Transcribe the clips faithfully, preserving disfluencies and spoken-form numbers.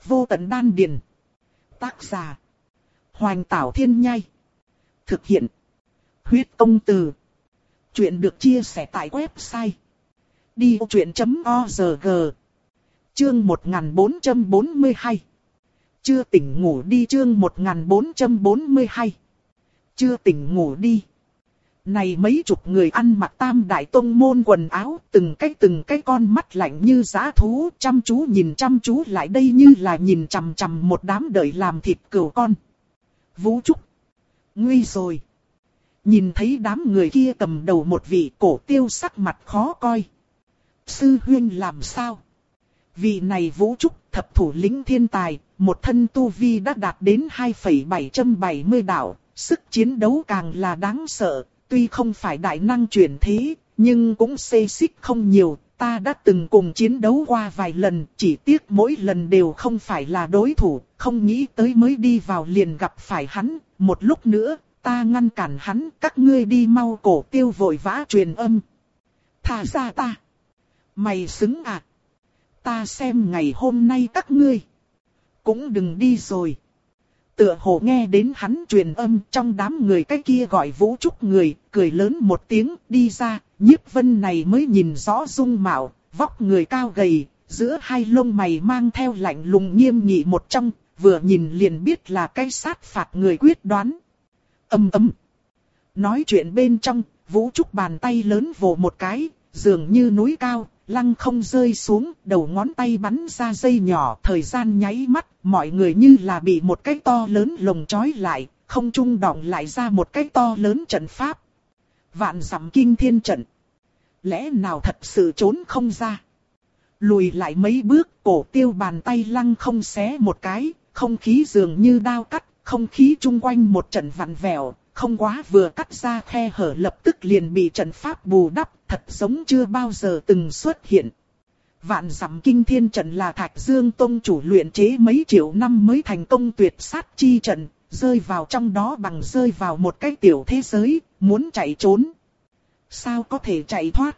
Vô tận đan điền. Tác giả. Hoành Tảo Thiên Nhai. Thực hiện. Huyết Công Từ. Chuyện được chia sẻ tại website đi vô chuyện chấm org. Chương một nghìn bốn trăm bốn mươi hai. Chưa tỉnh ngủ đi. Chương một nghìn bốn trăm bốn mươi hai. Chưa tỉnh ngủ đi. Này mấy chục người ăn mặc tam đại tông môn quần áo, từng cái từng cái con mắt lạnh như dã thú, chăm chú nhìn chăm chú lại đây như là nhìn chằm chằm một đám đợi làm thịt cừu con. Vũ Trúc. Nguy rồi. Nhìn thấy đám người kia cầm đầu một vị Cổ Tiêu sắc mặt khó coi. Sư huynh làm sao? Vị này Vũ Trúc thập thủ lĩnh thiên tài, một thân tu vi đã đạt đến hai phẩy bảy bảy không đạo, sức chiến đấu càng là đáng sợ. Tuy không phải đại năng chuyển thế, nhưng cũng xê xích không nhiều. Ta đã từng cùng chiến đấu qua vài lần, chỉ tiếc mỗi lần đều không phải là đối thủ. Không nghĩ tới mới đi vào liền gặp phải hắn. Một lúc nữa, ta ngăn cản hắn, các ngươi đi mau. Cổ Tiêu vội vã truyền âm. Thả ra ta. Mày xứng à? Ta xem ngày hôm nay các ngươi cũng đừng đi rồi. Tựa hồ nghe đến hắn truyền âm, trong đám người cái kia gọi Vũ Trúc người, cười lớn một tiếng, đi ra. Nhiếp Vân này mới nhìn rõ dung mạo, vóc người cao gầy, giữa hai lông mày mang theo lạnh lùng nghiêm nghị một trong, vừa nhìn liền biết là cái sát phạt người quyết đoán. Ầm ầm. Nói chuyện bên trong, Vũ Trúc bàn tay lớn vồ một cái, dường như núi cao, lăng không rơi xuống, đầu ngón tay bắn ra dây nhỏ, thời gian nháy mắt, mọi người như là bị một cái to lớn lồng trói lại, không trung đọng lại ra một cái to lớn trận pháp. Vạn dặm kinh thiên trận. Lẽ nào thật sự trốn không ra? Lùi lại mấy bước, Cổ Tiêu bàn tay lăng không xé một cái, không khí dường như đao cắt, không khí chung quanh một trận vặn vẹo, không quá vừa cắt ra khe hở lập tức liền bị trận pháp bù đắp, thật giống chưa bao giờ từng xuất hiện. Vạn dặm kinh thiên trận là Thạch Dương Tông chủ luyện chế mấy triệu năm mới thành công tuyệt sát chi trận, rơi vào trong đó bằng rơi vào một cái tiểu thế giới, muốn chạy trốn. Sao có thể chạy thoát?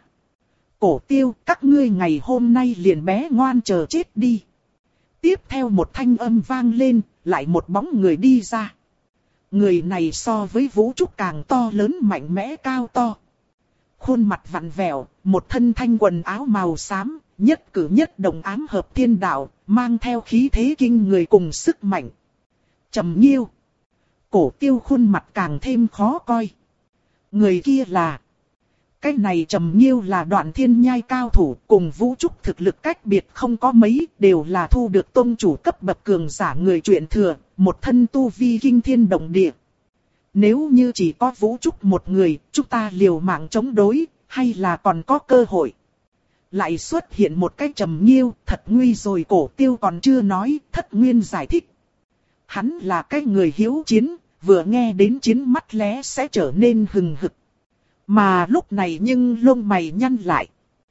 Cổ Tiêu, các ngươi ngày hôm nay liền bé ngoan chờ chết đi. Tiếp theo một thanh âm vang lên, lại một bóng người đi ra. Người này so với Vũ Trúc càng to lớn mạnh mẽ cao to. Khuôn mặt vặn vẹo, một thân thanh quần áo màu xám, nhất cử nhất động ám hợp thiên đạo, mang theo khí thế kinh người cùng sức mạnh. Trầm Nghiêu. Cổ Tiêu khuôn mặt càng thêm khó coi. Người kia là... Cái này Trầm Nghiêu là Đoạn Thiên Nhai cao thủ, cùng Vũ Trúc thực lực cách biệt không có mấy, đều là thu được tông chủ cấp bậc cường giả người truyền thừa, một thân tu vi kinh thiên động địa. Nếu như chỉ có Vũ Trúc một người, chúng ta liều mạng chống đối, hay là còn có cơ hội? Lại xuất hiện một cái Trầm Nghiêu, thật nguy rồi. Cổ Tiêu còn chưa nói, Thất Nguyên giải thích. Hắn là cái người hiếu chiến, vừa nghe đến chiến mắt lé sẽ trở nên hừng hực. Mà lúc này nhưng lông mày nhăn lại.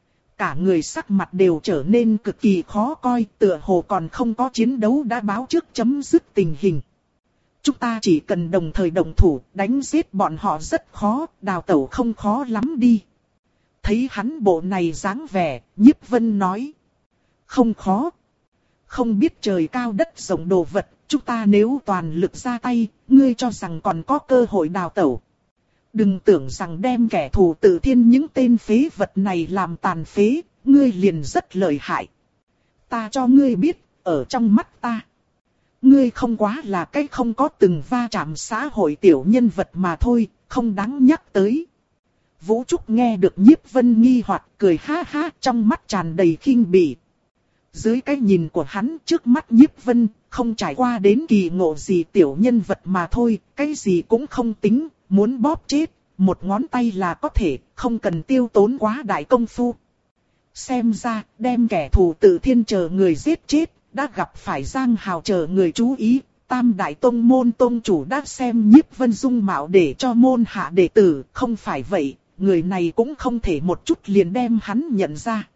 Cả người sắc mặt đều trở nên cực kỳ khó coi, tựa hồ còn không có chiến đấu đã báo trước chấm dứt tình hình. Chúng ta chỉ cần đồng thời đồng thủ, đánh giết bọn họ rất khó, đào tẩu không khó lắm đi. Thấy hắn bộ này dáng vẻ, Nhiếp Vân nói. Không khó. Không biết trời cao đất rộng đồ vật, chúng ta nếu toàn lực ra tay, ngươi cho rằng còn có cơ hội đào tẩu. Đừng tưởng rằng đem kẻ thù Tự Thiên những tên phế vật này làm tàn phế, ngươi liền rất lợi hại. Ta cho ngươi biết, ở trong mắt ta, ngươi không quá là cái không có từng va chạm xã hội tiểu nhân vật mà thôi, không đáng nhắc tới. Vũ Trúc nghe được Nhiếp Vân nghi hoặc cười ha ha, trong mắt tràn đầy khinh bỉ. Dưới cái nhìn của hắn, trước mắt Nhiếp Vân không trải qua đến kỳ ngộ gì tiểu nhân vật mà thôi, cái gì cũng không tính, muốn bóp chết, một ngón tay là có thể, không cần tiêu tốn quá đại công phu. Xem ra, đem kẻ thù Tự Thiên chờ người giết chết, đã gặp phải Giang Hào chờ người chú ý. Tam đại tông môn tông chủ đã xem Nhiếp Vân dung mạo để cho môn hạ đệ tử, không phải vậy, người này cũng không thể một chút liền đem hắn nhận ra.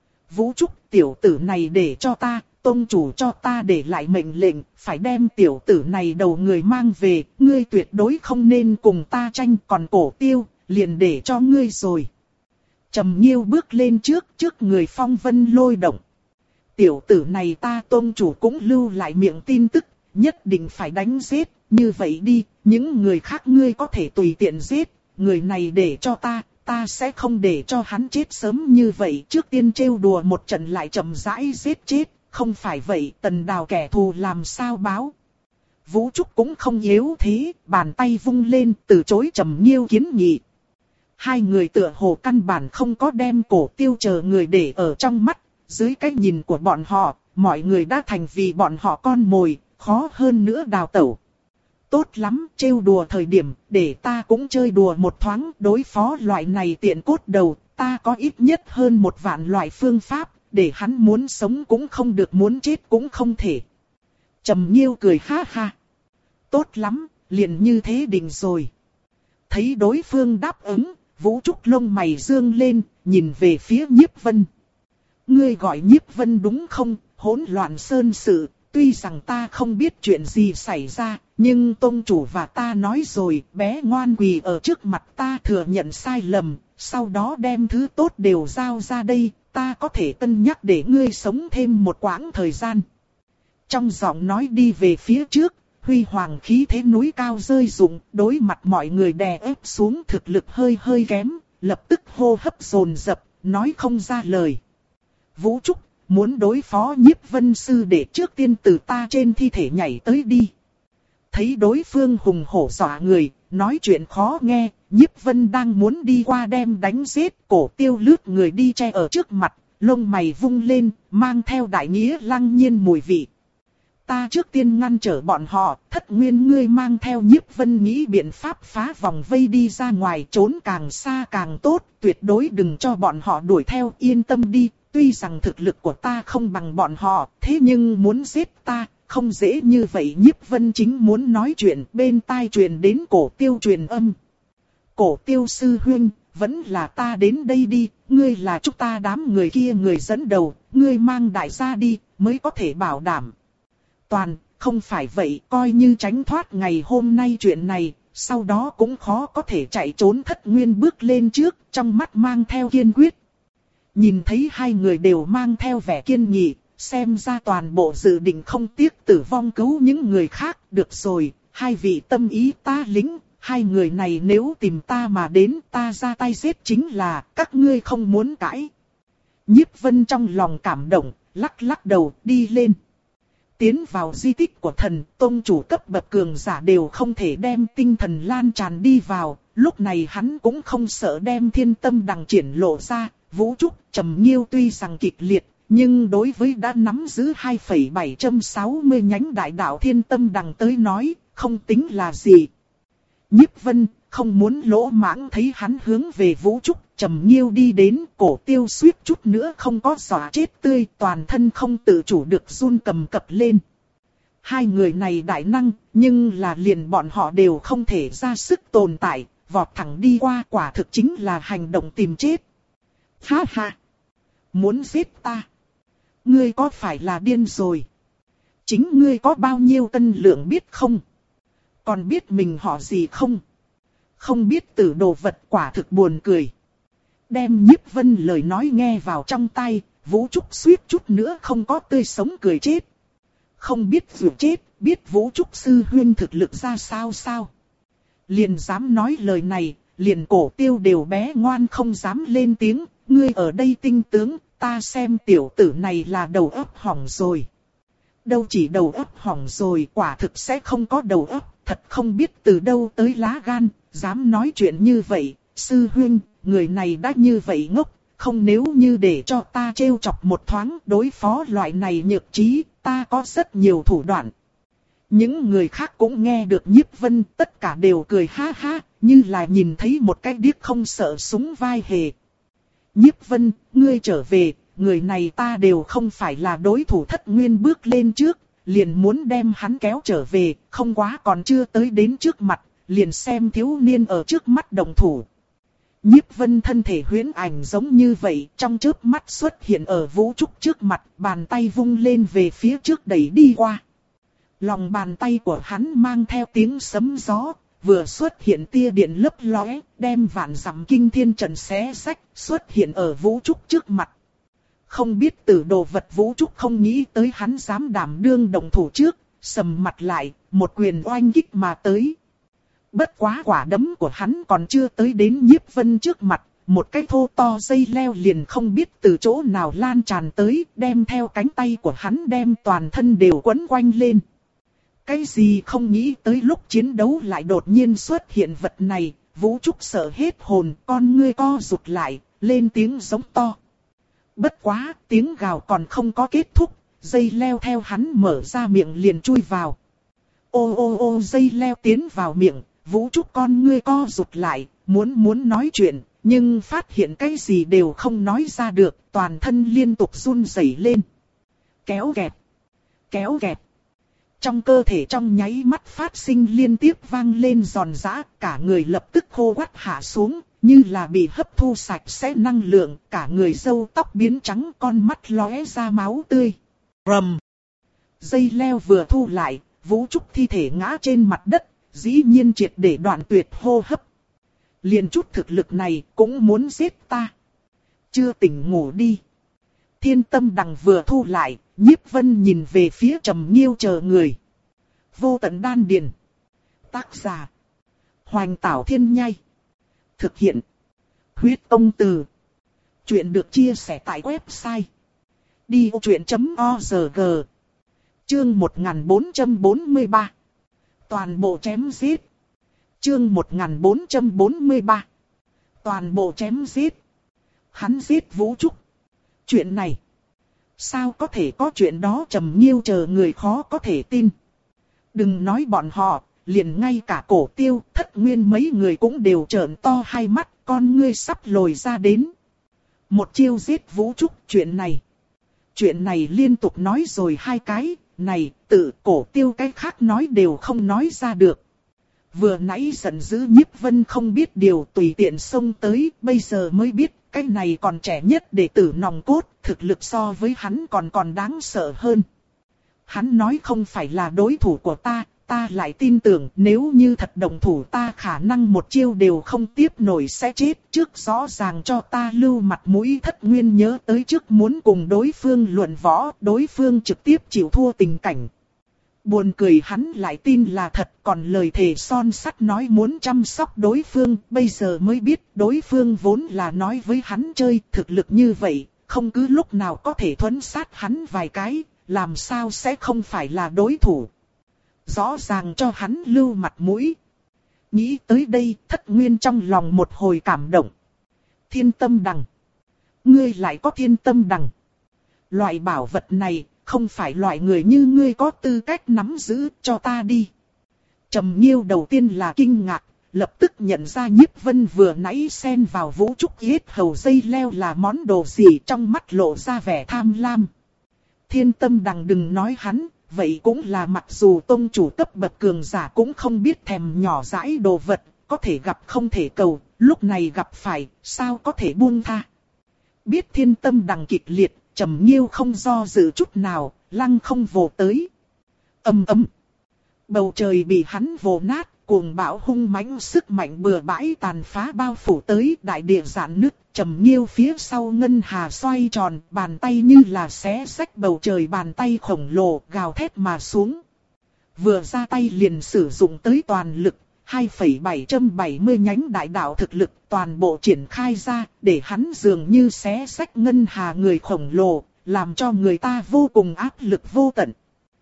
Vũ Trúc, tiểu tử này để cho ta, tông chủ cho ta để lại mệnh lệnh, phải đem tiểu tử này đầu người mang về, ngươi tuyệt đối không nên cùng ta tranh, còn Cổ Tiêu, liền để cho ngươi rồi. Trầm Nghiêu bước lên trước, trước người phong vân lôi động. Tiểu tử này ta tôn chủ cũng lưu lại miệng tin tức, nhất định phải đánh giết, như vậy đi, những người khác ngươi có thể tùy tiện giết, người này để cho ta, ta sẽ không để cho hắn chết sớm như vậy. Trước tiên trêu đùa một trận lại chậm rãi giết chết, không phải vậy Tần Đào kẻ thù làm sao báo. Vũ Trúc cũng không yếu thế, bàn tay vung lên từ chối Trầm Nghiêu kiến nghị. Hai người tựa hồ căn bản không có đem Cổ Tiêu chờ người để ở trong mắt, dưới cái nhìn của bọn họ, mọi người đã thành vì bọn họ con mồi, khó hơn nữa đào tẩu. Tốt lắm, trêu đùa thời điểm, để ta cũng chơi đùa một thoáng, đối phó loại này tiện cốt đầu, ta có ít nhất hơn một vạn loại phương pháp, để hắn muốn sống cũng không được, muốn chết cũng không thể. Trầm Nghiêu cười ha ha. Tốt lắm, liền như thế định rồi. Thấy đối phương đáp ứng, Vũ Trúc lông mày dương lên, nhìn về phía Nhiếp Vân. Ngươi gọi Nhiếp Vân đúng không? Hỗn loạn sơn sự, tuy rằng ta không biết chuyện gì xảy ra, nhưng tông chủ và ta nói rồi, bé ngoan quỳ ở trước mặt ta thừa nhận sai lầm, sau đó đem thứ tốt đều giao ra đây, ta có thể cân nhắc để ngươi sống thêm một quãng thời gian. Trong giọng nói đi về phía trước, huy hoàng khí thế núi cao rơi rụng, đối mặt mọi người đè ép xuống, thực lực hơi hơi kém, lập tức hô hấp dồn dập, nói không ra lời. Vũ Trúc, muốn đối phó Nhiếp Vân sư đệ trước tiên từ ta trên thi thể nhảy tới đi. Thấy đối phương hùng hổ dọa người, nói chuyện khó nghe, Nhiếp Vân đang muốn đi qua đem đánh giết, Cổ Tiêu lướt người đi che ở trước mặt, lông mày vung lên, mang theo đại nghĩa lăng nhiên mùi vị. Ta trước tiên ngăn trở bọn họ, Thất Nguyên ngươi mang theo Nhiếp Vân nghĩ biện pháp phá vòng vây đi ra ngoài, trốn càng xa càng tốt, tuyệt đối đừng cho bọn họ đuổi theo, yên tâm đi, tuy rằng thực lực của ta không bằng bọn họ, thế nhưng muốn giết ta, không dễ như vậy. Nhiếp Vân chính muốn nói chuyện, bên tai truyền đến Cổ Tiêu truyền âm. Cổ Tiêu sư huynh, vẫn là ta đến đây đi, ngươi là chúng ta đám người kia người dẫn đầu, ngươi mang đại gia đi, mới có thể bảo đảm. Toàn, không phải vậy, coi như tránh thoát ngày hôm nay chuyện này, sau đó cũng khó có thể chạy trốn. Thất Nguyên bước lên trước, trong mắt mang theo kiên quyết. Nhìn thấy hai người đều mang theo vẻ kiên nghị, xem ra toàn bộ dự định không tiếc tử vong cứu những người khác. Được rồi, hai vị tâm ý ta lĩnh, hai người này nếu tìm ta mà đến, ta ra tay giết chính là, các ngươi không muốn cãi. Nhiếp Vân trong lòng cảm động, lắc lắc đầu, đi lên. Tiến vào di tích của thần, tông chủ cấp bậc cường giả đều không thể đem tinh thần lan tràn đi vào, lúc này hắn cũng không sợ đem thiên tâm đằng triển lộ ra. Vũ Trúc, Trầm Nghiêu tuy rằng kịch liệt, nhưng đối với đã nắm giữ hai phẩy bảy sáu không nhánh đại đạo thiên tâm đằng tới nói, không tính là gì. Nhiếp Vân, không muốn lỗ mãng, thấy hắn hướng về Vũ Trúc, Trầm Nghiêu đi đến, Cổ Tiêu suýt chút nữa không có dọa chết tươi, toàn thân không tự chủ được run cầm cập lên. Hai người này đại năng, nhưng là liền bọn họ đều không thể ra sức tồn tại, vọt thẳng đi qua, quả thực chính là hành động tìm chết. Ha ha! Muốn giết ta? Ngươi có phải là điên rồi? Chính ngươi có bao nhiêu cân lượng biết không? Còn biết mình họ gì không? Không biết tử đồ vật, quả thực buồn cười. Đem Nhiếp Vân lời nói nghe vào trong tai, Vũ Trúc suýt chút nữa không có tươi sống cười chết. Không biết dù chết, biết Vũ Trúc sư huynh thực lực ra sao sao? Liền dám nói lời này, liền Cổ Tiêu đều bé ngoan không dám lên tiếng. Ngươi ở đây tinh tướng, ta xem tiểu tử này là đầu óc hỏng rồi. Đâu chỉ đầu óc hỏng rồi, quả thực sẽ không có đầu óc, thật không biết từ đâu tới lá gan, dám nói chuyện như vậy. Sư huynh, người này đã như vậy ngốc, không nếu như để cho ta trêu chọc một thoáng đối phó loại này nhược trí, ta có rất nhiều thủ đoạn. Những người khác cũng nghe được Nhiếp Vân, tất cả đều cười ha ha, như là nhìn thấy một cái điếc không sợ súng vai hề. Nhiếp Vân, ngươi trở về, người này ta đều không phải là đối thủ. Thất Nguyên bước lên trước, liền muốn đem hắn kéo trở về, không quá còn chưa tới đến trước mặt, liền xem thiếu niên ở trước mắt đồng thủ. Nhiếp Vân thân thể huyễn ảnh giống như vậy, trong chớp mắt xuất hiện ở Vũ Trúc trước mặt, bàn tay vung lên về phía trước đẩy đi qua. Lòng bàn tay của hắn mang theo tiếng sấm gió, vừa xuất hiện tia điện lấp lóe, đem vạn dặm kinh thiên trận xé rách, xuất hiện ở Vũ Trúc trước mặt. không biết từ đồ vật Vũ Trúc không nghĩ tới hắn dám đảm đương động thủ trước, sầm mặt lại, một quyền oanh kích mà tới. Bất quá quả đấm của hắn còn chưa tới đến Nhiếp Vân trước mặt, một cái thô to dây leo liền không biết từ chỗ nào lan tràn tới, đem theo cánh tay của hắn đem toàn thân đều quấn quanh lên. Cái gì không nghĩ tới lúc chiến đấu lại đột nhiên xuất hiện vật này, Vũ Trúc sợ hết hồn, con ngươi co rụt lại, lên tiếng giống to. Bất quá, tiếng gào còn không có kết thúc, dây leo theo hắn mở ra miệng liền chui vào. Ô ô ô dây leo tiến vào miệng, Vũ Trúc con ngươi co rụt lại, muốn muốn nói chuyện, nhưng phát hiện cái gì đều không nói ra được, toàn thân liên tục run rẩy lên. Kéo kẹt, kéo kẹt. Trong cơ thể trong nháy mắt phát sinh liên tiếp vang lên giòn giã, cả người lập tức khô quắt hạ xuống, như là bị hấp thu sạch sẽ năng lượng, cả người râu tóc biến trắng, con mắt lóe ra máu tươi. Rầm. Dây leo vừa thu lại, Vũ Trúc thi thể ngã trên mặt đất, dĩ nhiên triệt để đoạn tuyệt hô hấp. Liền chút thực lực này cũng muốn giết ta. Chưa tỉnh ngủ đi. Thiên Tâm Đằng vừa thu lại, Nhiếp Vân nhìn về phía Trầm Nghiêu chờ người. Vô Tận Đan Điền. Tác giả. Hoành Tảo Thiên Nhai. Thực hiện. Huyết Tông Từ. Chuyện được chia sẻ tại website. đi ô chuyện chấm org. Chương một nghìn bốn trăm bốn mươi ba. Toàn bộ chém giết. Chương một nghìn bốn trăm bốn mươi ba. Toàn bộ chém giết. Hắn giết Vũ Trúc. Chuyện này. Sao có thể có chuyện đó? Trầm Nghiêu chờ người khó có thể tin. Đừng nói bọn họ, liền ngay cả Cổ Tiêu, Thất Nguyên mấy người cũng đều trợn to hai mắt, con ngươi sắp lồi ra đến. Một chiêu giết Vũ Trúc, chuyện này. Chuyện này liên tục nói rồi hai cái, này, tự Cổ Tiêu cái khác nói đều không nói ra được. Vừa nãy giận dữ Nhiếp Vân không biết điều tùy tiện xông tới, bây giờ mới biết, cái này còn trẻ nhất đệ tử nòng cốt, thực lực so với hắn còn còn đáng sợ hơn. Hắn nói không phải là đối thủ của ta, ta lại tin tưởng nếu như thật đồng thủ ta khả năng một chiêu đều không tiếp nổi sẽ chết. Trước rõ ràng cho ta lưu mặt mũi. Thất Nguyên nhớ tới trước muốn cùng đối phương luận võ, đối phương trực tiếp chịu thua tình cảnh. Buồn cười hắn lại tin là thật, còn lời thề son sắt nói muốn chăm sóc đối phương, bây giờ mới biết đối phương vốn là nói với hắn chơi, thực lực như vậy, không cứ lúc nào có thể thuấn sát hắn vài cái, làm sao sẽ không phải là đối thủ. Rõ ràng cho hắn lưu mặt mũi. Nghĩ tới đây, Thất Nguyên trong lòng một hồi cảm động. Thiên Tâm Đằng. Ngươi lại có Thiên Tâm Đằng. Loại bảo vật này, không phải loại người như ngươi có tư cách nắm giữ, cho ta đi. Trầm Nghiêu đầu tiên là kinh ngạc, lập tức nhận ra Nhiếp Vân vừa nãy xen vào Vũ Trúc yết hầu dây leo là món đồ gì, trong mắt lộ ra vẻ tham lam. Thiên Tâm Đằng đừng nói hắn, vậy cũng là mặc dù tông chủ cấp bậc cường giả cũng không biết thèm nhỏ dãi đồ vật, có thể gặp không thể cầu, lúc này gặp phải, sao có thể buông tha. Biết Thiên Tâm Đằng kịch liệt, Trầm Nghiêu không do dự chút nào, lăng không vồ tới. Ầm ầm. Bầu trời bị hắn vồ nát, cuồng bão hung mãnh sức mạnh bừa bãi tàn phá bao phủ tới, đại địa rạn nứt. Trầm Nghiêu phía sau ngân hà xoay tròn, bàn tay như là xé xách bầu trời, bàn tay khổng lồ gào thét mà xuống. Vừa ra tay liền sử dụng tới toàn lực, hai phẩy bảy bảy không nhánh đại đạo thực lực toàn bộ triển khai ra, để hắn dường như xé xách ngân hà người khổng lồ, làm cho người ta vô cùng áp lực vô tận.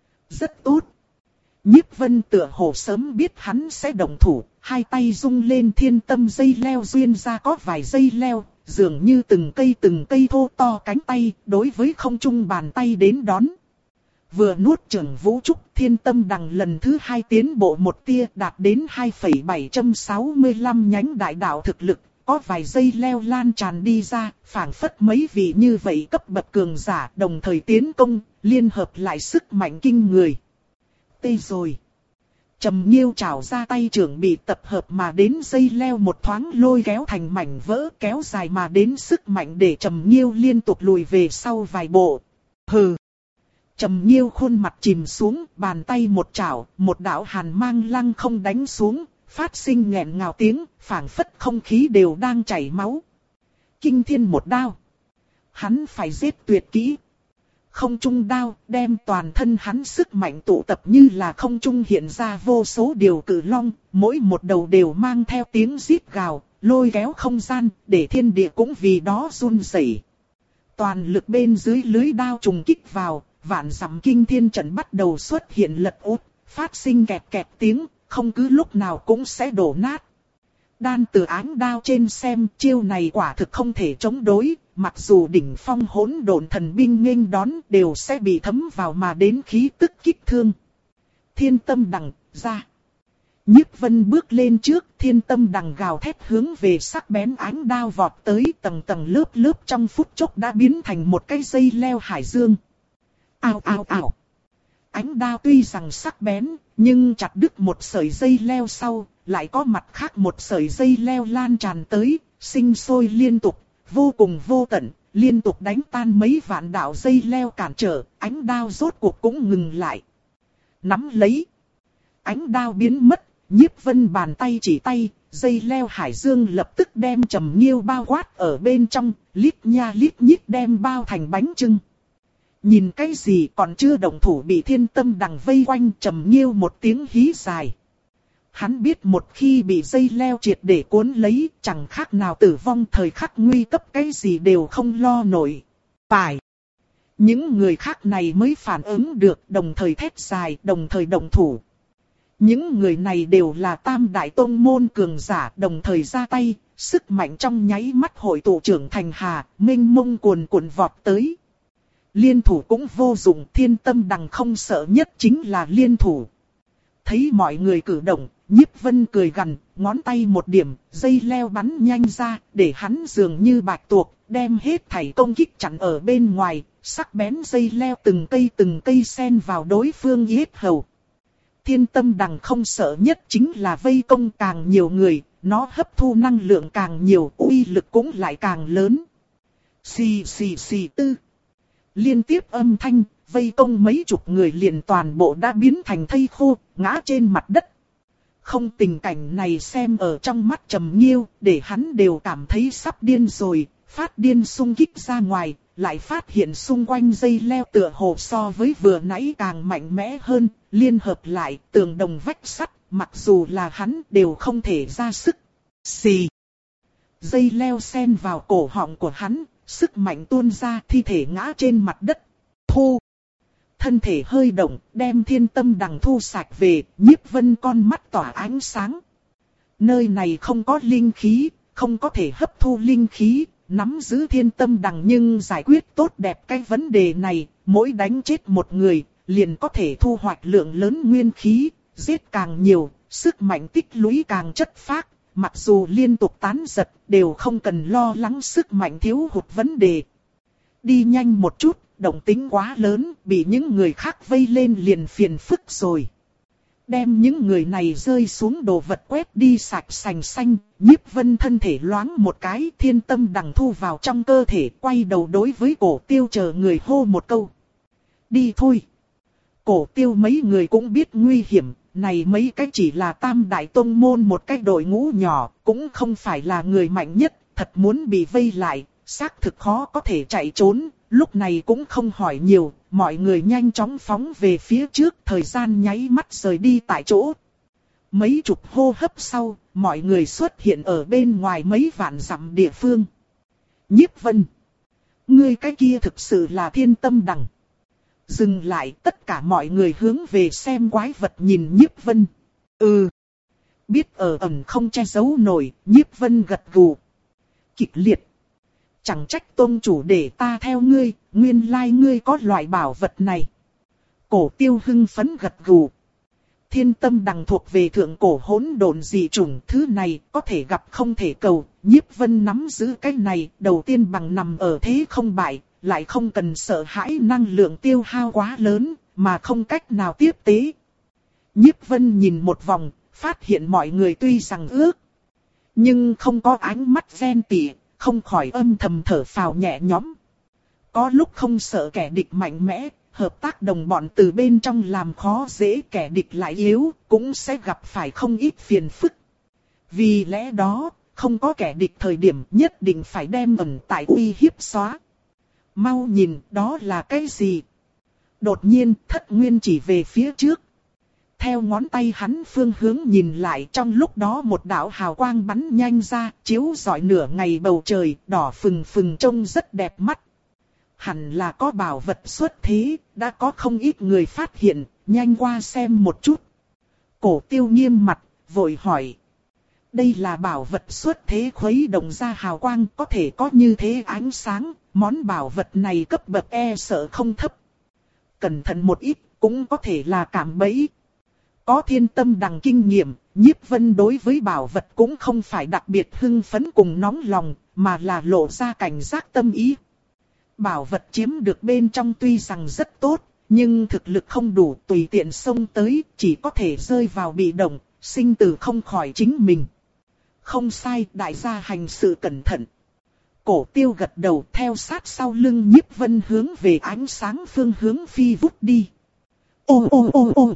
Rất tốt. Nhiếp Vân tựa hồ sớm biết hắn sẽ động thủ, hai tay rung lên thiên tâm dây leo duyên ra có vài dây leo, dường như từng cây từng cây thô to cánh tay, đối với không trung bàn tay đến đón. Vừa nuốt chửng Vũ Trúc, Thiên Tâm Đằng lần thứ hai tiến bộ một tia, đạt đến hai phẩy bảy sáu lăm nhánh đại đạo thực lực, có vài dây leo lan tràn đi ra, phảng phất mấy vị như vậy cấp bậc cường giả đồng thời tiến công, liên hợp lại sức mạnh kinh người. Tê rồi. Trầm Nghiêu trảo ra tay trưởng bị tập hợp mà đến dây leo một thoáng lôi kéo thành mảnh vỡ, kéo dài mà đến sức mạnh để Trầm Nghiêu liên tục lùi về sau vài bộ. Hừ. Trầm Nghiêu khuôn mặt chìm xuống, bàn tay một chảo, một đạo hàn mang lăng không đánh xuống, phát sinh nghẹn ngào tiếng, phảng phất không khí đều đang chảy máu. Kinh thiên một đao. Hắn phải giết tuyệt kỹ. Không trung đao đem toàn thân hắn sức mạnh tụ tập như là không trung hiện ra vô số điều cự long, mỗi một đầu đều mang theo tiếng rít gào, lôi kéo không gian, để thiên địa cũng vì đó run rẩy. Toàn lực bên dưới lưới đao trùng kích vào, vạn dặm kinh thiên trận bắt đầu xuất hiện lật úp, phát sinh kẹt kẹt tiếng, không cứ lúc nào cũng sẽ đổ nát. Đan từ áng đao trên xem chiêu này quả thực không thể chống đối, mặc dù đỉnh phong hỗn độn thần binh nghênh đón đều sẽ bị thấm vào mà đến khí tức kích thương. Thiên tâm đằng ra. Nhiếp Vân bước lên trước, thiên tâm đằng gào thét hướng về sắc bén ánh đao vọt tới, tầng tầng lớp lớp trong phút chốc đã biến thành một cái dây leo hải dương. Ao ao ao. Ánh đao tuy rằng sắc bén, nhưng chặt đứt một sợi dây leo sau, lại có mặt khác một sợi dây leo lan tràn tới, sinh sôi liên tục, vô cùng vô tận, liên tục đánh tan mấy vạn đạo dây leo cản trở, ánh đao rốt cuộc cũng ngừng lại. Nắm lấy. Ánh đao biến mất, Nhiếp Vân bàn tay chỉ tay, dây leo hải dương lập tức đem Trầm Nghiêu bao quát ở bên trong, lít nha lít nhít đem bao thành bánh chưng. Nhìn cái gì còn chưa động thủ bị thiên tâm đằng vây quanh, Trầm Nghiêu một tiếng hí dài. Hắn biết một khi bị dây leo triệt để cuốn lấy, chẳng khác nào tử vong, thời khắc nguy cấp cái gì đều không lo nổi. Phải. Những người khác này mới phản ứng được, đồng thời thét dài, đồng thời động thủ. Những người này đều là tam đại tông môn cường giả, đồng thời ra tay, sức mạnh trong nháy mắt hội tụ trưởng thành hà, mênh mông cuồn cuộn vọt tới. Liên thủ cũng vô dụng, thiên tâm đằng không sợ nhất chính là liên thủ. Thấy mọi người cử động, Nhiếp Vân cười gằn, ngón tay một điểm, dây leo bắn nhanh ra, để hắn dường như bạch tuộc, đem hết thảy công kích chặn ở bên ngoài, sắc bén dây leo từng cây từng cây xen vào đối phương yết hầu. Thiên tâm đằng không sợ nhất chính là vây công càng nhiều người, nó hấp thu năng lượng càng nhiều, uy lực cũng lại càng lớn. Xì xì xì tư. Liên tiếp âm thanh, vây công mấy chục người liền toàn bộ đã biến thành thây khô, ngã trên mặt đất. Không, tình cảnh này xem ở trong mắt Trầm Nghiêu, để hắn đều cảm thấy sắp điên rồi, phát điên xung kích ra ngoài, lại phát hiện xung quanh dây leo tựa hồ so với vừa nãy càng mạnh mẽ hơn, liên hợp lại, tường đồng vách sắt, mặc dù là hắn đều không thể ra sức. Xì. Dây leo xen vào cổ họng của hắn, sức mạnh tuôn ra, thi thể ngã trên mặt đất. Thu. Thân thể hơi động, đem thiên tâm đằng thu sạch về, Nhiếp Vân con mắt tỏa ánh sáng. Nơi này không có linh khí, không có thể hấp thu linh khí, nắm giữ thiên tâm đằng nhưng giải quyết tốt đẹp cái vấn đề này, mỗi đánh chết một người, liền có thể thu hoạch lượng lớn nguyên khí, giết càng nhiều, sức mạnh tích lũy càng chất phác, mặc dù liên tục tán giật, đều không cần lo lắng sức mạnh thiếu hụt vấn đề. Đi nhanh một chút, động tính quá lớn, bị những người khác vây lên liền phiền phức rồi. Đem những người này rơi xuống đồ vật quét đi sạch sành xanh, Nhiếp Vân thân thể loáng một cái, thiên tâm đằng thu vào trong cơ thể, quay đầu đối với Cổ Tiêu chờ người hô một câu. Đi thôi. Cổ Tiêu mấy người cũng biết nguy hiểm, này mấy cái chỉ là tam đại tông môn một cái đội ngũ nhỏ, cũng không phải là người mạnh nhất, thật muốn bị vây lại, xác thực khó có thể chạy trốn. Lúc này cũng không hỏi nhiều, mọi người nhanh chóng phóng về phía trước, thời gian nháy mắt rời đi tại chỗ. Mấy chục hô hấp sau, mọi người xuất hiện ở bên ngoài mấy vạn dặm địa phương. Nhiếp Vân. Ngươi cái kia thực sự là thiên tâm đằng. Dừng lại, tất cả mọi người hướng về xem quái vật nhìn Nhiếp Vân. Ừ. Biết ở ẩn không che giấu nổi, Nhiếp Vân gật gù. Kịch liệt. Chẳng trách tôn chủ để ta theo ngươi, nguyên lai ngươi có loại bảo vật này. Cổ Tiêu hưng phấn gật gù. Thiên tâm đằng thuộc về thượng cổ hỗn độn dị chủng, thứ này có thể gặp không thể cầu. Nhiếp Vân nắm giữ cái này, đầu tiên bằng nằm ở thế không bại, lại không cần sợ hãi năng lượng tiêu hao quá lớn, mà không cách nào tiếp tế. Nhiếp Vân nhìn một vòng, phát hiện mọi người tuy rằng ước, nhưng không có ánh mắt ghen tị. Không khỏi âm thầm thở phào nhẹ nhõm. Có lúc không sợ kẻ địch mạnh mẽ, hợp tác đồng bọn từ bên trong làm khó dễ, kẻ địch lại yếu, cũng sẽ gặp phải không ít phiền phức. Vì lẽ đó, không có kẻ địch thời điểm nhất định phải đem ẩn tại uy hiếp xóa. mau nhìn, đó là cái gì? Đột nhiên, Thất Nguyên chỉ về phía trước. Theo ngón tay hắn phương hướng nhìn lại, trong lúc đó một đạo hào quang bắn nhanh ra, chiếu rọi nửa ngày bầu trời, đỏ phừng phừng trông rất đẹp mắt. Hẳn là có bảo vật xuất thế, đã có không ít người phát hiện, nhanh qua xem một chút. Cổ Tiêu nghiêm mặt, vội hỏi. Đây là bảo vật xuất thế khuấy động ra hào quang, có thể có như thế ánh sáng, món bảo vật này cấp bậc e sợ không thấp. Cẩn thận một ít, cũng có thể là cạm bẫy. Có Thiên Tâm Đằng kinh nghiệm, Nhiếp Vân đối với bảo vật cũng không phải đặc biệt hưng phấn cùng nóng lòng, mà là lộ ra cảnh giác tâm ý. Bảo vật chiếm được bên trong tuy rằng rất tốt, nhưng thực lực không đủ, tùy tiện xông tới, chỉ có thể rơi vào bị động, sinh tử không khỏi chính mình. Không sai, đại gia hành sự cẩn thận. Cổ Tiêu gật đầu, theo sát sau lưng Nhiếp Vân hướng về ánh sáng phương hướng phi vút đi. Ô ô ô ô.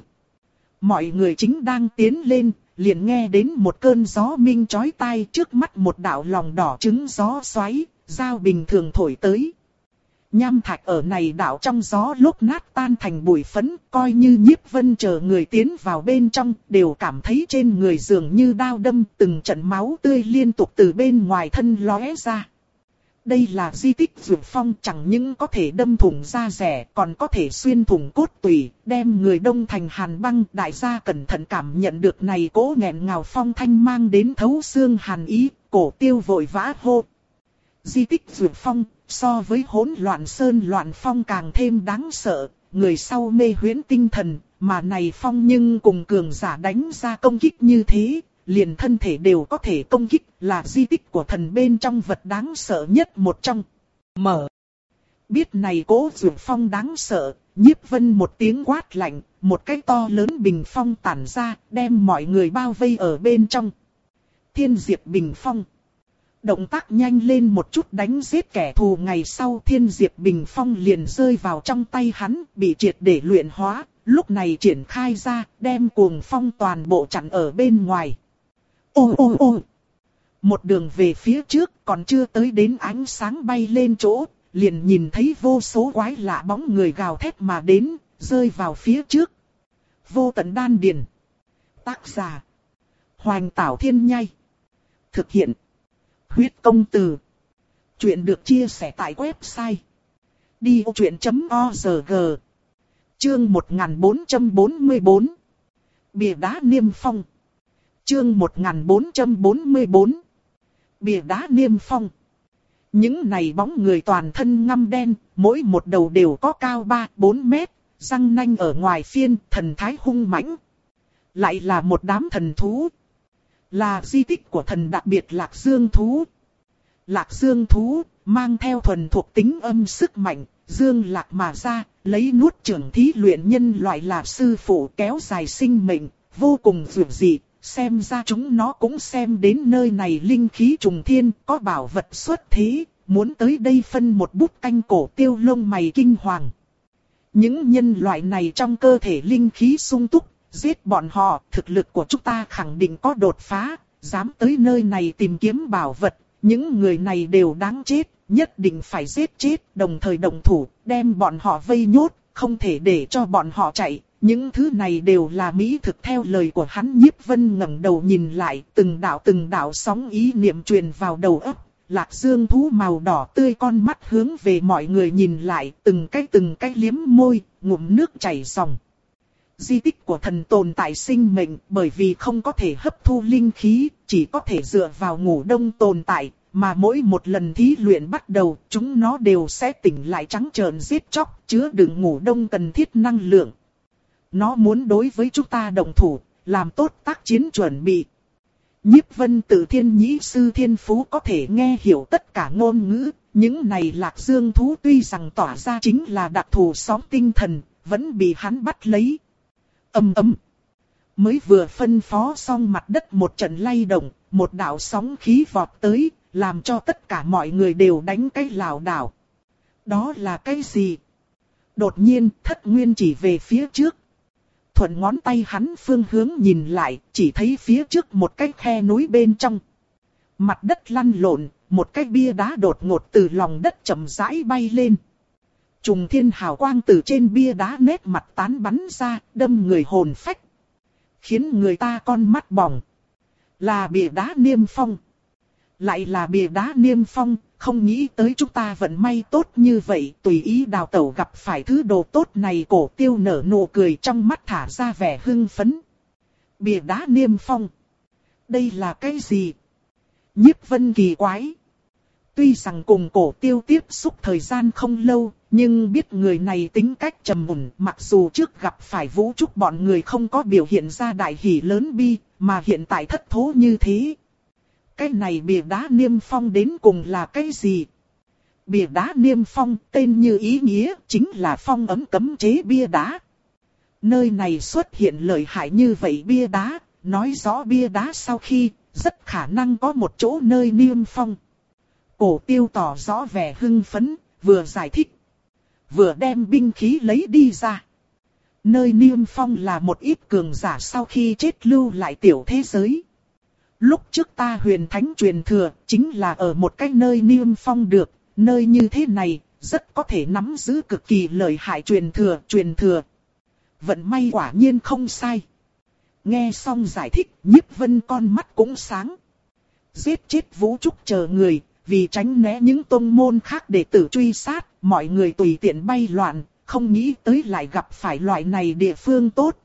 Mọi người chính đang tiến lên, liền nghe đến một cơn gió minh chói tai, trước mắt một đạo lòng đỏ trứng gió xoáy, dao bình thường thổi tới. Nham thạch ở này đảo trong gió lúc nát tan thành bụi phấn, coi như Nhiếp Vân chờ người tiến vào bên trong, đều cảm thấy trên người dường như đao đâm, từng trận máu tươi liên tục từ bên ngoài thân lóe ra. Đây là di tích Dược Phong, chẳng những có thể đâm thủng da rẻ, còn có thể xuyên thủng cốt tủy, đem người đông thành hàn băng. Đại gia cẩn thận cảm nhận được này cố nghẹn ngào phong thanh mang đến thấu xương hàn ý, Cổ Tiêu vội vã hô. Di tích Dược Phong, so với hỗn loạn sơn loạn phong càng thêm đáng sợ, người sau mê huyễn tinh thần, mà này phong nhưng cùng cường giả đánh ra công kích như thế, liền thân thể đều có thể công kích, là di tích của thần bên trong vật đáng sợ nhất một trong. Mở. Biết này cố Dược Phong đáng sợ, Nhiếp Vân một tiếng quát lạnh, một cái to lớn bình phong tản ra, đem mọi người bao vây ở bên trong. Thiên Diệp Bình Phong. Động tác nhanh lên một chút đánh giết kẻ thù, ngày sau Thiên Diệp Bình Phong liền rơi vào trong tay hắn, bị triệt để luyện hóa, lúc này triển khai ra, đem cuồng phong toàn bộ chặn ở bên ngoài. Ô ô ô! Một đường về phía trước, còn chưa tới đến ánh sáng bay lên chỗ, liền nhìn thấy vô số quái lạ bóng người gào thét mà đến, rơi vào phía trước. Vô Tận Đan Điền. Tác giả: Hoành Tảo Thiên Nhai. Thực hiện: Huyết Công Từ. Chuyện được chia sẻ tại website đi ô chuyện chấm org. Chương một nghìn bốn trăm bốn mươi bốn. Bìa đá Niêm Phong. Chương một nghìn bốn trăm bốn mươi bốn. Bìa đá Niêm Phong. Những này bóng người toàn thân ngăm đen, mỗi một đầu đều có cao ba bốn mét, răng nanh ở ngoài phiên, thần thái hung mãnh. Lại là một đám thần thú. Là di tích của thần đặc biệt Lạc Dương thú. Lạc Dương thú, mang theo thuần thuộc tính âm sức mạnh, dương lạc mà ra, lấy nuốt chửng thí luyện nhân loại là sư phụ, kéo dài sinh mệnh, vô cùng dữ dị. Xem ra chúng nó cũng xem đến nơi này linh khí trùng thiên, có bảo vật xuất thế, muốn tới đây phân một bút canh. Cổ Tiêu lông mày kinh hoàng. Những nhân loại này trong cơ thể linh khí sung túc, giết bọn họ, thực lực của chúng ta khẳng định có đột phá, dám tới nơi này tìm kiếm bảo vật, những người này đều đáng chết, nhất định phải giết chết, đồng thời động thủ, đem bọn họ vây nhốt, không thể để cho bọn họ chạy. Những thứ này đều là mỹ thực. Theo lời của hắn, Nhiếp Vân ngẩng đầu nhìn lại, từng đạo từng đạo sóng ý niệm truyền vào đầu óc. Lạc Dương thú màu đỏ tươi con mắt hướng về mọi người nhìn lại, từng cái từng cái liếm môi, ngụm nước chảy ròng. Di tích của thần tồn tại sinh mệnh, bởi vì không có thể hấp thu linh khí, chỉ có thể dựa vào ngủ đông tồn tại, mà mỗi một lần thí luyện bắt đầu, chúng nó đều sẽ tỉnh lại trắng trợn giết chóc, chứa đựng ngủ đông cần thiết năng lượng. Nó muốn đối với chúng ta động thủ, làm tốt tác chiến chuẩn bị. Nhiếp Vân tự thiên nhĩ sư thiên phú có thể nghe hiểu tất cả ngôn ngữ, những này Lạc Dương thú tuy rằng tỏa ra chính là đặc thù sóng tinh thần, vẫn bị hắn bắt lấy. Ầm ầm. Mới vừa phân phó xong, mặt đất một trận lay động, một đạo sóng khí vọt tới, làm cho tất cả mọi người đều đánh cái lảo đảo. Đó là cái gì? Đột nhiên, Thất Nguyên chỉ về phía trước. Thuận ngón tay hắn phương hướng nhìn lại, chỉ thấy phía trước một cái khe núi bên trong. Mặt đất lăn lộn, một cái bia đá đột ngột từ lòng đất chậm rãi bay lên. Trùng thiên hào quang từ trên bia đá nét mặt tán bắn ra, đâm người hồn phách. Khiến người ta con mắt bỏng. Là bia đá Niêm Phong. Lại là bia đá Niêm Phong, không nghĩ tới chúng ta vận may tốt như vậy. Tùy ý đào tẩu gặp phải thứ đồ tốt này. Cổ Tiêu nở nụ cười, trong mắt thả ra vẻ hưng phấn. Bia đá Niêm Phong. Đây là cái gì? Nhiếp Vân kỳ quái. Tuy rằng cùng Cổ Tiêu tiếp xúc thời gian không lâu, nhưng biết người này tính cách trầm mùn. Mặc dù trước gặp phải Vũ Trúc bọn người không có biểu hiện ra đại hỉ lớn bi, mà hiện tại thất thố như thế. Cái này bia đá Niêm Phong đến cùng là cái gì? Bia đá Niêm Phong tên như ý nghĩa, chính là phong ấm cấm chế bia đá. Nơi này xuất hiện lợi hại như vậy bia đá, nói rõ bia đá sau khi, rất khả năng có một chỗ nơi Niêm Phong. Cổ Tiêu tỏ rõ vẻ hưng phấn, vừa giải thích, vừa đem binh khí lấy đi ra. Nơi Niêm Phong là một ít cường giả sau khi chết lưu lại tiểu thế giới. Lúc trước ta huyền thánh truyền thừa, chính là ở một cái nơi Niêm Phong được, nơi như thế này, rất có thể nắm giữ cực kỳ lợi hại truyền thừa, truyền thừa. Vận may quả nhiên không sai. Nghe xong giải thích, Nhiếp Vân con mắt cũng sáng. Giết chết Vũ Trúc chờ người, vì tránh né những tông môn khác đệ tử truy sát, mọi người tùy tiện bay loạn, không nghĩ tới lại gặp phải loại này địa phương tốt.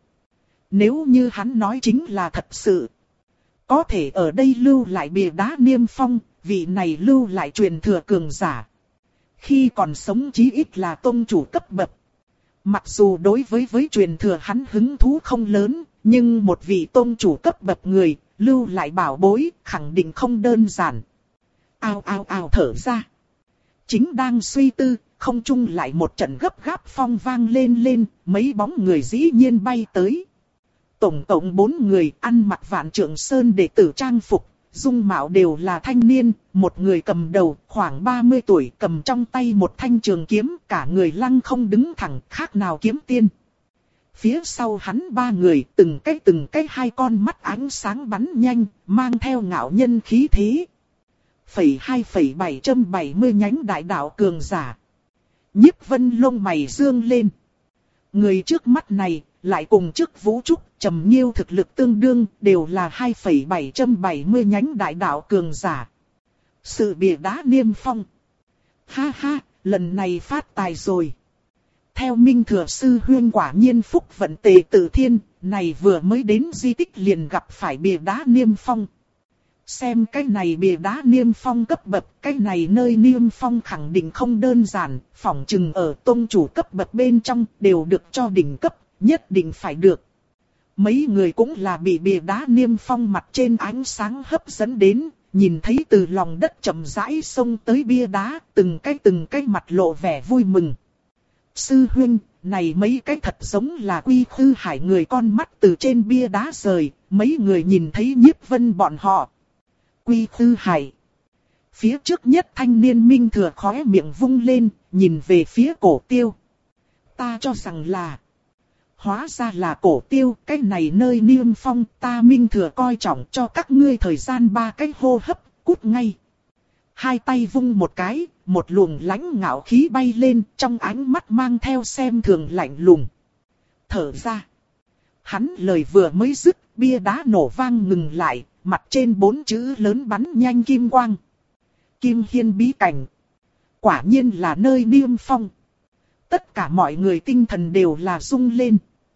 Nếu như hắn nói chính là thật sự, có thể ở đây lưu lại bia đá Niêm Phong, vị này lưu lại truyền thừa cường giả. Khi còn sống chí ít là tông chủ cấp bậc. Mặc dù đối với với truyền thừa hắn hứng thú không lớn, nhưng một vị tông chủ cấp bậc người, lưu lại bảo bối, khẳng định không đơn giản. Ao ao ao thở ra. Chính đang suy tư, không trung lại một trận gấp gáp phong vang lên lên, mấy bóng người dĩ nhiên bay tới. Tổng cộng bốn người ăn mặc Vạn Trượng Sơn đệ tử trang phục, dung mạo đều là thanh niên, một người cầm đầu khoảng ba mươi tuổi cầm trong tay một thanh trường kiếm, cả người lăng không đứng thẳng khác nào kiếm tiên. Phía sau hắn ba người từng cái từng cái hai con mắt ánh sáng bắn nhanh, mang theo ngạo nhân khí thế. Phẩy hai phẩy bảy trăm bảy mươi nhánh đại đạo cường giả. Nhiếp Vân lông mày dương lên. Người trước mắt này lại cùng trước Vũ Trúc, Trầm Nhiêu thực lực tương đương, đều là hai phẩy bảy trăm bảy mươi nhánh đại đạo cường giả. Sự bìa đá Niêm Phong. Ha ha, lần này phát tài rồi. Theo Minh Thừa Sư Huyên quả nhiên phúc vận tề tự thiên, này vừa mới đến di tích liền gặp phải bìa đá Niêm Phong. Xem cái này bìa đá Niêm Phong cấp bậc, cái này nơi Niêm Phong khẳng định không đơn giản, phỏng chừng ở tông chủ cấp bậc bên trong đều được cho đỉnh cấp, nhất định phải được. Mấy người cũng là bị bìa đá Niêm Phong mặt trên ánh sáng hấp dẫn đến, nhìn thấy từ lòng đất chậm rãi xông tới bia đá, từng cái từng cái mặt lộ vẻ vui mừng. Sư huynh, này mấy cái thật giống là Quy Khư Hải, người con mắt từ trên bia đá rời, mấy người nhìn thấy Nhiếp Vân bọn họ. Quy Khư Hải. Phía trước nhất thanh niên Minh Thừa khóe miệng vung lên, nhìn về phía Cổ Tiêu. Ta cho rằng là... Hóa ra là Cổ Tiêu, cái này nơi Niêm Phong, ta Minh Thừa coi trọng, cho các ngươi thời gian ba cái hô hấp, cút ngay. Hai tay vung một cái, một luồng lãnh ngạo khí bay lên, trong ánh mắt mang theo xem thường lạnh lùng. Thở ra. Hắn lời vừa mới dứt, bia đá nổ vang ngừng lại, mặt trên bốn chữ lớn bắn nhanh kim quang. Kim Hiên bí cảnh. Quả nhiên là nơi Niêm Phong. Tất cả mọi người tinh thần đều là rung lên.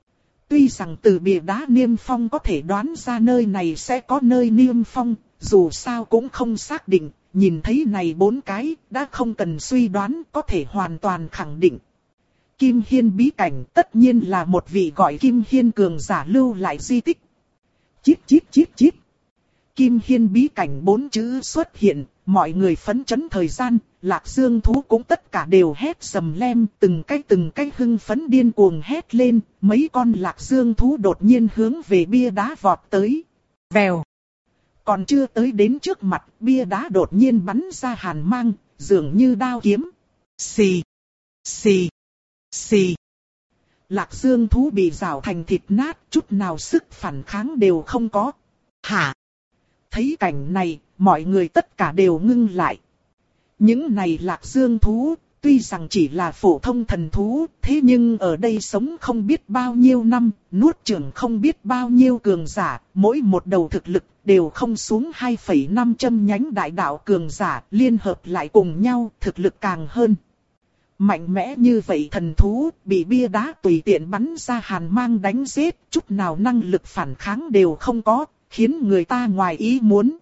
Tuy rằng từ bìa đá Niêm Phong có thể đoán ra nơi này sẽ có nơi Niêm Phong, dù sao cũng không xác định, nhìn thấy này bốn cái, đã không cần suy đoán, có thể hoàn toàn khẳng định. Kim Hiên bí cảnh tất nhiên là một vị gọi Kim Hiên cường giả lưu lại di tích. Chít chít chít chít. Kim Hiên bí cảnh bốn chữ xuất hiện, mọi người phấn chấn thời gian, Lạc Dương thú cũng tất cả đều hét sầm lem, từng cái từng cái hưng phấn điên cuồng hét lên, mấy con Lạc Dương thú đột nhiên hướng về bia đá vọt tới. Vèo. Còn chưa tới đến trước mặt, bia đá đột nhiên bắn ra hàn mang, dường như đao kiếm. Xì, xì, xì. Lạc Dương thú bị rào thành thịt nát, chút nào sức phản kháng đều không có. Hả? Thấy cảnh này, mọi người tất cả đều ngưng lại. Những này Lạc Dương thú, tuy rằng chỉ là phổ thông thần thú, thế nhưng ở đây sống không biết bao nhiêu năm, nuốt chửng không biết bao nhiêu cường giả, mỗi một đầu thực lực đều không xuống hai phẩy năm châm nhánh đại đạo cường giả, liên hợp lại cùng nhau, thực lực càng hơn. Mạnh mẽ như vậy thần thú, bị bia đá tùy tiện bắn ra hàn mang đánh giết, chút nào năng lực phản kháng đều không có, khiến người ta ngoài ý muốn.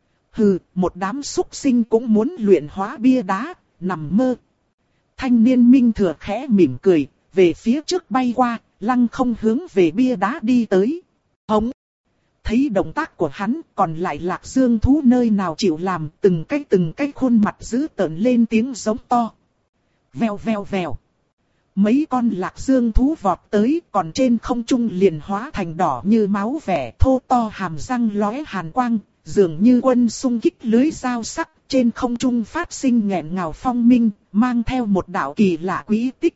Hừ, một đám súc sinh cũng muốn luyện hóa bia đá, nằm mơ. Thanh niên Minh Thừa khẽ mỉm cười, về phía trước bay qua, lăng không hướng về bia đá đi tới. Hống! Thấy động tác của hắn, còn lại Lạc Dương thú nơi nào chịu làm, từng cái từng cái khuôn mặt dữ tợn lên tiếng giống to. Vèo vèo vèo. Mấy con Lạc Dương thú vọt tới, còn trên không trung liền hóa thành đỏ như máu vẻ, thô to hàm răng lóe hàn quang, dường như quân xung kích lưới dao sắc, trên không trung phát sinh nghẹn ngào phong minh, mang theo một đạo kỳ lạ quý tích.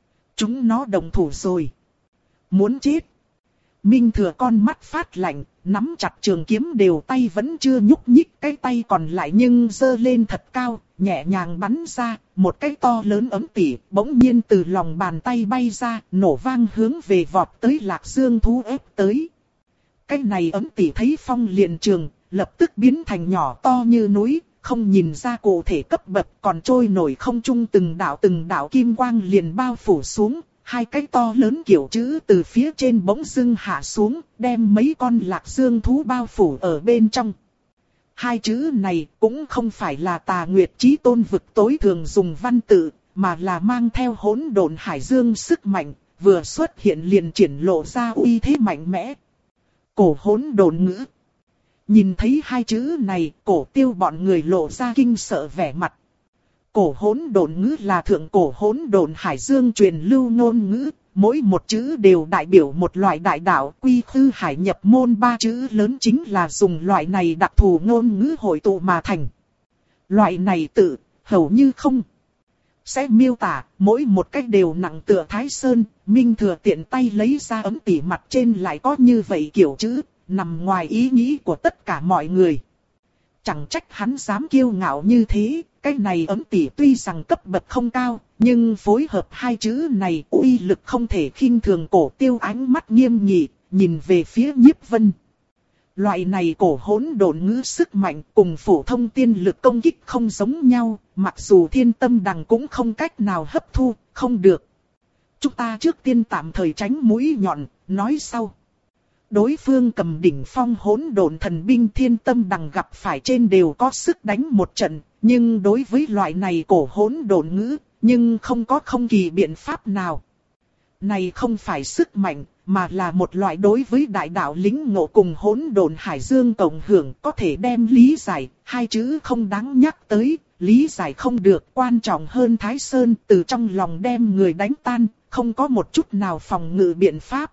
Chúng nó đồng thủ rồi. Muốn chết. Minh Thừa con mắt phát lạnh, nắm chặt trường kiếm đều tay vẫn chưa nhúc nhích, cái tay còn lại nhưng giơ lên thật cao, nhẹ nhàng bắn ra, một cái to lớn ấm tỉ, bỗng nhiên từ lòng bàn tay bay ra, nổ vang hướng về vọt tới Lạc Dương thú ép tới. Cái này ấm tỉ thấy phong liền trường, lập tức biến thành nhỏ to như núi, không nhìn ra cụ thể cấp bậc, còn trôi nổi không trung từng đạo từng đạo kim quang liền bao phủ xuống. Hai cái to lớn kiểu chữ từ phía trên bỗng dưng hạ xuống, đem mấy con Lạc Dương thú bao phủ ở bên trong. Hai chữ này cũng không phải là Tà Nguyệt Chí Tôn vực tối thường dùng văn tự, mà là mang theo hỗn độn hải dương sức mạnh, vừa xuất hiện liền triển lộ ra uy thế mạnh mẽ. Cổ hỗn độn ngữ. Nhìn thấy hai chữ này, Cổ Tiêu bọn người lộ ra kinh sợ vẻ mặt. Cổ hỗn độn ngữ là thượng cổ hỗn độn hải dương truyền lưu ngôn ngữ, mỗi một chữ đều đại biểu một loại đại đạo. Quy Khư Hải nhập môn ba chữ lớn chính là dùng loại này đặc thù ngôn ngữ hội tụ mà thành. Loại này tự, hầu như không sẽ miêu tả, mỗi một cách đều nặng tựa Thái Sơn. Minh Thừa tiện tay lấy ra ấm tỉ, mặt trên lại có như vậy kiểu chữ, nằm ngoài ý nghĩ của tất cả mọi người. Chẳng trách hắn dám kiêu ngạo như thế. Cái này ấm tỉ tuy rằng cấp bậc không cao, nhưng phối hợp hai chữ này uy lực không thể khinh thường. Cổ Tiêu ánh mắt nghiêm nghị, nhìn về phía Nhiếp Vân. Loại này cổ hỗn độn ngữ sức mạnh cùng phổ thông tiên lực công kích không giống nhau, mặc dù Thiên Tâm Đằng cũng không cách nào hấp thu, không được. Chúng ta trước tiên tạm thời tránh mũi nhọn, nói sau. Đối phương cầm đỉnh phong hỗn độn thần binh Thiên Tâm Đằng gặp phải trên đều có sức đánh một trận, nhưng đối với loại này cổ hỗn độn ngữ, nhưng không có không kỳ biện pháp nào. Này không phải sức mạnh, mà là một loại đối với đại đạo lĩnh ngộ cùng hỗn độn hải dương cộng hưởng, có thể đem lý giải, hai chữ không đáng nhắc tới, lý giải không được, quan trọng hơn Thái Sơn từ trong lòng đem người đánh tan, không có một chút nào phòng ngự biện pháp.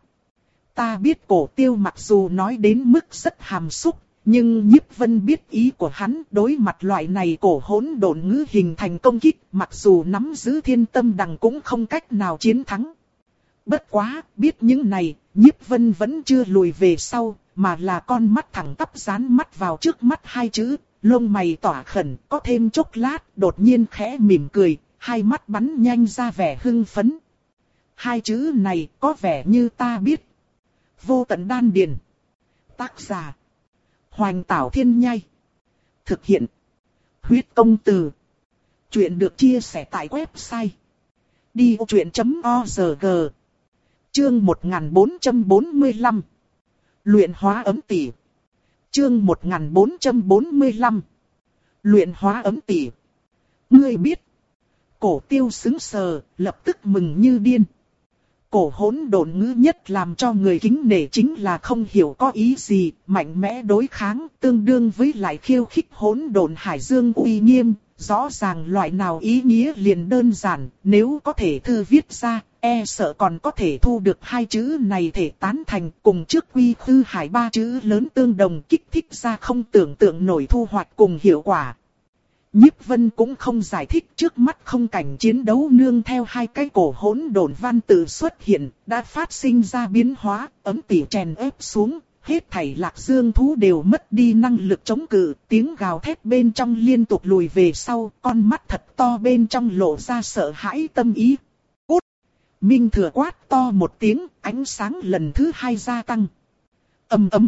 Ta biết Cổ Tiêu mặc dù nói đến mức rất hàm xúc, nhưng Nhiếp Vân biết ý của hắn, đối mặt loại này cổ hỗn độn ngữ hình thành công kích, mặc dù nắm giữ Thiên Tâm Đằng cũng không cách nào chiến thắng. Bất quá, biết những này, Nhiếp Vân vẫn chưa lùi về sau, mà là con mắt thẳng tắp dán mắt vào trước mắt hai chữ, lông mày tỏa khẩn, có thêm chốc lát, đột nhiên khẽ mỉm cười, hai mắt bắn nhanh ra vẻ hưng phấn. Hai chữ này có vẻ như ta biết. Vô tận đan điền. Tác giả Hoành Tảo Thiên Nhai. Thực hiện Huyết Công Từ. Chuyện được chia sẻ tại website đi ô chuyện chấm org. Chương một nghìn bốn trăm bốn mươi lăm. Luyện hóa ấm tỉ. Chương một nghìn bốn trăm bốn mươi lăm. Luyện hóa ấm tỉ. Ngươi biết. Cổ Tiêu sững sờ, lập tức mừng như điên. Cổ hỗn độn ngữ nhất làm cho người kính nể chính là không hiểu có ý gì, mạnh mẽ đối kháng, tương đương với lại khiêu khích hỗn độn hải dương uy nghiêm, rõ ràng loại nào ý nghĩa liền đơn giản, nếu có thể thư viết ra, e sợ còn có thể thu được hai chữ này thể tán thành, cùng trước Quy Khư Hải ba chữ lớn tương đồng, kích thích ra không tưởng tượng nổi thu hoạch cùng hiệu quả. Nhiếp Vân cũng không giải thích, trước mắt không cảnh chiến đấu nương theo hai cái cổ hỗn độn văn tự xuất hiện, đã phát sinh ra biến hóa, ấm tỉ chèn ép xuống, Hết thảy Lạc Dương thú đều mất đi năng lực chống cự, tiếng gào thét bên trong liên tục lùi về sau, con mắt thật to bên trong lộ ra sợ hãi tâm ý. Cút! Minh Thừa quát to một tiếng, ánh sáng lần thứ hai gia tăng. Ầm ầm.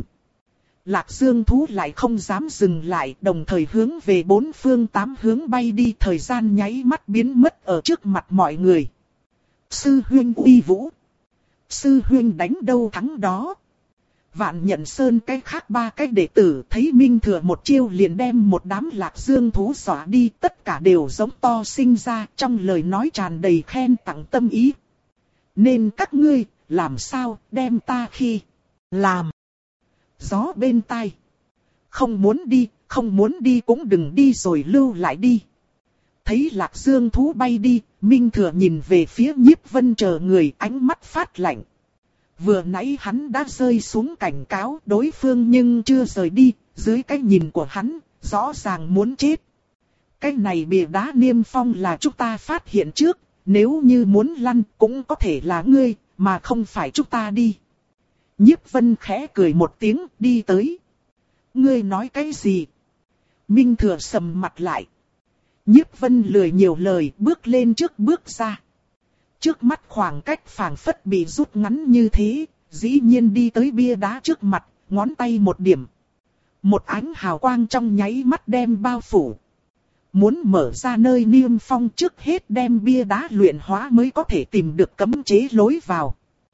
Lạc Dương thú lại không dám dừng lại, đồng thời hướng về bốn phương tám hướng bay đi, thời gian nháy mắt biến mất ở trước mặt mọi người. Sư huynh uy vũ. Sư huynh đánh đâu thắng đó. Vạn Nhận Sơn cái khác ba cái đệ tử thấy Minh Thừa một chiêu liền đem một đám Lạc Dương thú xóa đi, tất cả đều giống to sinh ra, trong lời nói tràn đầy khen tặng tâm ý. Nên các ngươi, làm sao, đem ta khi làm. Gió bên tai. Không muốn đi, không muốn đi cũng đừng đi rồi lưu lại đi. Thấy Lạc Dương thú bay đi, Minh Thừa nhìn về phía Nhiếp Vân chờ người, ánh mắt phát lạnh. Vừa nãy hắn đã rơi xuống cảnh cáo đối phương nhưng chưa rời đi, dưới cái nhìn của hắn, rõ ràng muốn chết. Cái này bìa đá niêm phong là chúng ta phát hiện trước, nếu như muốn lăn cũng có thể là ngươi, mà không phải chúng ta đi. Nhiếp Vân khẽ cười một tiếng, đi tới. Ngươi nói cái gì? Minh Thừa sầm mặt lại. Nhiếp Vân lười nhiều lời, bước lên trước bước ra. Trước mắt khoảng cách phảng phất bị rút ngắn như thế, dĩ nhiên đi tới bia đá trước mặt, ngón tay một điểm. Một ánh hào quang trong nháy mắt đem bao phủ. Muốn mở ra nơi niêm phong trước hết đem bia đá luyện hóa mới có thể tìm được cấm chế lối vào.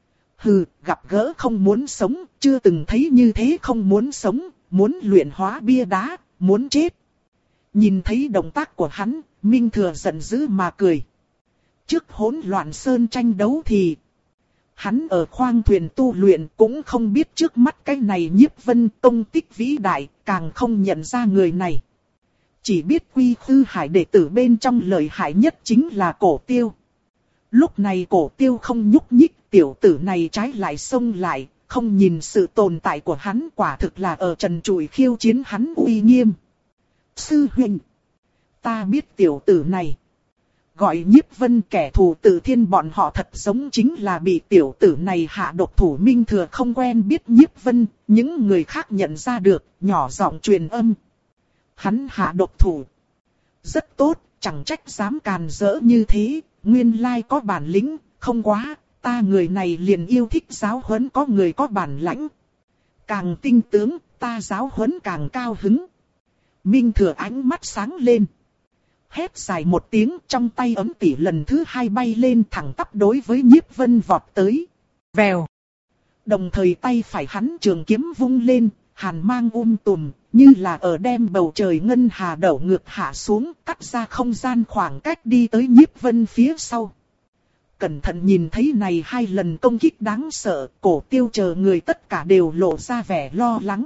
Hừ, gặp gỡ không muốn sống, chưa từng thấy như thế không muốn sống, muốn luyện hóa bia đá, muốn chết. Nhìn thấy động tác của hắn, Minh Thừa giận dữ mà cười. Trước hỗn loạn sơn tranh đấu thì hắn ở khoang thuyền tu luyện cũng không biết trước mắt cái này Nhiếp Vân công tích vĩ đại, càng không nhận ra người này. Chỉ biết Quy Khư Hải đệ tử bên trong lợi hại nhất chính là Cổ Tiêu. Lúc này Cổ Tiêu không nhúc nhích, tiểu tử này trái lại xông lại, không nhìn sự tồn tại của hắn, quả thực là ở trần trụi khiêu chiến hắn uy nghiêm. Sư huynh, ta biết tiểu tử này. Gọi Nhiếp Vân kẻ thù tự thiên bọn họ thật giống chính là bị tiểu tử này hạ độc thủ. Minh Thừa không quen biết Nhiếp Vân, những người khác nhận ra được, nhỏ giọng truyền âm. Hắn hạ độc thủ. Rất tốt, chẳng trách dám càn rỡ như thế, nguyên lai có bản lĩnh, không quá, ta người này liền yêu thích giáo huấn có người có bản lãnh. Càng tinh tướng, ta giáo huấn càng cao hứng. Minh Thừa ánh mắt sáng lên. Hét dài một tiếng, trong tay ấm tỉ lần thứ hai bay lên thẳng tắp đối với Nhiếp Vân vọt tới. Vèo. Đồng thời tay phải hắn trường kiếm vung lên, hàn mang um tùm, như là ở đem bầu trời ngân hà đẩu ngược hạ xuống, cắt ra không gian khoảng cách đi tới Nhiếp Vân phía sau. Cẩn thận nhìn thấy này hai lần công kích đáng sợ, Cổ Tiêu chờ người tất cả đều lộ ra vẻ lo lắng.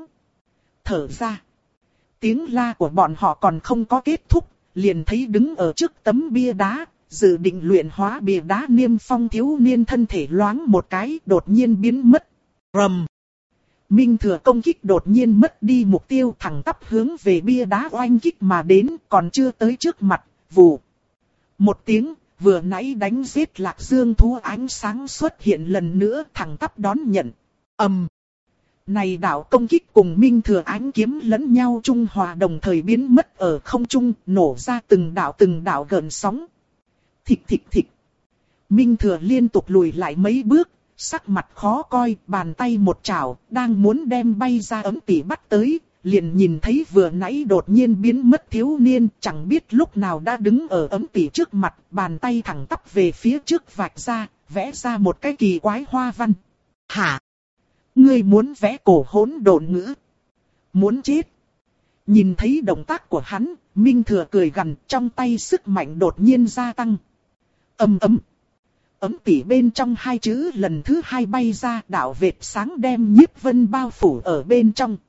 Thở ra. Tiếng la của bọn họ còn không có kết thúc, liền thấy đứng ở trước tấm bia đá, dự định luyện hóa bia đá niêm phong thiếu niên thân thể loáng một cái, đột nhiên biến mất. Rầm. Minh Thừa công kích đột nhiên mất đi mục tiêu, thẳng tắp hướng về bia đá oanh kích mà đến, còn chưa tới trước mặt, vù. Một tiếng, vừa nãy đánh giết Lạc Dương thú ánh sáng xuất hiện lần nữa, thẳng tắp đón nhận. Ầm. Này đạo công kích cùng Minh Thừa ánh kiếm lẫn nhau trung hòa, đồng thời biến mất ở không trung, nổ ra từng đạo từng đạo gợn sóng. Thịch thịch thịch. Minh Thừa liên tục lùi lại mấy bước, sắc mặt khó coi, bàn tay một chảo, đang muốn đem bay ra ấm tỉ bắt tới, liền nhìn thấy vừa nãy đột nhiên biến mất thiếu niên, chẳng biết lúc nào đã đứng ở ấm tỉ trước mặt, bàn tay thẳng tắp về phía trước vạch ra, vẽ ra một cái kỳ quái hoa văn. Hả? Ngươi muốn vẽ cổ hỗn độn ngữ? Muốn chết? Nhìn thấy động tác của hắn, Minh Thừa cười gằn, trong tay sức mạnh đột nhiên gia tăng. Ầm ầm. Ấm tỉ bên trong hai chữ lần thứ hai bay ra, đạo vệt sáng đem Nhiếp Vân bao phủ ở bên trong.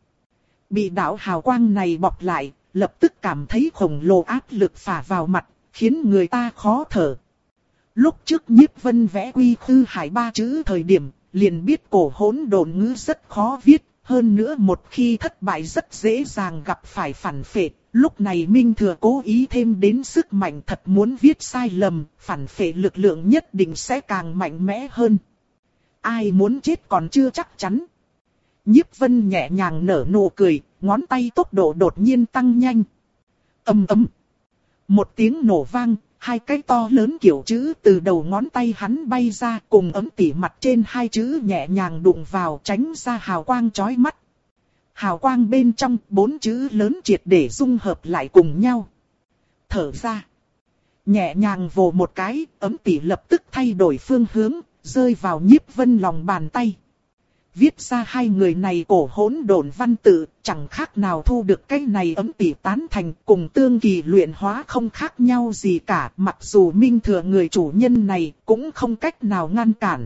Bị đạo hào quang này bọc lại, lập tức cảm thấy khổng lồ áp lực phả vào mặt, khiến người ta khó thở. Lúc trước Nhiếp Vân vẽ Quy Khư Hải ba chữ thời điểm, liền biết cổ hỗn độn ngữ rất khó viết, hơn nữa một khi thất bại rất dễ dàng gặp phải phản phệ. Lúc này Minh Thừa cố ý thêm đến sức mạnh, thật muốn viết sai lầm, phản phệ lực lượng nhất định sẽ càng mạnh mẽ hơn. Ai muốn chết còn chưa chắc chắn. Nhiếp Vân nhẹ nhàng nở nụ cười, ngón tay tốc độ đột nhiên tăng nhanh. Ầm ầm. Một tiếng nổ vang, hai cái to lớn kiểu chữ từ đầu ngón tay hắn bay ra, cùng ấm tỉ mặt trên hai chữ nhẹ nhàng đụng vào, tránh ra hào quang chói mắt. Hào quang bên trong, bốn chữ lớn triệt để dung hợp lại cùng nhau. Thở ra. Nhẹ nhàng vồ một cái, ấm tỉ lập tức thay đổi phương hướng, rơi vào Nhiếp Vân lòng bàn tay. Viết ra hai người này cổ hỗn độn văn tự, chẳng khác nào thu được cái này ấm tỉ tán thành, cùng tương kỳ luyện hóa không khác nhau gì cả, mặc dù Minh Thừa người chủ nhân này cũng không cách nào ngăn cản.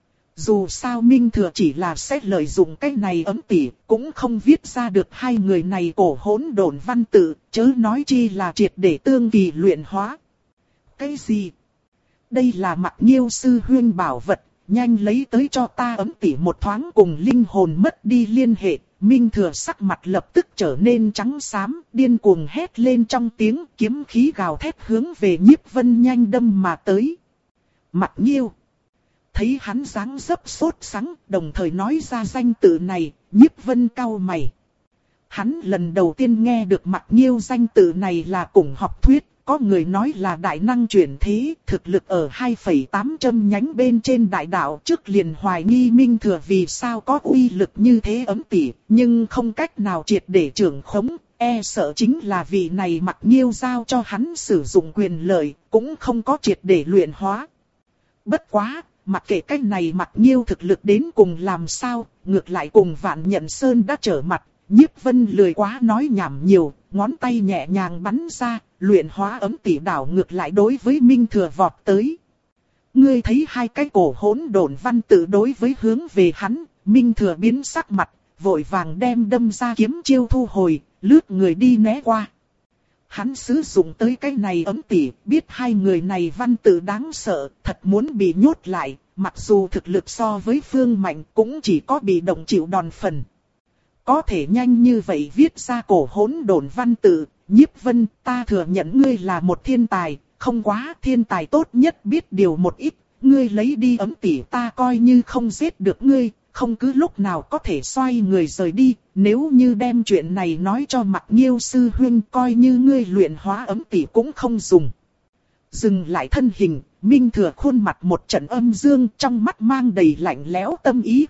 Dù sao Minh Thừa chỉ là sẽ lợi dụng cái này ấm tỉ, cũng không viết ra được hai người này cổ hỗn độn văn tự, chớ nói chi là triệt để tương kỳ luyện hóa. Cái gì? Đây là Mặc Nghiêu sư huynh bảo vật, nhanh lấy tới cho ta. Ấm tỉ một thoáng cùng linh hồn mất đi liên hệ, Minh Thừa sắc mặt lập tức trở nên trắng xám, điên cuồng hét lên trong tiếng, kiếm khí gào thét hướng về Nhiếp Vân nhanh đâm mà tới. Mặc Nghiêu. Thấy hắn dáng dấp sốt sắng, đồng thời nói ra danh tự này, Nhiếp Vân cau mày. Hắn lần đầu tiên nghe được Mặc Nghiêu danh tự này là cùng học thuyết. Có người nói là đại năng chuyển thế, thực lực ở hai phẩy tám châm nhánh bên trên đại đạo, trước liền hoài nghi Minh Thừa vì sao có uy lực như thế ấm tỉ, nhưng không cách nào triệt để trưởng khống, e sợ chính là vị này Mặc Nghiêu giao cho hắn sử dụng quyền lợi, cũng không có triệt để luyện hóa. Bất quá, mặc kệ cách này Mặc Nghiêu thực lực đến cùng làm sao, ngược lại cùng Vạn Nhận Sơn đã trở mặt. Nhiếp Vân lười quá nói nhảm nhiều, ngón tay nhẹ nhàng bắn ra, luyện hóa ấm tỉ đảo ngược lại đối với Minh Thừa vọt tới. Ngươi thấy hai cái cổ hỗn độn văn tự đối với hướng về hắn, Minh Thừa biến sắc mặt, vội vàng đem đâm ra kiếm chiêu thu hồi, lướt người đi né qua. Hắn sử dụng tới cái này ấm tỉ, biết hai người này văn tự đáng sợ, thật muốn bị nhốt lại, mặc dù thực lực so với Phương mạnh cũng chỉ có bị động chịu đòn phần. Có thể nhanh như vậy viết ra cổ hỗn độn văn tự, Nhiếp Vân, ta thừa nhận ngươi là một thiên tài, không quá thiên tài tốt nhất biết điều một ít, ngươi lấy đi ấm tỉ ta coi như không giết được ngươi, không cứ lúc nào có thể xoay người rời đi, nếu như đem chuyện này nói cho Mặc Nghiêu sư huynh coi như ngươi luyện hóa ấm tỉ cũng không dùng. Dừng lại thân hình, Minh Thừa khuôn mặt một trận âm dương, trong mắt mang đầy lạnh lẽo tâm ý.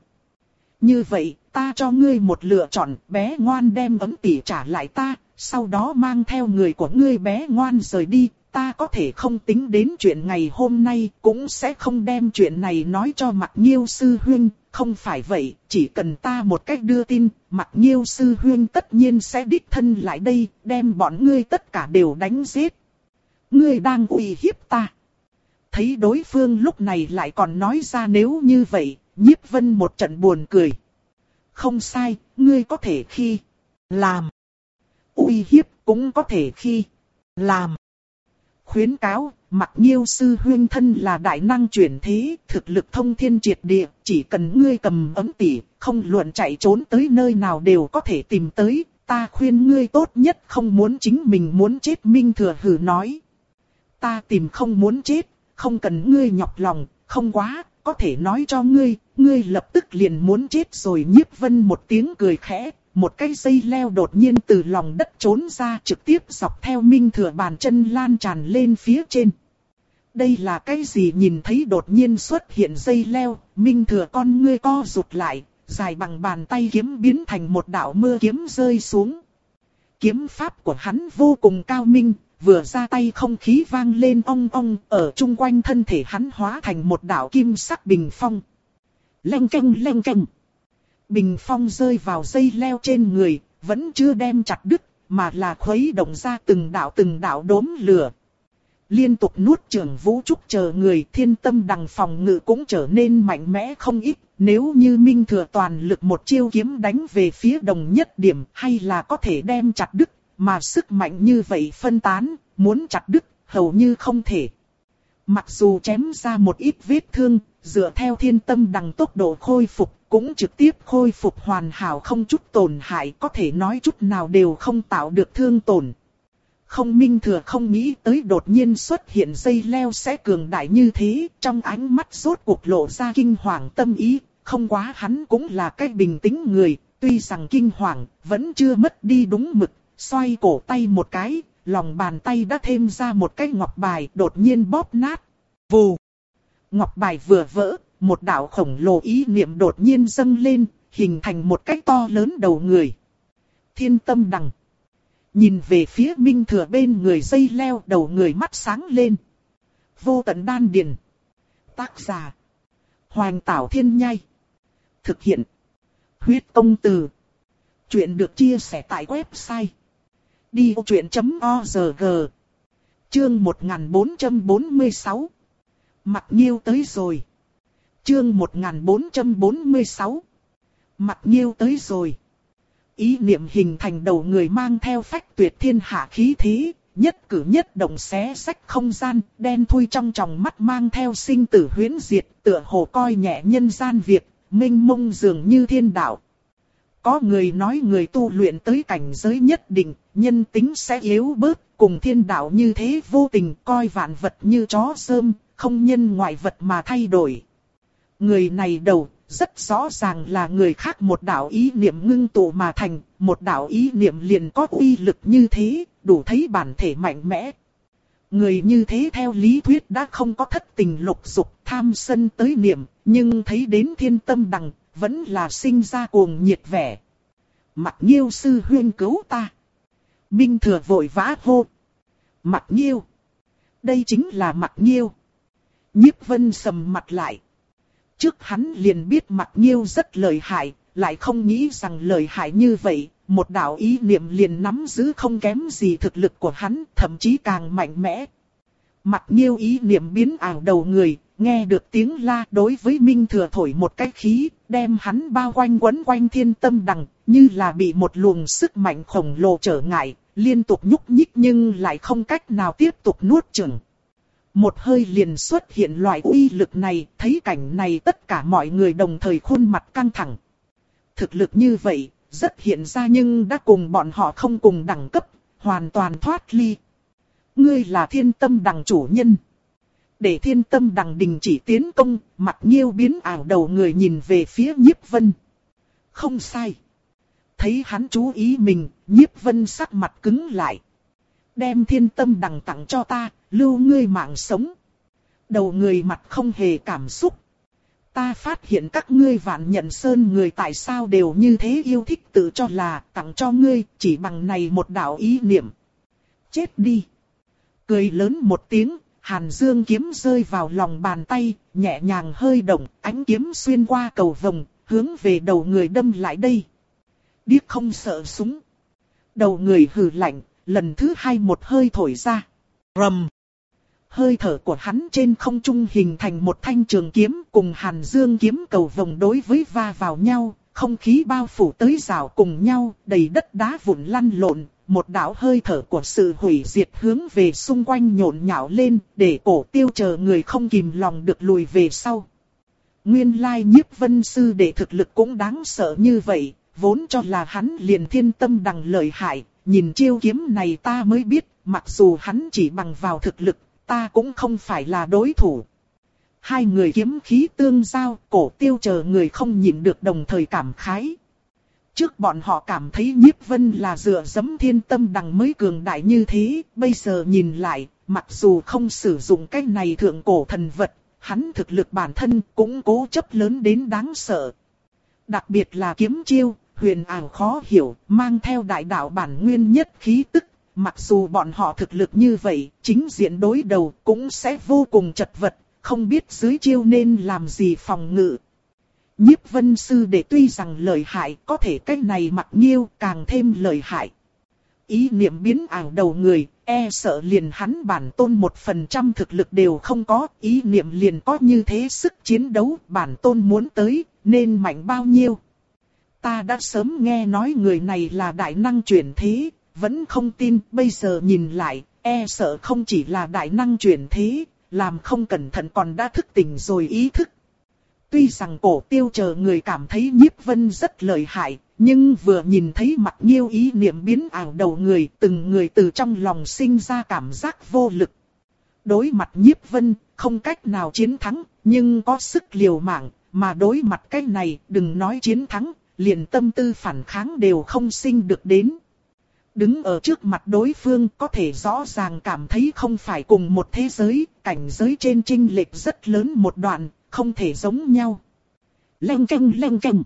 Như vậy, ta cho ngươi một lựa chọn, bé ngoan đem ấm tỉ trả lại ta, sau đó mang theo người của ngươi bé ngoan rời đi, ta có thể không tính đến chuyện ngày hôm nay, cũng sẽ không đem chuyện này nói cho Mặc Nghiêu sư huynh, không phải vậy, chỉ cần ta một cách đưa tin, Mặc Nghiêu sư huynh tất nhiên sẽ đích thân lại đây, đem bọn ngươi tất cả đều đánh giết. Ngươi đang uy hiếp ta. Thấy đối phương lúc này lại còn nói ra nếu như vậy, Nhiếp Vân một trận buồn cười. Không sai, ngươi có thể khi làm uy hiếp, cũng có thể khi làm khuyến cáo. Mặc Nghiêu sư huynh thân là đại năng chuyển thế, thực lực thông thiên triệt địa, chỉ cần ngươi cầm ấm tỉ, không luận chạy trốn tới nơi nào đều có thể tìm tới. Ta khuyên ngươi tốt nhất không muốn chính mình muốn chết. Minh Thừa hừ nói. Ta tìm không muốn chết, không cần ngươi nhọc lòng, không quá, có thể nói cho ngươi, ngươi lập tức liền muốn chết rồi. Nhiếp Vân một tiếng cười khẽ, một cái dây leo đột nhiên từ lòng đất trốn ra, trực tiếp dọc theo Minh Thừa bàn chân lan tràn lên phía trên. Đây là cái gì? Nhìn thấy đột nhiên xuất hiện dây leo, Minh Thừa con ngươi co rụt lại, dài bằng bàn tay kiếm biến thành một đạo mưa kiếm rơi xuống. Kiếm pháp của hắn vô cùng cao minh, vừa ra tay không khí vang lên ong ong, ở chung quanh thân thể hắn hóa thành một đạo kim sắc bình phong. Leng keng leng keng. Bình phong rơi vào dây leo trên người, vẫn chưa đem chặt đứt, mà là khuấy động ra từng đạo từng đạo đốm lửa. Liên tục nuốt chửng Vũ Trúc chờ người, Thiên Tâm Đằng phòng ngự cũng trở nên mạnh mẽ không ít. Nếu như Minh Thừa toàn lực một chiêu kiếm đánh về phía đồng nhất điểm, hay là có thể đem chặt đứt, mà sức mạnh như vậy phân tán, muốn chặt đứt, hầu như không thể. Mặc dù chém ra một ít vết thương, dựa theo Thiên Tâm Đằng tốc độ khôi phục, cũng trực tiếp khôi phục hoàn hảo không chút tổn hại, có thể nói chút nào đều không tạo được thương tổn. Không, Minh Thừa không nghĩ tới đột nhiên xuất hiện dây leo sẽ cường đại như thế, trong ánh mắt rốt cuộc lộ ra kinh hoàng tâm ý, Không quá hắn cũng là cái bình tĩnh người, tuy rằng kinh hoàng, vẫn chưa mất đi đúng mực, xoay cổ tay một cái, lòng bàn tay đã thêm ra một cái ngọc bài đột nhiên bóp nát. Vù! Ngọc bài vừa vỡ, một đạo khổng lồ ý niệm đột nhiên dâng lên, hình thành một cái to lớn đầu người. Thiên tâm đằng. Nhìn về phía Minh Thừa bên người dây leo, đầu người mắt sáng lên. Vô tận đan điền. Tác giả. Hoành Tảo Thiên Nhai. Thực hiện. Huyết Công Từ. Chuyện được chia sẻ tại website đi ô chuyện chấm org. Chương một nghìn bốn trăm bốn mươi sáu. Mặc Nghiêu tới rồi. Chương một nghìn bốn trăm bốn mươi sáu. Mặc Nghiêu tới rồi. Ý niệm hình thành đầu người mang theo phách tuyệt thiên hạ khí thế, nhất cử nhất động xé rách không gian, đen thui trong tròng mắt mang theo sinh tử huyễn diệt, tựa hồ coi nhẹ nhân gian việc, mênh mông dường như thiên đạo. Có người nói người tu luyện tới cảnh giới nhất định, nhân tính sẽ yếu bớt, cùng thiên đạo như thế vô tình coi vạn vật như chó sơm, không nhân ngoại vật mà thay đổi. Người này đầu, rất rõ ràng là người khác một đạo ý niệm ngưng tụ mà thành, một đạo ý niệm liền có uy lực như thế, đủ thấy bản thể mạnh mẽ. Người như thế theo lý thuyết đã không có thất tình lục dục tham sân tới niệm, nhưng thấy đến thiên tâm đằng, vẫn là sinh ra cuồng nhiệt vẻ. Mặc Nghiêu sư huynh cứu ta. Minh Thừa vội vã hô. Mặc Nghiêu. Đây chính là Mặc Nghiêu. Nhiếp Vân sầm mặt lại. Trước hắn liền biết Mặc Nghiêu rất lợi hại, lại không nghĩ rằng lợi hại như vậy, một đạo ý niệm liền nắm giữ không kém gì thực lực của hắn, thậm chí càng mạnh mẽ. Mặc Nghiêu ý niệm biến ảo đầu người, nghe được tiếng la đối với Minh Thừa thổi một cái khí, đem hắn bao quanh quấn quanh thiên tâm đằng, như là bị một luồng sức mạnh khổng lồ trở ngại, liên tục nhúc nhích nhưng lại không cách nào tiếp tục nuốt chửng. Một hơi liền xuất hiện loại uy lực này, thấy cảnh này tất cả mọi người đồng thời khuôn mặt căng thẳng. Thực lực như vậy, rất hiện ra nhưng đã cùng bọn họ không cùng đẳng cấp, hoàn toàn thoát ly. Ngươi là thiên tâm đằng chủ nhân. Để thiên tâm đằng đình chỉ tiến công, Mặc Nghiêu biến ảo đầu người nhìn về phía Nhiếp Vân. Không sai. Thấy hắn chú ý mình, Nhiếp Vân sắc mặt cứng lại. Đem thiên tâm đằng tặng cho ta, lưu ngươi mạng sống. Đầu người mặt không hề cảm xúc. Ta phát hiện các ngươi Vạn Nhận Sơn người tại sao đều như thế yêu thích tự cho là tặng cho ngươi chỉ bằng này một đạo ý niệm. Chết đi. Cười lớn một tiếng, Hàn Dương kiếm rơi vào lòng bàn tay, nhẹ nhàng hơi động, ánh kiếm xuyên qua cầu vồng, hướng về đầu người đâm lại đây. Điếc không sợ súng. Đầu người hừ lạnh, lần thứ hai một hơi thổi ra. Rầm. Hơi thở của hắn trên không trung hình thành một thanh trường kiếm cùng Hàn Dương kiếm cầu vồng đối với va vào nhau, không khí bao phủ tới rào cùng nhau, đầy đất đá vụn lăn lộn, một đạo hơi thở của sự hủy diệt hướng về xung quanh nhộn nhạo lên, để Cổ Tiêu chờ người không kìm lòng được lùi về sau. Nguyên lai Nhiếp Vân sư đệ thực lực cũng đáng sợ như vậy, vốn cho là hắn liền thiên tâm đằng lợi hại, nhìn chiêu kiếm này ta mới biết, mặc dù hắn chỉ bằng vào thực lực, ta cũng không phải là đối thủ. Hai người kiếm khí tương giao, Cổ Tiêu chờ người không nhịn được đồng thời cảm khái. Trước bọn họ cảm thấy Nhiếp Vân là dựa dẫm thiên tâm đằng mới cường đại như thế, bây giờ nhìn lại, mặc dù không sử dụng cái này thượng cổ thần vật, hắn thực lực bản thân cũng cố chấp lớn đến đáng sợ. Đặc biệt là kiếm chiêu, huyền ảo khó hiểu, mang theo đại đạo bản nguyên nhất khí tức. Mặc dù bọn họ thực lực như vậy, chính diện đối đầu cũng sẽ vô cùng chật vật, không biết dưới chiêu nên làm gì phòng ngự. Nhiếp Vân sư đệ tuy rằng lợi hại, có thể cái này Mặc Nghiêu càng thêm lợi hại. Ý niệm biến ảo đầu người, e sợ liền hắn bản tôn một phần trăm thực lực đều không có, ý niệm liền có như thế sức chiến đấu, bản tôn muốn tới, nên mạnh bao nhiêu. Ta đã sớm nghe nói người này là đại năng chuyển thế. Vẫn không tin, bây giờ nhìn lại, e sợ không chỉ là đại năng chuyển thế, làm không cẩn thận còn đã thức tỉnh rồi ý thức. Tuy rằng Cổ Tiêu chờ người cảm thấy Nhiếp Vân rất lợi hại, nhưng vừa nhìn thấy Mặc Nghiêu ý niệm biến ảo đầu người, từng người từ trong lòng sinh ra cảm giác vô lực. Đối mặt Nhiếp Vân, không cách nào chiến thắng, nhưng có sức liều mạng, mà đối mặt cái này, đừng nói chiến thắng, liền tâm tư phản kháng đều không sinh được đến. Đứng ở trước mặt đối phương có thể rõ ràng cảm thấy không phải cùng một thế giới, cảnh giới trên chênh lệch rất lớn một đoạn, không thể giống nhau. Leng keng leng keng.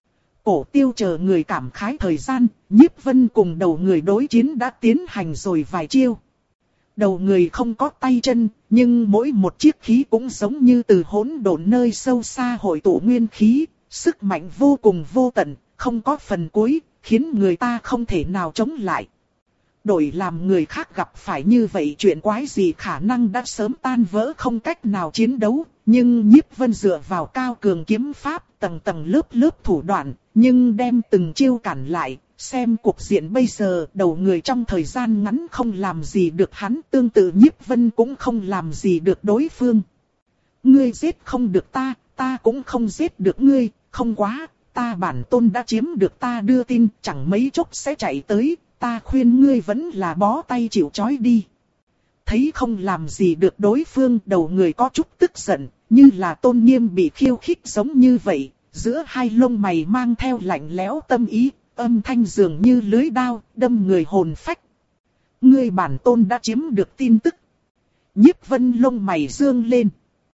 Cổ Tiêu chờ người cảm khái thời gian, Nhiếp Vân cùng đầu người đối chiến đã tiến hành rồi vài chiêu. Đầu người không có tay chân, nhưng mỗi một chiếc khí cũng giống như từ hỗn độn nơi sâu xa hội tụ nguyên khí, sức mạnh vô cùng vô tận, không có phần cuối, khiến người ta không thể nào chống lại. Đổi làm người khác gặp phải như vậy chuyện quái gì khả năng đã sớm tan vỡ không cách nào chiến đấu, nhưng Nhiếp Vân dựa vào cao cường kiếm pháp, tầng tầng lớp lớp thủ đoạn, nhưng đem từng chiêu cản lại, xem cục diện bây giờ đầu người trong thời gian ngắn không làm gì được hắn, tương tự Nhiếp Vân cũng không làm gì được đối phương. Ngươi giết không được ta, ta cũng không giết được ngươi, không quá, ta bản tôn đã chiếm được ta đưa tin, chẳng mấy chốc sẽ chạy tới, ta khuyên ngươi vẫn là bó tay chịu trói đi. Thấy không làm gì được đối phương, đầu người có chút tức giận, như là tôn nghiêm bị khiêu khích giống như vậy, giữa hai lông mày mang theo lạnh lẽo tâm ý, âm thanh dường như lưới đao, đâm người hồn phách. Ngươi bản tôn đã chiếm được tin tức. Nhiếp Vân lông mày dương lên.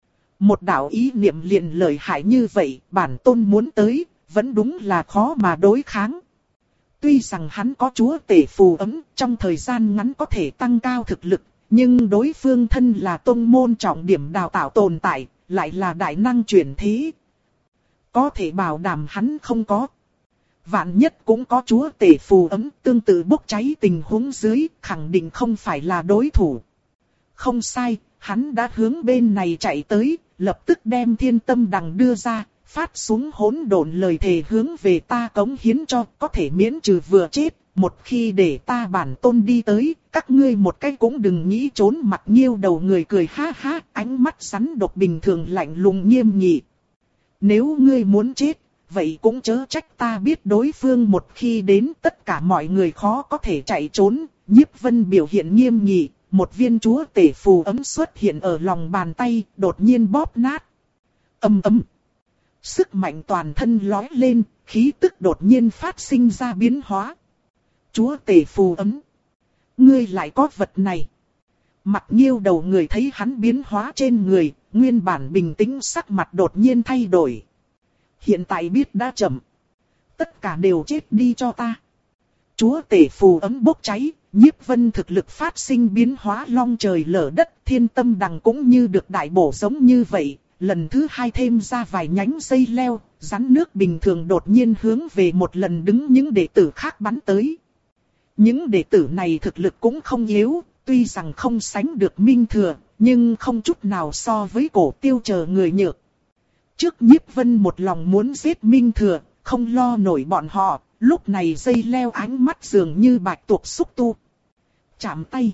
Một đạo ý niệm liền lợi hại như vậy, bản tôn muốn tới, vẫn đúng là khó mà đối kháng. Tuy rằng hắn có chúa tể phù ấm, trong thời gian ngắn có thể tăng cao thực lực, nhưng đối phương thân là tông môn trọng điểm đào tạo tồn tại, lại là đại năng chuyển thế. Có thể bảo đảm hắn không có. Vạn nhất cũng có chúa tể phù ấm tương tự bốc cháy tình huống dưới, khẳng định không phải là đối thủ. Không sai, hắn đã hướng bên này chạy tới, lập tức đem thiên tâm đằng đưa ra, phát xuống hỗn độn lời thề hướng về ta cống hiến cho, có thể miễn trừ vừa chết, một khi để ta bản tôn đi tới, các ngươi một cái cũng đừng nghĩ trốn. Mặt Nghiêu đầu người cười ha ha, ánh mắt rắn độc bình thường lạnh lùng nghiêm nghị. Nếu ngươi muốn chết, vậy cũng chớ trách ta biết đối phương một khi đến tất cả mọi người khó có thể chạy trốn. Nhiếp Vân biểu hiện nghiêm nghị, một viên chúa tể phù ấm xuất hiện ở lòng bàn tay, đột nhiên bóp nát. Âm ầm. Sức mạnh toàn thân lói lên, khí tức đột nhiên phát sinh ra biến hóa. Chúa tể phù ấm. Ngươi lại có vật này. Mặt Nghiêu đầu người thấy hắn biến hóa trên người, nguyên bản bình tĩnh sắc mặt đột nhiên thay đổi. Hiện tại biết đã chậm. Tất cả đều chết đi cho ta. Chúa tể phù ấm bốc cháy, Nhiếp Vân thực lực phát sinh biến hóa long trời lở đất, thiên tâm đằng cũng như được đại bổ giống như vậy. Lần thứ hai thêm ra vài nhánh dây leo, rắn nước bình thường đột nhiên hướng về một lần đứng những đệ tử khác bắn tới. Những đệ tử này thực lực cũng không yếu, tuy rằng không sánh được Minh Thừa, nhưng không chút nào so với Cổ Tiêu chờ người nhược. Trước Nhiếp Vân một lòng muốn giết Minh Thừa, không lo nổi bọn họ, lúc này dây leo ánh mắt dường như bạch tuộc xúc tu. Chạm tay.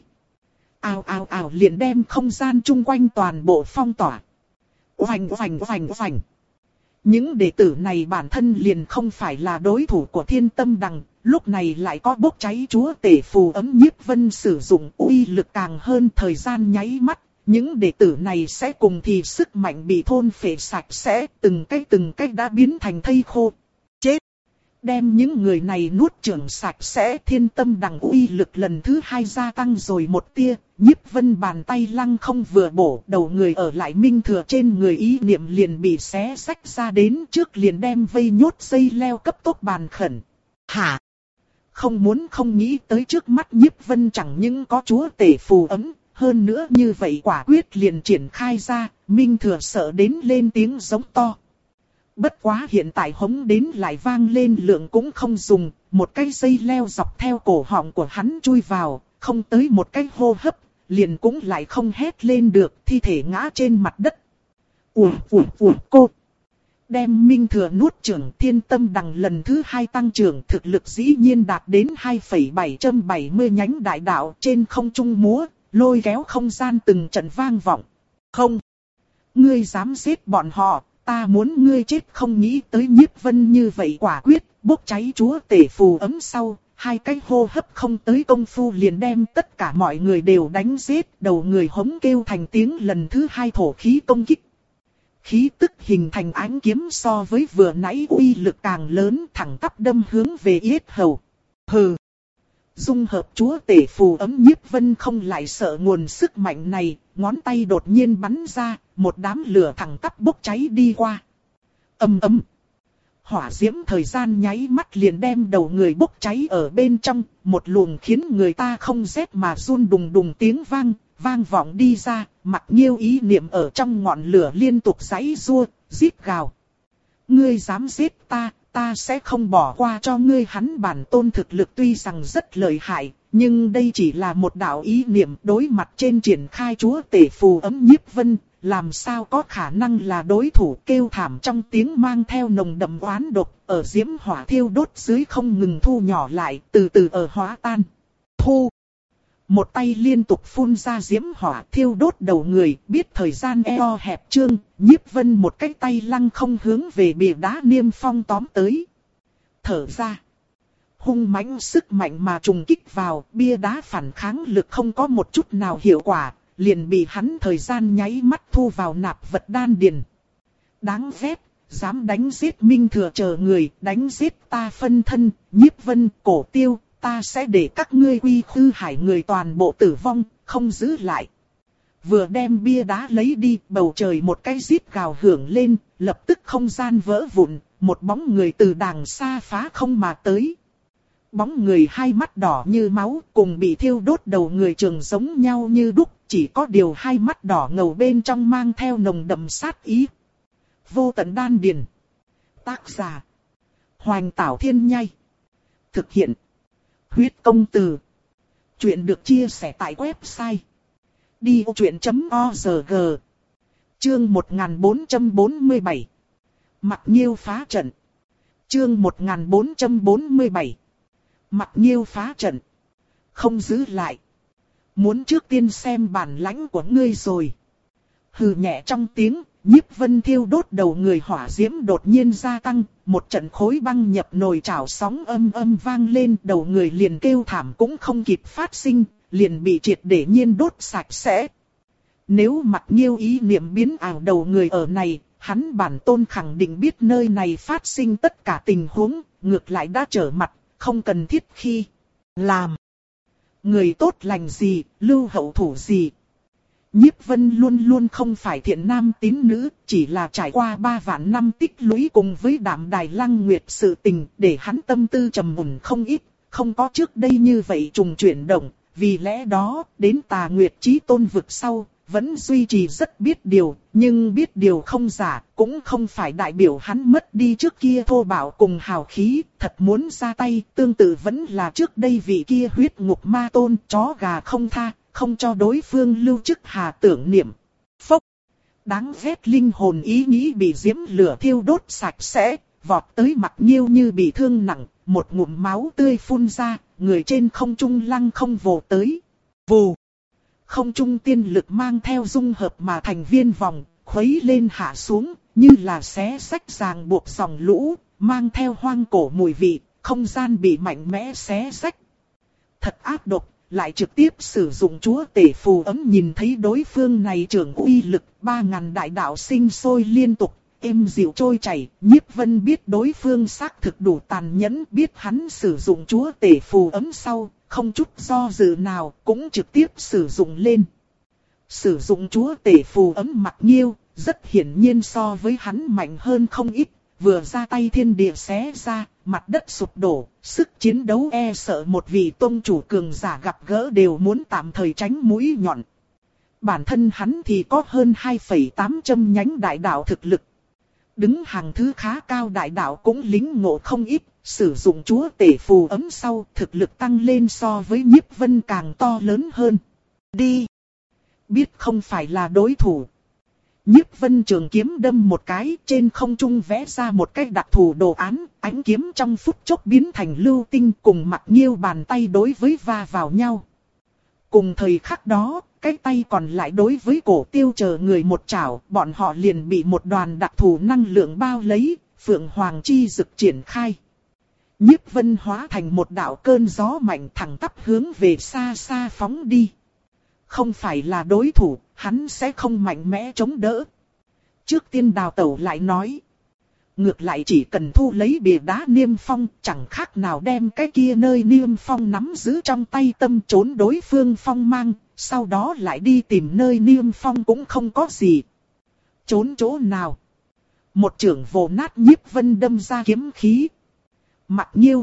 Ào ào ào liền đem không gian chung quanh toàn bộ phong tỏa. Oành oành oành oành. Những đệ tử này bản thân liền không phải là đối thủ của thiên tâm đằng, lúc này lại có bốc cháy chúa tể phù ấm. Nhiếp Vân sử dụng uy lực càng hơn, thời gian nháy mắt. Những đệ tử này sẽ cùng thì sức mạnh bị thôn phệ sạch sẽ, từng cái từng cái đã biến thành thây khô. Chết! Đem những người này nuốt chửng sạch sẽ. Thiên tâm đằng uy lực lần thứ hai gia tăng rồi một tia. Nhiếp Vân bàn tay lăng không vừa bổ, đầu người ở lại Minh Thừa trên người ý niệm liền bị xé rách ra, đến trước liền đem vây nhốt dây leo cấp tốc bàn khẩn. Hả? Không muốn không nghĩ tới trước mắt Nhiếp Vân chẳng những có chúa tể phù ấm, hơn nữa như vậy quả quyết liền triển khai ra. Minh Thừa sợ đến lên tiếng giống to. Bất quá hiện tại hống đến lại vang lên lượng cũng không dùng, một cái dây leo dọc theo cổ họng của hắn chui vào, không tới một cái hô hấp, liền cũng lại không hét lên được, thi thể ngã trên mặt đất. Ủa ủa ủa cô! Đem Minh Thừa nuốt chửng, thiên tâm đằng lần thứ hai tăng trưởng, thực lực dĩ nhiên đạt đến hai phẩy bảy bảy không nhánh đại đạo trên không trung múa, lôi kéo không gian từng trận vang vọng. Không! Ngươi dám giết bọn họ! Ta muốn ngươi chết. Không nghĩ tới Nhiếp Vân như vậy quả quyết, bốc cháy chúa tể phù ấm sau, hai cái hô hấp không tới công phu liền đem tất cả mọi người đều đánh giết. Đầu người hống kêu thành tiếng, lần thứ hai thổ khí công kích. khí tức hình thành ánh kiếm so với vừa nãy uy lực càng lớn, thẳng tắp đâm hướng về yết hầu. Hừ! Dung hợp chúa tể phù ấm Nhiếp Vân không lại sợ nguồn sức mạnh này, ngón tay đột nhiên bắn ra, một đám lửa thẳng tắp bốc cháy đi qua. Ầm ầm! Hỏa diễm thời gian nháy mắt liền đem đầu người bốc cháy ở bên trong, một luồng khiến người ta không rét mà run đùng đùng tiếng vang, vang vọng đi ra, Mặc Nghiêu ý niệm ở trong ngọn lửa liên tục giãy giụa, rít gào. Ngươi dám giết ta, ta sẽ không bỏ qua cho ngươi. Hắn bản tôn thực lực tuy rằng rất lợi hại, nhưng đây chỉ là một đạo ý niệm. Đối mặt trên triển khai chúa tể phù ấm Nhiếp Vân, làm sao có khả năng là đối thủ. Kêu thảm trong tiếng mang theo nồng đậm oán độc, ở diễm hỏa thiêu đốt dưới không ngừng thu nhỏ lại, từ từ ở hóa tan. Thu! Một tay liên tục phun ra diễm hỏa thiêu đốt đầu người, biết thời gian eo hẹp trương, Nhiếp Vân một cái tay lăng không hướng về bìa đá niêm phong tóm tới. Thở ra. Hung mãnh sức mạnh mà trùng kích vào, bia đá phản kháng lực không có một chút nào hiệu quả, liền bị hắn thời gian nháy mắt thu vào nạp vật đan điền. Đáng ghét, dám đánh giết Minh Thừa chờ người, đánh giết ta phân thân, Nhiếp Vân, Cổ Tiêu. Ta sẽ để các ngươi quy khư hải người toàn bộ tử vong, không giữ lại. Vừa đem bia đá lấy đi, bầu trời một cái rít gào hưởng lên, lập tức không gian vỡ vụn, một bóng người từ đàng xa phá không mà tới. Bóng người hai mắt đỏ như máu, cùng bị thiêu đốt đầu người trường giống nhau như đúc, chỉ có điều hai mắt đỏ ngầu bên trong mang theo nồng đậm sát ý. Vô tận đan điền. Tác giả: Hoành Tảo Thiên Nhai. Thực hiện: Huyết Công Từ. Chuyện được chia sẻ tại website đi ô chuyện chấm org. Chương một nghìn bốn trăm bốn mươi bảy. Mặc Nghiêu phá trận. Chương một nghìn bốn trăm bốn mươi bảy. Mặc Nghiêu phá trận. Không giữ lại. Muốn trước tiên xem bản lãnh của ngươi rồi. Hừ nhẹ trong tiếng, Nhiếp Vân thiêu đốt đầu người hỏa diễm đột nhiên gia tăng, một trận khối băng nhập nồi chảo sóng âm âm vang lên, đầu người liền kêu thảm cũng không kịp phát sinh, liền bị triệt để nhiên đốt sạch sẽ. Nếu Mặc Nghiêu ý niệm biến ảo đầu người ở này, hắn bản tôn khẳng định biết nơi này phát sinh tất cả tình huống, ngược lại đã trở mặt, không cần thiết khi làm. Người tốt lành gì, lưu hậu thủ gì. Nhiếp Vân luôn luôn không phải thiện nam tín nữ, chỉ là trải qua ba vạn năm tích lũy cùng với Đạm Đài Lăng Nguyệt sự tình, để hắn tâm tư trầm mùn không ít, không có trước đây như vậy trùng chuyển động, vì lẽ đó, đến Tà Nguyệt Chí Tôn vực sau, vẫn duy trì rất biết điều, nhưng biết điều không giả, cũng không phải đại biểu hắn mất đi trước kia thô bạo cùng hào khí, thật muốn ra tay, tương tự vẫn là trước đây vị kia huyết ngục ma tôn, chó gà không tha. Không cho đối phương lưu chức hà tưởng niệm. Phốc. Đáng ghét linh hồn ý nghĩ bị diễm lửa thiêu đốt sạch sẽ, vọt tới Mặc Nghiêu như bị thương nặng, một ngụm máu tươi phun ra, người trên không trung lăng không vồ tới. Vù. Không trung tiên lực mang theo dung hợp mà thành viên vòng, khuấy lên hạ xuống, như là xé xách ràng buộc dòng lũ, mang theo hoang cổ mùi vị, không gian bị mạnh mẽ xé xách. Thật ác độc. Lại trực tiếp sử dụng chúa tể phù ấm, nhìn thấy đối phương này trưởng uy lực, ba ngàn đại đạo sinh sôi liên tục, êm dịu trôi chảy. Nhiếp Vân biết đối phương xác thực đủ tàn nhẫn, biết hắn sử dụng chúa tể phù ấm sau, không chút do dự nào, cũng trực tiếp sử dụng lên. Sử dụng chúa tể phù ấm Mặc Nghiêu, rất hiển nhiên so với hắn mạnh hơn không ít. Vừa ra tay thiên địa xé ra, mặt đất sụp đổ, sức chiến đấu e sợ một vị tôn chủ cường giả gặp gỡ đều muốn tạm thời tránh mũi nhọn. Bản thân hắn thì có hơn hai phẩy tám trăm nhánh đại đạo thực lực. Đứng hàng thứ khá cao đại đạo cũng lính ngộ không ít, sử dụng chúa tể phù ấm sau thực lực tăng lên so với Nhiếp Vân càng to lớn hơn. Đi! Biết không phải là đối thủ. Nhiếp Vân trường kiếm đâm một cái, trên không trung vẽ ra một cái đặc thù đồ án, ánh kiếm trong phút chốc biến thành lưu tinh, cùng Mặc Nghiêu bàn tay đối với va vào nhau. Cùng thời khắc đó, cái tay còn lại đối với Cổ Tiêu chờ người một chảo, bọn họ liền bị một đoàn đặc thù năng lượng bao lấy, Phượng Hoàng chi dực triển khai. Nhiếp Vân hóa thành một đạo cơn gió mạnh thẳng tắp hướng về xa xa phóng đi. Không phải là đối thủ, hắn sẽ không mạnh mẽ chống đỡ. Trước tiên đào tẩu lại nói. Ngược lại chỉ cần thu lấy bìa đá niêm phong, chẳng khác nào đem cái kia nơi niêm phong nắm giữ trong tay tâm trốn đối phương phong mang, sau đó lại đi tìm nơi niêm phong cũng không có gì. Trốn chỗ nào? Một chưởng vồ nát Nhiếp Vân đâm ra kiếm khí. Mặc Nhiêu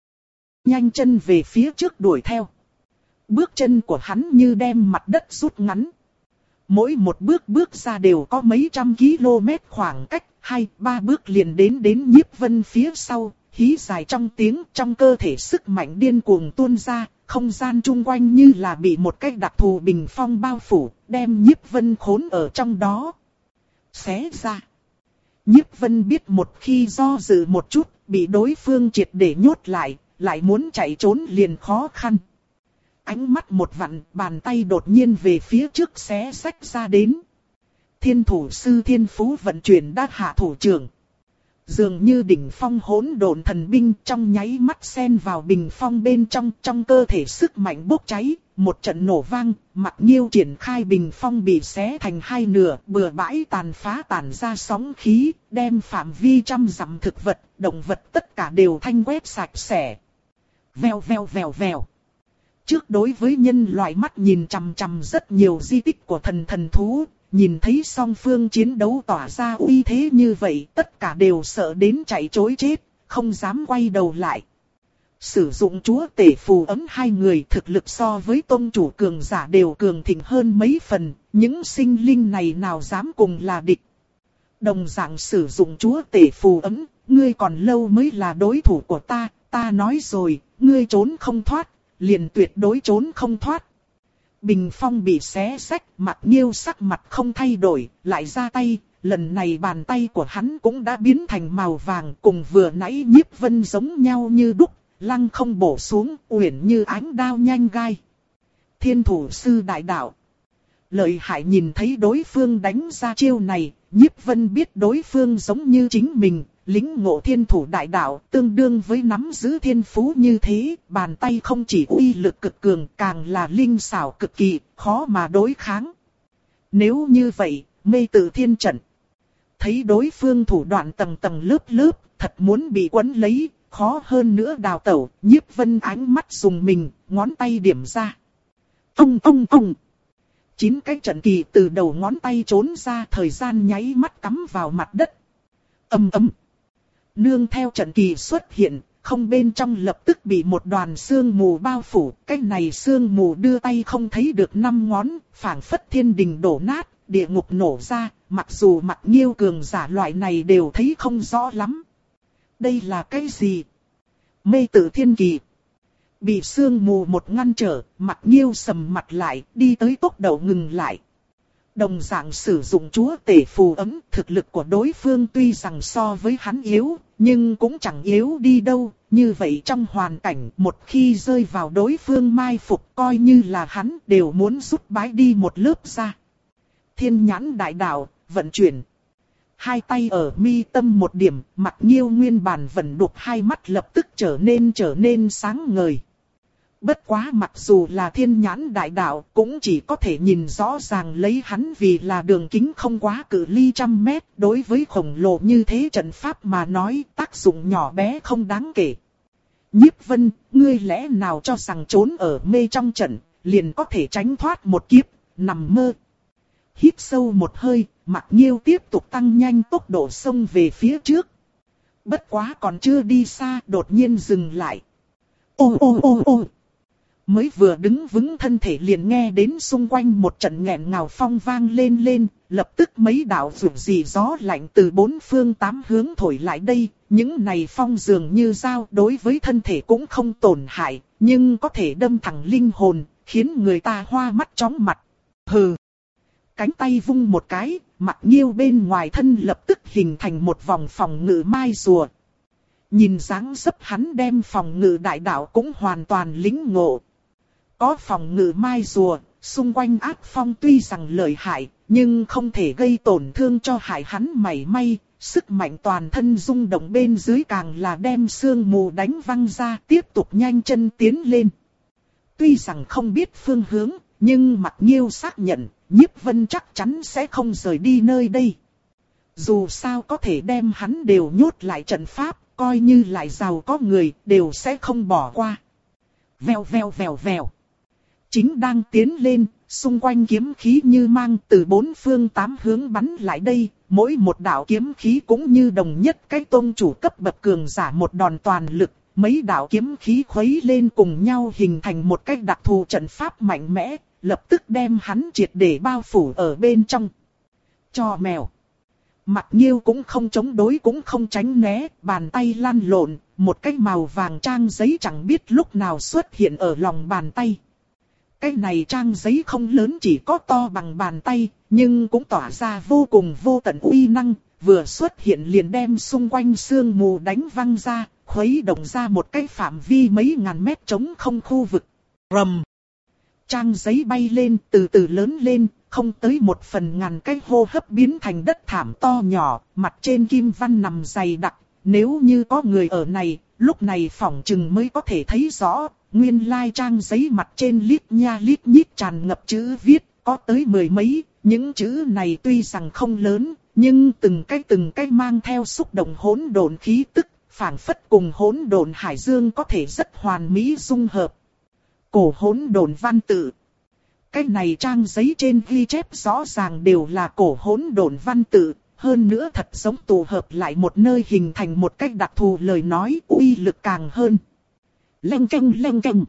nhanh chân về phía trước đuổi theo. Bước chân của hắn như đem mặt đất rút ngắn. Mỗi một bước bước ra đều có mấy trăm km khoảng cách, hai, ba bước liền đến đến Nhiếp Vân phía sau, hí dài trong tiếng, trong cơ thể sức mạnh điên cuồng tuôn ra, không gian chung quanh như là bị một cái đặc thù bình phong bao phủ, đem Nhiếp Vân khốn ở trong đó. Xé ra. Nhiếp Vân biết một khi do dự một chút, bị đối phương triệt để nhốt lại, lại muốn chạy trốn liền khó khăn. Ánh mắt một vặn, bàn tay đột nhiên về phía trước xé xách ra đến. Thiên thủ sư thiên phú vận chuyển đã hạ thủ trưởng. Dường như đỉnh phong hỗn độn thần binh trong nháy mắt xen vào bình phong bên trong, trong cơ thể sức mạnh bốc cháy, một trận nổ vang, Mặc Nhiêu triển khai bình phong bị xé thành hai nửa, bừa bãi tàn phá tản ra sóng khí, đem phạm vi trăm dặm thực vật, động vật tất cả đều thanh quét sạch sẽ. Vèo vèo vèo vèo. Trước đối với nhân loại mắt nhìn chằm chằm rất nhiều di tích của thần thần thú, nhìn thấy song phương chiến đấu tỏa ra uy thế như vậy, tất cả đều sợ đến chạy trối chết, không dám quay đầu lại. Sử dụng chúa tể phù ấm hai người thực lực so với tôn chủ cường giả đều cường thịnh hơn mấy phần, những sinh linh này nào dám cùng là địch. Đồng dạng sử dụng chúa tể phù ấm, ngươi còn lâu mới là đối thủ của ta, ta nói rồi, ngươi trốn không thoát, liền tuyệt đối trốn không thoát. Bình phong bị xé xách, Mặc Nhiêu sắc mặt không thay đổi, lại ra tay, lần này bàn tay của hắn cũng đã biến thành màu vàng, cùng vừa nãy Nhiếp Vân giống nhau như đúc, lăng không bổ xuống, uyển như ánh đao nhanh gai. Thiên thủ sư đại đạo. Lợi hại, nhìn thấy đối phương đánh ra chiêu này, Nhiếp Vân biết đối phương giống như chính mình. Lính ngộ thiên thủ đại đạo tương đương với nắm giữ thiên phú như thế, bàn tay không chỉ uy lực cực cường, càng là linh xảo cực kỳ, khó mà đối kháng. Nếu như vậy, mê tự thiên trận. Thấy đối phương thủ đoạn tầng tầng lớp lớp, thật muốn bị quấn lấy, khó hơn nữa đào tẩu, Nhiếp Vân ánh mắt dùng mình, ngón tay điểm ra. Ông ông ông. Chín cái trận kỳ từ đầu ngón tay trốn ra, thời gian nháy mắt cắm vào mặt đất. Âm ầm. Nương theo trận kỳ xuất hiện, không bên trong lập tức bị một đoàn sương mù bao phủ. Cái này sương mù đưa tay không thấy được năm ngón, phảng phất thiên đình đổ nát, địa ngục nổ ra. Mặc dù Mặc Nhiêu cường giả loại này đều thấy không rõ lắm. Đây là cái gì? Mê tự thiên kỳ. Bị sương mù một ngăn trở, Mặc Nhiêu sầm mặt lại, đi tới tốc độ ngừng lại. Đồng dạng sử dụng chúa tể phù ấm, thực lực của đối phương tuy rằng so với hắn yếu, nhưng cũng chẳng yếu đi đâu. Như vậy trong hoàn cảnh, một khi rơi vào đối phương mai phục, coi như là hắn đều muốn rút bái đi một lớp ra. Thiên nhãn đại đạo, vận chuyển. Hai tay ở mi tâm một điểm, Mặc Nhiêu nguyên bản vận đục hai mắt lập tức trở nên trở nên sáng ngời. Bất quá mặc dù là thiên nhãn đại đạo cũng chỉ có thể nhìn rõ ràng lấy hắn vì là đường kính không quá cự ly trăm mét. Đối với khổng lồ như thế trận pháp mà nói tác dụng nhỏ bé không đáng kể. Nhiếp Vân, ngươi lẽ nào cho rằng trốn ở mê trong trận liền có thể tránh thoát một kiếp, nằm mơ. Hít sâu một hơi, Mặc Nhiêu tiếp tục tăng nhanh tốc độ xông về phía trước. Bất quá còn chưa đi xa đột nhiên dừng lại. Ô ô ô ô. Mới vừa đứng vững thân thể liền nghe đến xung quanh một trận nghẹn ngào phong vang lên lên, lập tức mấy đạo rủ rì gió lạnh từ bốn phương tám hướng thổi lại đây, những này phong dường như dao đối với thân thể cũng không tổn hại, nhưng có thể đâm thẳng linh hồn, khiến người ta hoa mắt chóng mặt. Hừ! Cánh tay vung một cái, Mặc Nhiêu bên ngoài thân lập tức hình thành một vòng phòng ngự mai rùa. Nhìn dáng dấp hắn đem phòng ngự đại đạo cũng hoàn toàn lĩnh ngộ. Có phòng ngự mai rùa, xung quanh ác phong tuy rằng lợi hại, nhưng không thể gây tổn thương cho hại hắn mảy may. Sức mạnh toàn thân rung động bên dưới càng là đem sương mù đánh văng ra, tiếp tục nhanh chân tiến lên. Tuy rằng không biết phương hướng, nhưng Mặc Nhiêu xác nhận, Nhiếp Vân chắc chắn sẽ không rời đi nơi đây. Dù sao có thể đem hắn đều nhốt lại trận pháp, coi như lại giàu có người, đều sẽ không bỏ qua. Vèo vèo vèo vèo. Chính đang tiến lên, xung quanh kiếm khí như mang từ bốn phương tám hướng bắn lại đây, mỗi một đạo kiếm khí cũng như đồng nhất cái tôn chủ cấp bậc cường giả một đòn toàn lực, mấy đạo kiếm khí khuấy lên cùng nhau hình thành một cái đặc thù trận pháp mạnh mẽ, lập tức đem hắn triệt để bao phủ ở bên trong. Cho mèo. Mặc Nhiêu cũng không chống đối cũng không tránh né, bàn tay lăn lộn, một cái màu vàng trang giấy chẳng biết lúc nào xuất hiện ở lòng bàn tay. Cái này trang giấy không lớn, chỉ có to bằng bàn tay, nhưng cũng tỏa ra vô cùng vô tận uy năng, vừa xuất hiện liền đem xung quanh sương mù đánh văng ra, khuấy động ra một cái phạm vi mấy ngàn mét trống không khu vực. Rầm! Trang giấy bay lên, từ từ lớn lên, không tới một phần ngàn cái hô hấp biến thành đất thảm to nhỏ, mặt trên kim văn nằm dày đặc. Nếu như có người ở này, lúc này phỏng chừng mới có thể thấy rõ, nguyên lai trang giấy mặt trên lít nha lít nhít tràn ngập chữ viết, có tới mười mấy, những chữ này tuy rằng không lớn, nhưng từng cái từng cái mang theo xúc động hỗn độn khí tức, phảng phất cùng hỗn độn hải dương có thể rất hoàn mỹ dung hợp. Cổ hỗn độn văn tự. Cái này trang giấy trên ghi chép rõ ràng đều là cổ hỗn độn văn tự, hơn nữa thật giống tụ hợp lại một nơi hình thành một cách đặc thù lời nói, uy lực càng hơn. Leng keng leng keng.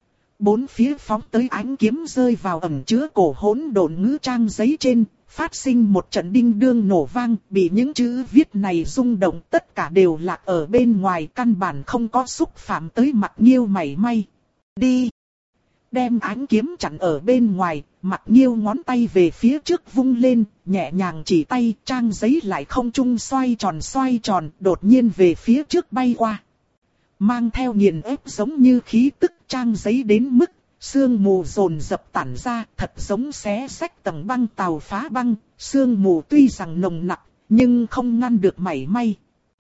Bốn phía phóng tới ánh kiếm rơi vào ẩn chứa cổ hỗn độn ngữ trang giấy trên, phát sinh một trận đinh đương nổ vang, bị những chữ viết này rung động, tất cả đều lạc ở bên ngoài, căn bản không có xúc phạm tới Mặc Nhiêu mảy may. Đi! Đem ánh kiếm chặn ở bên ngoài, Mặc Nhiêu ngón tay về phía trước vung lên, nhẹ nhàng chỉ tay, trang giấy lại không trung xoay tròn xoay tròn, đột nhiên về phía trước bay qua. Mang theo nghiền ép giống như khí tức, trang giấy đến mức sương mù dồn dập tản ra, thật giống xé xách tầng băng tàu phá băng, sương mù tuy rằng nồng nặc, nhưng không ngăn được mảy may.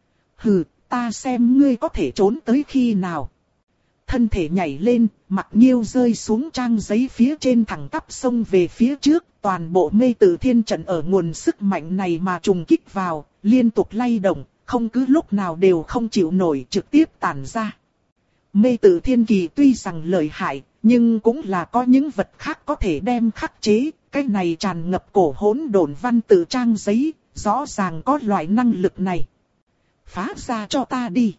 Hừ, ta xem ngươi có thể trốn tới khi nào. Thân thể nhảy lên, Mặc Nhiêu rơi xuống trang giấy phía trên thẳng tắp xông về phía trước, toàn bộ mê tử thiên trận ở nguồn sức mạnh này mà trùng kích vào, liên tục lay động, không cứ lúc nào đều không chịu nổi, trực tiếp tản ra. Mê tử thiên kỳ tuy rằng lợi hại, nhưng cũng là có những vật khác có thể đem khắc chế, cái này tràn ngập cổ hỗn độn văn tự trang giấy, rõ ràng có loại năng lực này. Phá ra cho ta đi.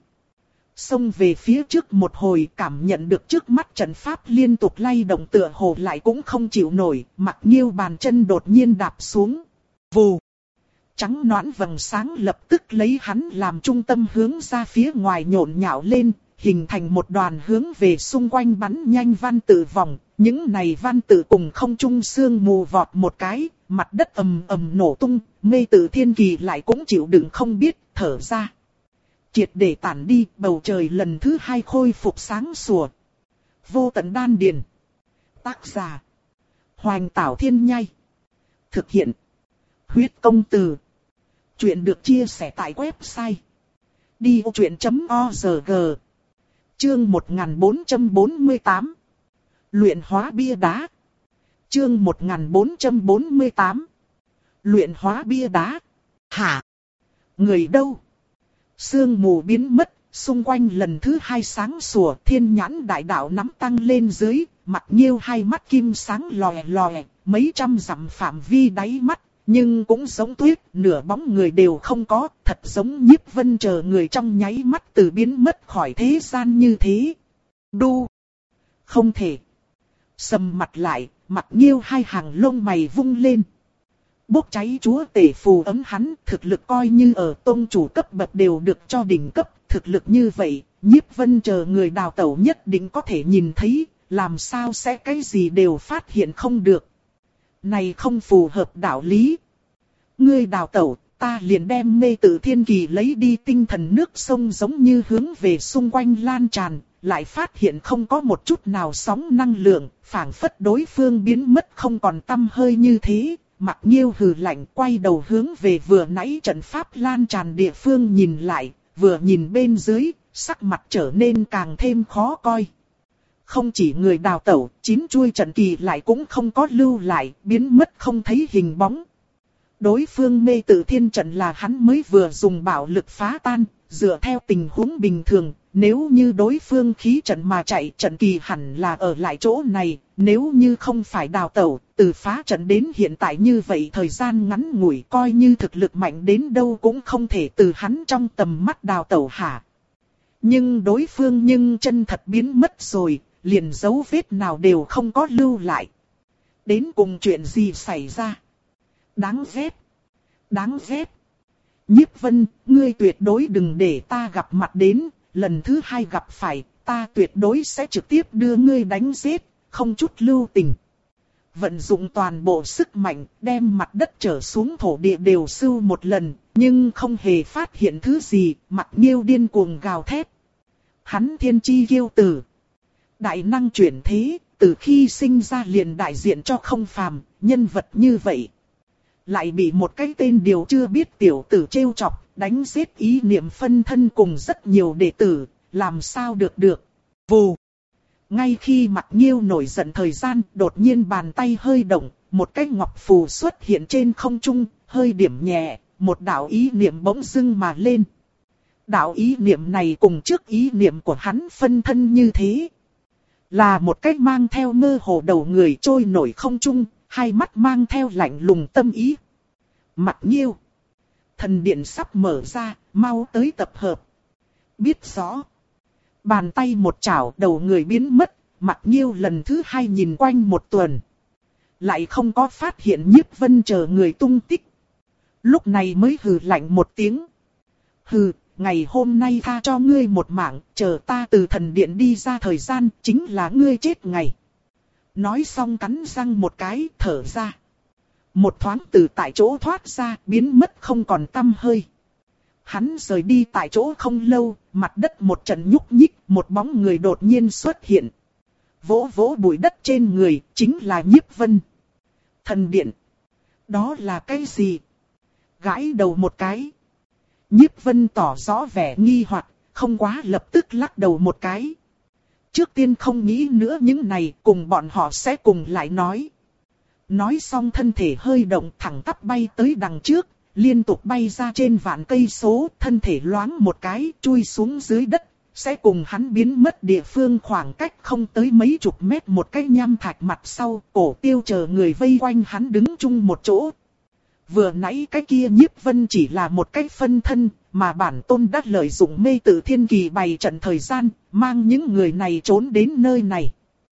Xông về phía trước một hồi, cảm nhận được trước mắt trận pháp liên tục lay động tựa hồ lại cũng không chịu nổi, Mặc Nhiêu bàn chân đột nhiên đạp xuống. Vù! Trắng nõn vầng sáng lập tức lấy hắn làm trung tâm hướng ra phía ngoài nhộn nhạo lên, hình thành một đoàn hướng về xung quanh bắn nhanh văn tự vòng. Những này văn tự cùng không trung sương mù vọt một cái, mặt đất ầm ầm nổ tung, mê tử thiên kỳ lại cũng chịu đựng không biết, thở ra. Triệt để tản đi, bầu trời lần thứ hai khôi phục sáng sủa. Vô tận đan điền. Tác giả: Hoành Tảo Thiên Nhai. Thực hiện: Huyết Công Từ. Chuyện được chia sẻ tại website đi ô chuyện chấm org. Chương một nghìn bốn trăm bốn mươi tám. Luyện hóa bia đá. Chương một nghìn bốn trăm bốn mươi tám. Luyện hóa bia đá. Hả? Người đâu? Sương mù biến mất, xung quanh lần thứ hai sáng sủa, thiên nhãn đại đạo nắm tăng lên dưới, Mặc Nhiêu hai mắt kim sáng lòe lòe, mấy trăm dặm phạm vi đáy mắt, nhưng cũng giống tuyết, nửa bóng người đều không có, thật giống Nhiếp Vân chờ người trong nháy mắt từ biến mất khỏi thế gian như thế. Đu! Không thể! Sầm mặt lại, Mặc Nhiêu hai hàng lông mày vung lên. Bốc cháy chúa tể phù ấm hắn, thực lực coi như ở tôn chủ cấp bậc đều được cho đỉnh cấp, thực lực như vậy, Nhiếp Vân chờ người đào tẩu nhất định có thể nhìn thấy, làm sao sẽ cái gì đều phát hiện không được. Này không phù hợp đạo lý. Ngươi đào tẩu, ta liền đem mê tử thiên kỳ lấy đi, tinh thần nước sông giống như hướng về xung quanh lan tràn, lại phát hiện không có một chút nào sóng năng lượng, phảng phất đối phương biến mất không còn tăm hơi như thế. Mặc Nhiêu hừ lạnh, quay đầu hướng về vừa nãy trận pháp lan tràn địa phương nhìn lại, vừa nhìn bên dưới, sắc mặt trở nên càng thêm khó coi. Không chỉ người đào tẩu, chín chuôi trận kỳ lại cũng không có lưu lại, biến mất không thấy hình bóng. Đối phương mê tự thiên trận là hắn mới vừa dùng bạo lực phá tan, dựa theo tình huống bình thường, nếu như đối phương khí trận mà chạy, trận kỳ hẳn là ở lại chỗ này, nếu như không phải đào tẩu, từ phá trận đến hiện tại như vậy thời gian ngắn ngủi, coi như thực lực mạnh đến đâu cũng không thể từ hắn trong tầm mắt đào tẩu hả. Nhưng đối phương nhưng chân thật biến mất rồi, liền dấu vết nào đều không có lưu lại. Đến cùng chuyện gì xảy ra? Đáng ghét! Đáng ghét! Nhiếp Vân, ngươi tuyệt đối đừng để ta gặp mặt đến, lần thứ hai gặp phải, ta tuyệt đối sẽ trực tiếp đưa ngươi đánh giết, không chút lưu tình. Vận dụng toàn bộ sức mạnh, đem mặt đất trở xuống thổ địa đều sưu một lần, nhưng không hề phát hiện thứ gì, Mặc Nghiêu điên cuồng gào thét. Hắn thiên chi kiêu tử. Đại năng chuyển thế, từ khi sinh ra liền đại diện cho không phàm, nhân vật như vậy. Lại bị một cái tên điều chưa biết tiểu tử trêu chọc, đánh giết ý niệm phân thân cùng rất nhiều đệ tử, làm sao được được. Vù. Ngay khi Mặc Nghiêu nổi giận thời gian, đột nhiên bàn tay hơi động, một cái ngọc phù xuất hiện trên không trung, hơi điểm nhẹ, một đạo ý niệm bỗng dưng mà lên. Đạo ý niệm này cùng trước ý niệm của hắn phân thân như thế. Là một cái mang theo mơ hồ đầu người trôi nổi không trung, hai mắt mang theo lạnh lùng tâm ý. Mặc Nghiêu. Thần điện sắp mở ra, mau tới tập hợp. Biết rõ. Bàn tay một chảo đầu người biến mất, Mặc Nghiêu lần thứ hai nhìn quanh một tuần. Lại không có phát hiện Nhiếp Vân chờ người tung tích. Lúc này mới hừ lạnh một tiếng. Hừ, ngày hôm nay tha cho ngươi một mạng, chờ ta từ thần điện đi ra thời gian, chính là ngươi chết ngày. Nói xong cắn răng một cái, thở ra. Một thoáng từ tại chỗ thoát ra, biến mất không còn tăm hơi. Hắn rời đi tại chỗ không lâu, mặt đất một trận nhúc nhích, một bóng người đột nhiên xuất hiện. Vỗ vỗ bụi đất trên người, chính là Nhiếp Vân. Thần điện. Đó là cái gì? Gãi đầu một cái. Nhiếp Vân tỏ rõ vẻ nghi hoặc, không quá lập tức lắc đầu một cái. Trước tiên không nghĩ nữa những này, cùng bọn họ sẽ cùng lại nói. Nói xong thân thể hơi động thẳng tắp bay tới đằng trước, liên tục bay ra trên vạn cây số, thân thể loáng một cái, chui xuống dưới đất, sẽ cùng hắn biến mất địa phương khoảng cách không tới mấy chục mét một cái nham thạch mặt sau, Cổ Tiêu chờ người vây quanh hắn đứng chung một chỗ. Vừa nãy cái kia Nhiếp Vân chỉ là một cái phân thân, mà bản tôn đã lợi dụng mê tự thiên kỳ bày trận thời gian, mang những người này trốn đến nơi này.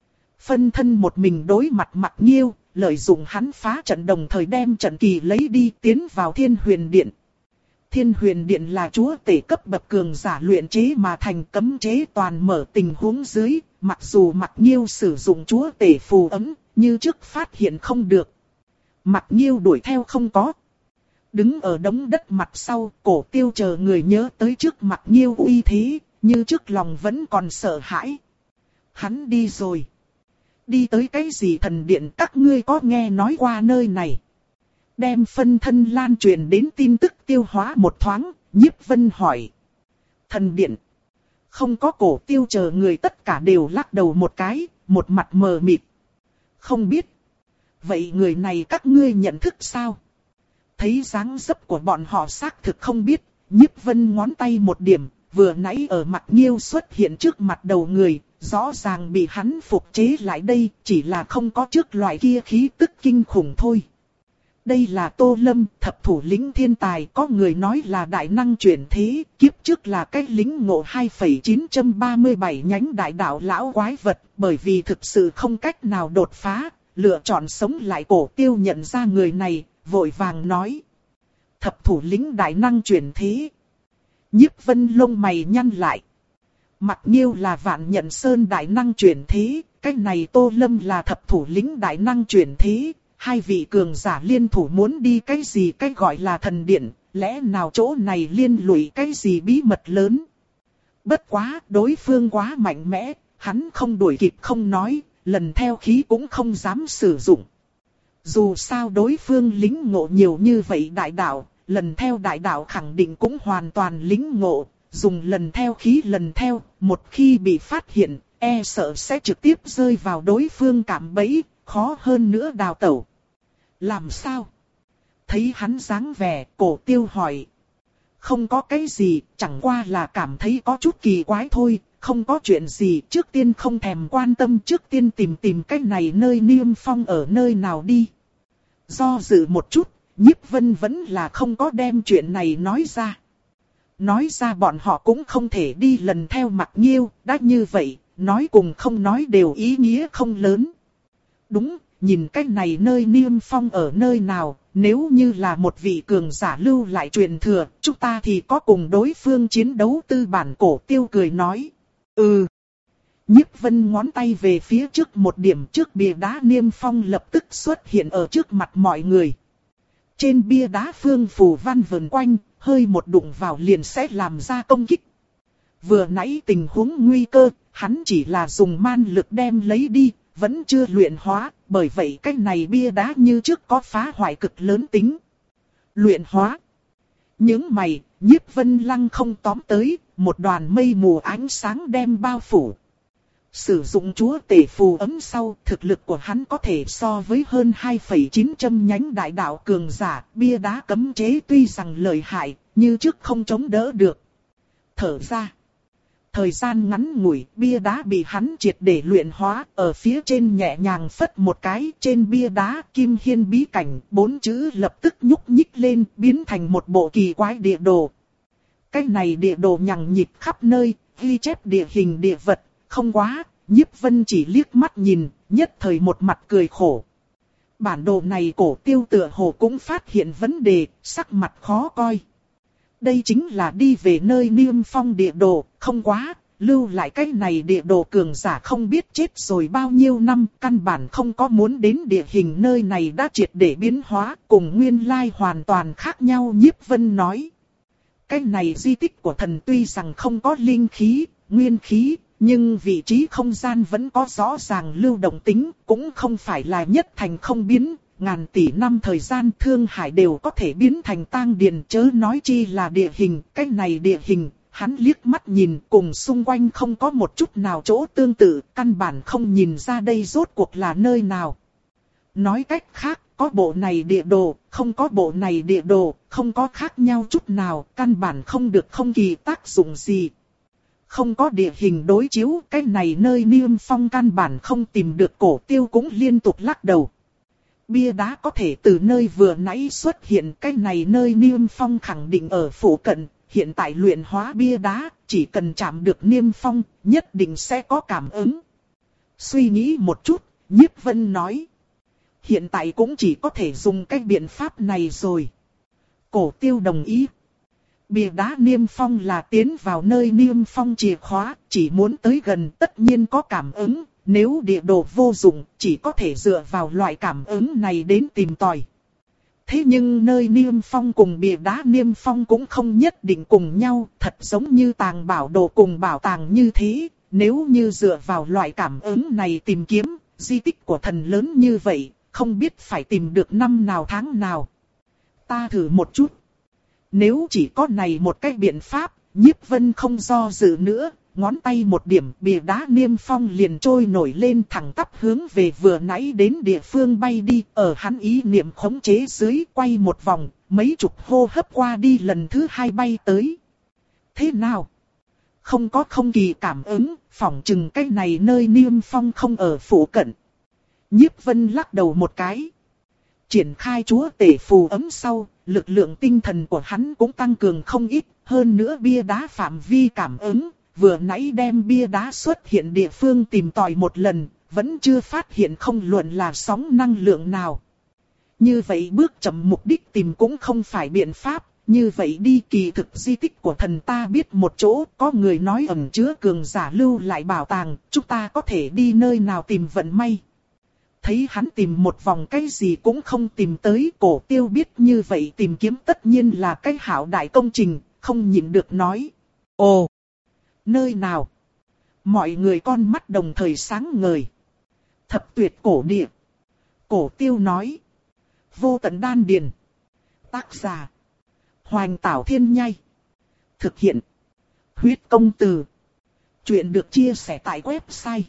Phân thân một mình đối mặt Mặc Nghiêu, lợi dụng hắn phá trận đồng thời đem trận kỳ lấy đi tiến vào Thiên Huyền Điện. Thiên Huyền Điện là chúa tể cấp bậc cường giả luyện chế mà thành, cấm chế toàn mở tình huống dưới, mặc dù Mặc Nghiêu sử dụng chúa tể phù ấm, như trước phát hiện không được. Mặc Nghiêu đuổi theo không có. Đứng ở đống đất mặt sau, Cổ Tiêu chờ người nhớ tới trước Mặc Nghiêu uy thế, như trước lòng vẫn còn sợ hãi. Hắn đi rồi. Đi tới cái gì thần điện, các ngươi có nghe nói qua nơi này? Đem phân thân lan truyền đến tin tức tiêu hóa một thoáng, Nhiếp Vân hỏi. Thần điện. Không có. Cổ Tiêu chờ người tất cả đều lắc đầu một cái, một mặt mờ mịt. Không biết. Vậy người này các ngươi nhận thức sao? Thấy dáng dấp của bọn họ xác thực không biết, Nhiếp Vân ngón tay một điểm, vừa nãy ở Mặc Nghiêu xuất hiện trước mặt đầu người, rõ ràng bị hắn phục chế lại đây, chỉ là không có trước loại kia khí tức kinh khủng thôi. Đây là Tô Lâm, thập thủ lĩnh thiên tài, có người nói là đại năng chuyển thế, kiếp trước là cái lĩnh ngộ hai phẩy chín ba bảy nhánh đại đạo lão quái vật, bởi vì thực sự không cách nào đột phá, lựa chọn sống lại. Cổ Tiêu nhận ra người này, vội vàng nói. Thập thủ lĩnh đại năng chuyển thế. Nhiếp Vân lông mày nhăn lại. Mặc Nghiêu là Vạn Nhận Sơn đại năng chuyển thế, cái này Tô Lâm là thập thủ lĩnh đại năng chuyển thế. Hai vị cường giả liên thủ muốn đi cái gì cái gọi là thần điện, lẽ nào chỗ này liên lụy cái gì bí mật lớn. Bất quá, đối phương quá mạnh mẽ, hắn không đuổi kịp không nói, lần theo khí cũng không dám sử dụng. Dù sao đối phương lính ngộ nhiều như vậy đại đạo, lần theo đại đạo khẳng định cũng hoàn toàn lính ngộ, dùng lần theo khí lần theo, một khi bị phát hiện, e sợ sẽ trực tiếp rơi vào đối phương cạm bẫy, khó hơn nữa đào tẩu. Làm sao? Thấy hắn dáng vẻ, Cổ Tiêu hỏi. Không có cái gì, chẳng qua là cảm thấy có chút kỳ quái thôi, không có chuyện gì, trước tiên không thèm quan tâm, trước tiên tìm tìm cái này nơi Niêm Phong ở nơi nào đi. Do dự một chút, Nhiếp Vân vẫn là không có đem chuyện này nói ra. Nói ra bọn họ cũng không thể đi lần theo Mặc Nghiêu, đã như vậy, nói cùng không nói đều ý nghĩa không lớn. Đúng, nhìn cái này nơi Niêm Phong ở nơi nào, nếu như là một vị cường giả lưu lại truyền thừa, chúng ta thì có cùng đối phương chiến đấu tư bản. Cổ Tiêu cười nói. Ừ. Nhiếp Vân ngón tay về phía trước một điểm, trước bia đá Niêm Phong lập tức xuất hiện ở trước mặt mọi người. Trên bia đá phương phù văn vần quanh, hơi một đụng vào liền sẽ làm ra công kích. Vừa nãy tình huống nguy cơ, hắn chỉ là dùng man lực đem lấy đi, vẫn chưa luyện hóa, bởi vậy cái này bia đá như trước có phá hoại cực lớn tính. Luyện hóa. Những mày, Nhiếp Vân Lăng không tóm tới, một đoàn mây mù ánh sáng đem bao phủ. Sử dụng chúa tể phù ấm sau, thực lực của hắn có thể so với hơn hai phẩy chín châm nhánh đại đạo cường giả, bia đá cấm chế tuy rằng lợi hại, như trước không chống đỡ được. Thở ra. Thời gian ngắn ngủi, bia đá bị hắn triệt để luyện hóa, ở phía trên nhẹ nhàng phất một cái, trên bia đá Kim Hiên bí cảnh, bốn chữ lập tức nhúc nhích lên, biến thành một bộ kỳ quái địa đồ. Cái này địa đồ nhằng nhịp khắp nơi, ghi chép địa hình địa vật, không quá, Nhiếp Vân chỉ liếc mắt nhìn, nhất thời một mặt cười khổ. Bản đồ này Cổ Tiêu tựa hồ cũng phát hiện vấn đề, sắc mặt khó coi. Đây chính là đi về nơi Niêm Phong địa đồ, không quá, lưu lại cái này địa đồ cường giả không biết chết rồi bao nhiêu năm, căn bản không có muốn đến địa hình nơi này đã triệt để biến hóa, cùng nguyên lai hoàn toàn khác nhau. Nhiếp Vân nói. Cái này di tích của thần tuy rằng không có linh khí, nguyên khí, nhưng vị trí không gian vẫn có rõ ràng lưu động tính, cũng không phải là nhất thành không biến. Ngàn tỷ năm thời gian Thương Hải đều có thể biến thành tang điền, chớ nói chi là địa hình. Cái này địa hình, hắn liếc mắt nhìn cùng xung quanh không có một chút nào chỗ tương tự, căn bản không nhìn ra đây rốt cuộc là nơi nào. Nói cách khác, có bộ này địa đồ, không có bộ này địa đồ, không có khác nhau chút nào, căn bản không được không kỳ tác dụng gì. Không có địa hình đối chiếu, cái này nơi Niêm Phong căn bản không tìm được. Cổ Tiêu cũng liên tục lắc đầu. Bia đá có thể từ nơi vừa nãy xuất hiện, cái này nơi Niêm Phong khẳng định ở phụ cận, hiện tại luyện hóa bia đá, chỉ cần chạm được Niêm Phong, nhất định sẽ có cảm ứng. Suy nghĩ một chút, Nhiếp Vân nói. Hiện tại cũng chỉ có thể dùng cái biện pháp này rồi. Cổ Tiêu đồng ý. Bia đá Niêm Phong là tiến vào nơi Niêm Phong chìa khóa, chỉ muốn tới gần tất nhiên có cảm ứng. Nếu địa đồ vô dụng, chỉ có thể dựa vào loại cảm ứng này đến tìm tòi. Thế nhưng nơi Niêm Phong cùng bia đá Niêm Phong cũng không nhất định cùng nhau, thật giống như tàng bảo đồ cùng bảo tàng như thế. Nếu như dựa vào loại cảm ứng này tìm kiếm, di tích của thần lớn như vậy, không biết phải tìm được năm nào tháng nào. Ta thử một chút. Nếu chỉ có này một cái biện pháp, Nhiếp Vân không do dự nữa. Ngón tay một điểm, bìa đá Niêm Phong liền trôi nổi lên thẳng tắp hướng về vừa nãy đến địa phương bay đi. Ở hắn ý niệm khống chế dưới, quay một vòng, mấy chục hô hấp qua đi lần thứ hai bay tới. Thế nào? Không có không kỳ cảm ứng, phỏng chừng cái này nơi Niêm Phong không ở phủ cận. Nhiếp Vân lắc đầu một cái. Triển khai chúa tể phù ấm sau, lực lượng tinh thần của hắn cũng tăng cường không ít. Hơn nữa bia đá phạm vi cảm ứng. Vừa nãy đem bia đá xuất hiện địa phương tìm tòi một lần, vẫn chưa phát hiện không luận là sóng năng lượng nào. Như vậy bước chậm mục đích tìm cũng không phải biện pháp, như vậy đi kỳ thực di tích của thần ta biết một chỗ, có người nói ẩn chứa cường giả lưu lại bảo tàng, chúng ta có thể đi nơi nào tìm vận may. Thấy hắn tìm một vòng cái gì cũng không tìm tới, Cổ Tiêu biết như vậy tìm kiếm tất nhiên là cái hảo đại công trình, không nhịn được nói. Ồ! Nơi nào? Mọi người con mắt đồng thời sáng ngời. Thập tuyệt cổ địa. Cổ Tiêu nói. Vô tận đan điền. Tác giả. Hoành Tảo Thiên Nhai. Thực hiện. Huyết công từ. Chuyện được chia sẻ tại website.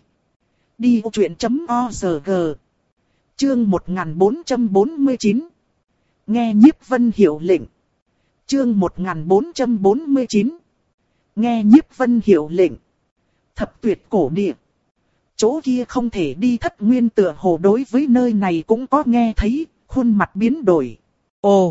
đi ô chuyện chấm o rờ gờ. Chương một nghìn bốn trăm bốn mươi chín. Nghe Nhiếp Vân hiệu lệnh. Chương một nghìn bốn trăm bốn mươi chín. Nghe Nhiếp Vân hiệu lệnh. Thập tuyệt cổ địa. Chỗ kia không thể đi. Thất Nguyên tựa hồ đối với nơi này cũng có nghe thấy, khuôn mặt biến đổi. Ồ!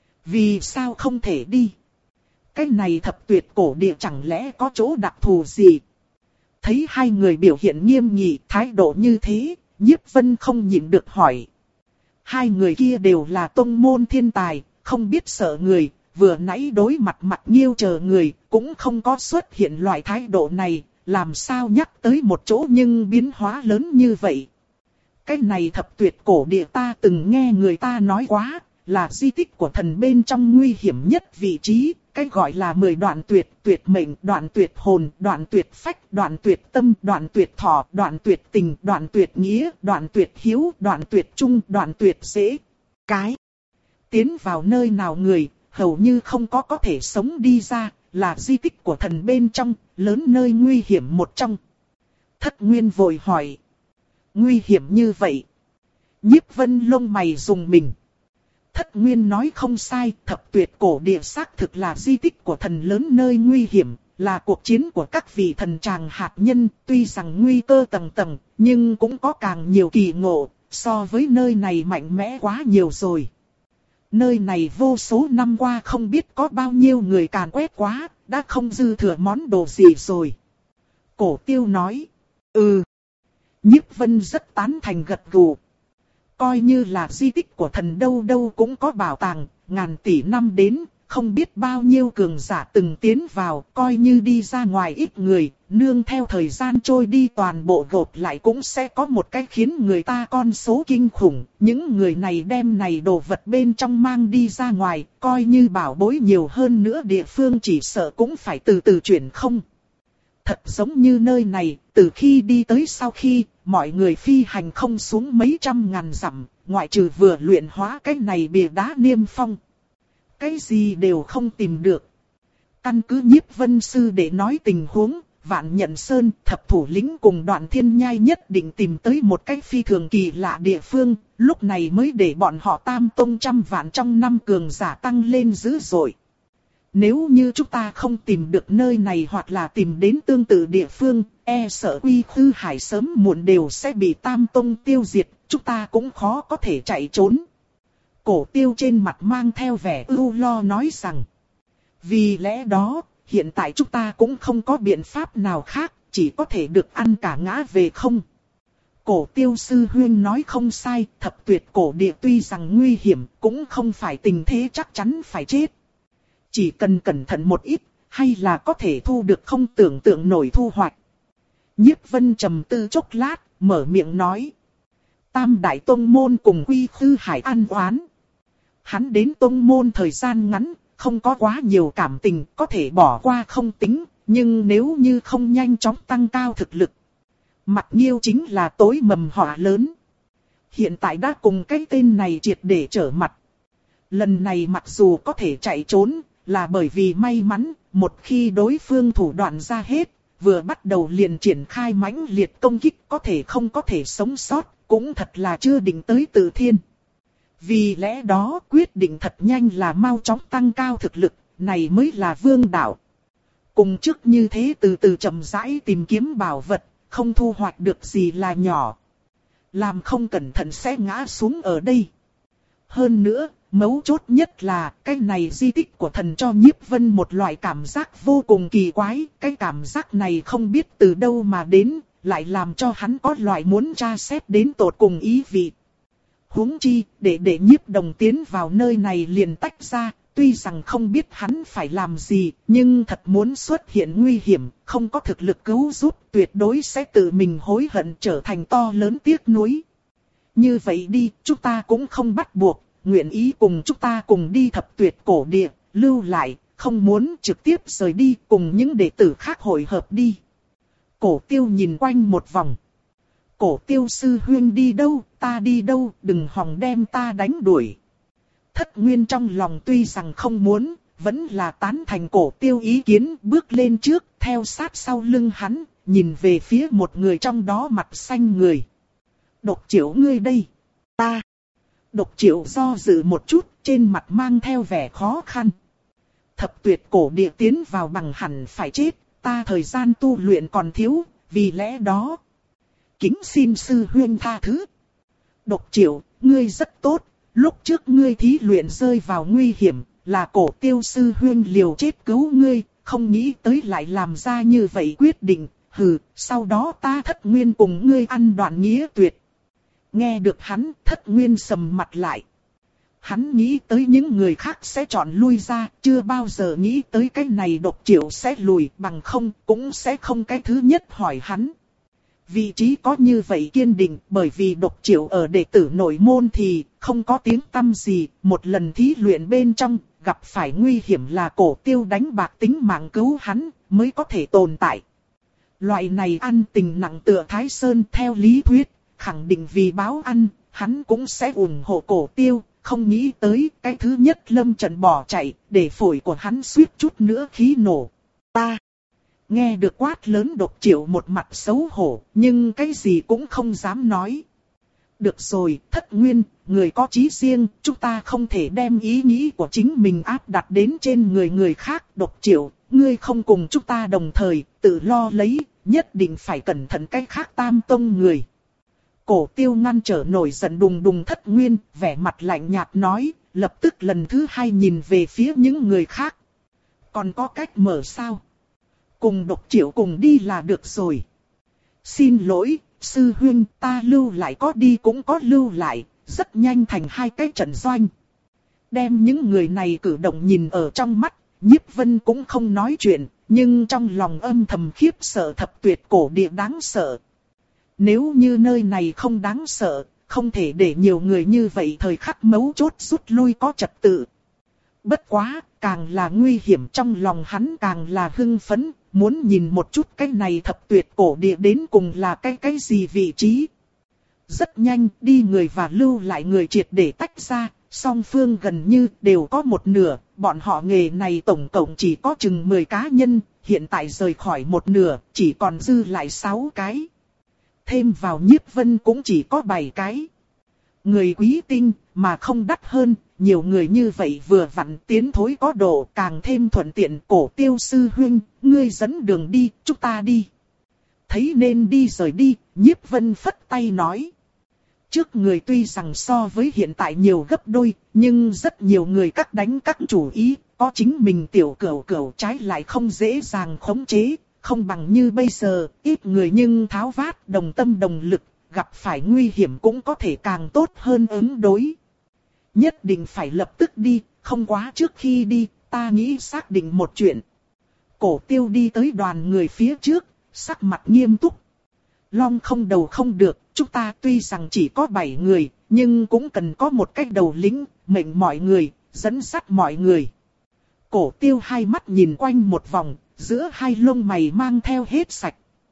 Vì sao không thể đi? Cái này thập tuyệt cổ địa chẳng lẽ có chỗ đặc thù gì? Thấy hai người biểu hiện nghiêm nghị, thái độ như thế, Nhiếp Vân không nhịn được hỏi. Hai người kia đều là tông môn thiên tài, không biết sợ người, vừa nãy đối mặt mặt Nghiêu chờ người, cũng không có xuất hiện loại thái độ này, làm sao nhắc tới một chỗ nhưng biến hóa lớn như vậy. Cái này thập tuyệt cổ địa ta từng nghe người ta nói quá, là di tích của thần bên trong nguy hiểm nhất vị trí, cái gọi là mười đoạn tuyệt, tuyệt mệnh, đoạn tuyệt hồn, đoạn tuyệt phách, đoạn tuyệt tâm, đoạn tuyệt thọ, đoạn tuyệt tình, đoạn tuyệt nghĩa, đoạn tuyệt hiếu, đoạn tuyệt trung, đoạn tuyệt dễ. Cái tiến vào nơi nào người, hầu như không có có thể sống đi ra, là di tích của thần bên trong, lớn nơi nguy hiểm một trong. Thất Nguyên vội hỏi. Nguy hiểm như vậy? Nhiếp Vân lông mày rùng mình. Thất Nguyên nói không sai, thập tuyệt cổ địa xác thực là di tích của thần lớn nơi nguy hiểm, là cuộc chiến của các vị thần tràng hạt nhân, tuy rằng nguy cơ tầng tầng, nhưng cũng có càng nhiều kỳ ngộ, so với nơi này mạnh mẽ quá nhiều rồi. Nơi này vô số năm qua không biết có bao nhiêu người càn quét quá, đã không dư thừa món đồ gì rồi. Cổ Tiêu nói, ừ. Nhiếp Vân rất tán thành gật gù. Coi như là di tích của thần đâu đâu cũng có bảo tàng, ngàn tỷ năm đến, không biết bao nhiêu cường giả từng tiến vào, coi như đi ra ngoài ít người, nương theo thời gian trôi đi toàn bộ gộp lại cũng sẽ có một cái khiến người ta con số kinh khủng. Những người này đem này đồ vật bên trong mang đi ra ngoài, coi như bảo bối nhiều hơn nữa địa phương chỉ sợ cũng phải từ từ chuyển không. Thật giống như nơi này, từ khi đi tới sau khi, mọi người phi hành không xuống mấy trăm ngàn dặm, ngoại trừ vừa luyện hóa cái này bìa đá niêm phong. Cái gì đều không tìm được. Căn cứ Nhiếp Vân sư để nói tình huống, Vạn Nhận Sơn, thập thủ lĩnh cùng Đoạn Thiên Nhai nhất định tìm tới một cách phi thường kỳ lạ địa phương, lúc này mới để bọn họ tam tông trăm vạn trong năm cường giả tăng lên dữ dội. Nếu như chúng ta không tìm được nơi này hoặc là tìm đến tương tự địa phương, e sợ Quy Khư Hải sớm muộn đều sẽ bị tam tông tiêu diệt, chúng ta cũng khó có thể chạy trốn. Cổ Tiêu trên mặt mang theo vẻ ưu lo nói rằng, vì lẽ đó, hiện tại chúng ta cũng không có biện pháp nào khác, chỉ có thể được ăn cả ngã về không. Cổ Tiêu sư huynh nói không sai, thập tuyệt cổ địa tuy rằng nguy hiểm, cũng không phải tình thế chắc chắn phải chết. Chỉ cần cẩn thận một ít, hay là có thể thu được không tưởng tượng nổi thu hoạch. Nhiếp Vân trầm tư chốc lát, mở miệng nói. Tam đại tông môn cùng Quy Khư Hải an oán. Hắn đến tông môn thời gian ngắn, không có quá nhiều cảm tình, có thể bỏ qua không tính, nhưng nếu như không nhanh chóng tăng cao thực lực. Mặt Nghiêu chính là tối mầm họa lớn. Hiện tại đã cùng cái tên này triệt để trở mặt. Lần này mặc dù có thể chạy trốn, là bởi vì may mắn, một khi đối phương thủ đoạn ra hết, vừa bắt đầu liền triển khai mãnh liệt công kích có thể không có thể sống sót, cũng thật là chưa định tới tự thiên. Vì lẽ đó quyết định thật nhanh là mau chóng tăng cao thực lực, này mới là vương đạo. Cùng trước như thế từ từ chậm rãi tìm kiếm bảo vật, không thu hoạch được gì là nhỏ. Làm không cẩn thận sẽ ngã xuống ở đây. Hơn nữa, mấu chốt nhất là cái này di tích của thần cho Nhiếp Vân một loại cảm giác vô cùng kỳ quái. Cái cảm giác này không biết từ đâu mà đến, lại làm cho hắn có loại muốn tra xét đến tột cùng ý vị. Huống chi, để để Nhiếp Đồng tiến vào nơi này liền tách ra, tuy rằng không biết hắn phải làm gì, nhưng thật muốn xuất hiện nguy hiểm, không có thực lực cứu giúp, tuyệt đối sẽ tự mình hối hận trở thành to lớn tiếc nuối. Như vậy đi, chúng ta cũng không bắt buộc, nguyện ý cùng chúng ta cùng đi thập tuyệt cổ địa, lưu lại, không muốn trực tiếp rời đi cùng những đệ tử khác hội hợp đi. Cổ Tiêu nhìn quanh một vòng. Cổ Tiêu sư huynh đi đâu, ta đi đâu, đừng hòng đem ta đánh đuổi. Thất Nguyên trong lòng tuy rằng không muốn, vẫn là tán thành Cổ Tiêu ý kiến, bước lên trước, theo sát sau lưng hắn, nhìn về phía một người trong đó mặt xanh người. Độc Chiểu ngươi đây. Ta. Độc Chiểu do dự một chút, trên mặt mang theo vẻ khó khăn. Thập tuyệt cổ địa tiến vào bằng hẳn phải chết, ta thời gian tu luyện còn thiếu, vì lẽ đó. Kính xin sư huynh tha thứ. Độc Triệu, ngươi rất tốt, lúc trước ngươi thí luyện rơi vào nguy hiểm, là Cổ Tiêu sư huynh liều chết cứu ngươi, không nghĩ tới lại làm ra như vậy quyết định, hừ, sau đó ta Thất Nguyên cùng ngươi ăn đoạn nghĩa tuyệt. Nghe được hắn, Thất Nguyên sầm mặt lại. Hắn nghĩ tới những người khác sẽ chọn lui ra, chưa bao giờ nghĩ tới cái này Độc Triệu sẽ lùi, bằng không cũng sẽ không cái thứ nhất hỏi hắn. Vị trí có như vậy kiên định, bởi vì Độc Triệu ở đệ tử nội môn thì không có tiếng tăm gì, một lần thí luyện bên trong, gặp phải nguy hiểm là Cổ Tiêu đánh bạc tính mạng cứu hắn, mới có thể tồn tại. Loại này ăn tình nặng tựa Thái Sơn theo lý thuyết, khẳng định vì báo ăn, hắn cũng sẽ ủng hộ Cổ Tiêu, không nghĩ tới cái thứ nhất lâm trận bỏ chạy, để phổi của hắn suýt chút nữa khí nổ. Ta! Nghe được quát lớn Độc Triệu một mặt xấu hổ, nhưng cái gì cũng không dám nói. Được rồi, Thất Nguyên, người có chí riêng, chúng ta không thể đem ý nghĩ của chính mình áp đặt đến trên người người khác. Độc Triệu, ngươi không cùng chúng ta đồng thời, tự lo lấy, nhất định phải cẩn thận cái khác Tam Tông người. Cổ Tiêu ngăn trở nổi giận đùng đùng Thất Nguyên, vẻ mặt lạnh nhạt nói, lập tức lần thứ hai nhìn về phía những người khác. Còn có cách mở sao? Cùng Độc Triệu cùng đi là được rồi. Xin lỗi, sư huynh, ta lưu lại có đi cũng có lưu lại, rất nhanh thành hai cái trận doanh. Đem những người này cử động nhìn ở trong mắt, Nhiếp Vân cũng không nói chuyện, nhưng trong lòng âm thầm khiếp sợ thập tuyệt cổ địa đáng sợ. Nếu như nơi này không đáng sợ, không thể để nhiều người như vậy thời khắc mấu chốt rút lui có trật tự. Bất quá, càng là nguy hiểm trong lòng hắn càng là hưng phấn, muốn nhìn một chút cái này thập tuyệt cổ địa đến cùng là cái cái gì vị trí. Rất nhanh, đi người và lưu lại người triệt để tách ra, song phương gần như đều có một nửa, bọn họ nghề này tổng cộng chỉ có chừng mười cá nhân, hiện tại rời khỏi một nửa, chỉ còn dư lại sáu cái. Thêm vào Nhiếp Vân cũng chỉ có bảy cái. Người quý tinh, mà không đắt hơn, nhiều người như vậy vừa vặn tiến thối có độ, càng thêm thuận tiện. Cổ Tiêu sư huynh, ngươi dẫn đường đi, chúng ta đi. Thấy nên đi rời đi, Nhiếp Vân phất tay nói. Trước người tuy rằng so với hiện tại nhiều gấp đôi, nhưng rất nhiều người các đánh các chủ ý, có chính mình tiểu cửu cửu trái lại không dễ dàng khống chế, không bằng như bây giờ, ít người nhưng tháo vát đồng tâm đồng lực, gặp phải nguy hiểm cũng có thể càng tốt hơn ứng đối. Nhất định phải lập tức đi, không quá trước khi đi, ta nghĩ xác định một chuyện. Cổ Tiêu đi tới đoàn người phía trước, sắc mặt nghiêm túc. Long không đầu không được, chúng ta tuy rằng chỉ có bảy người, nhưng cũng cần có một cách đầu lĩnh, mệnh mọi người, dẫn dắt mọi người. Cổ Tiêu hai mắt nhìn quanh một vòng, giữa hai lông mày mang theo hết sạch.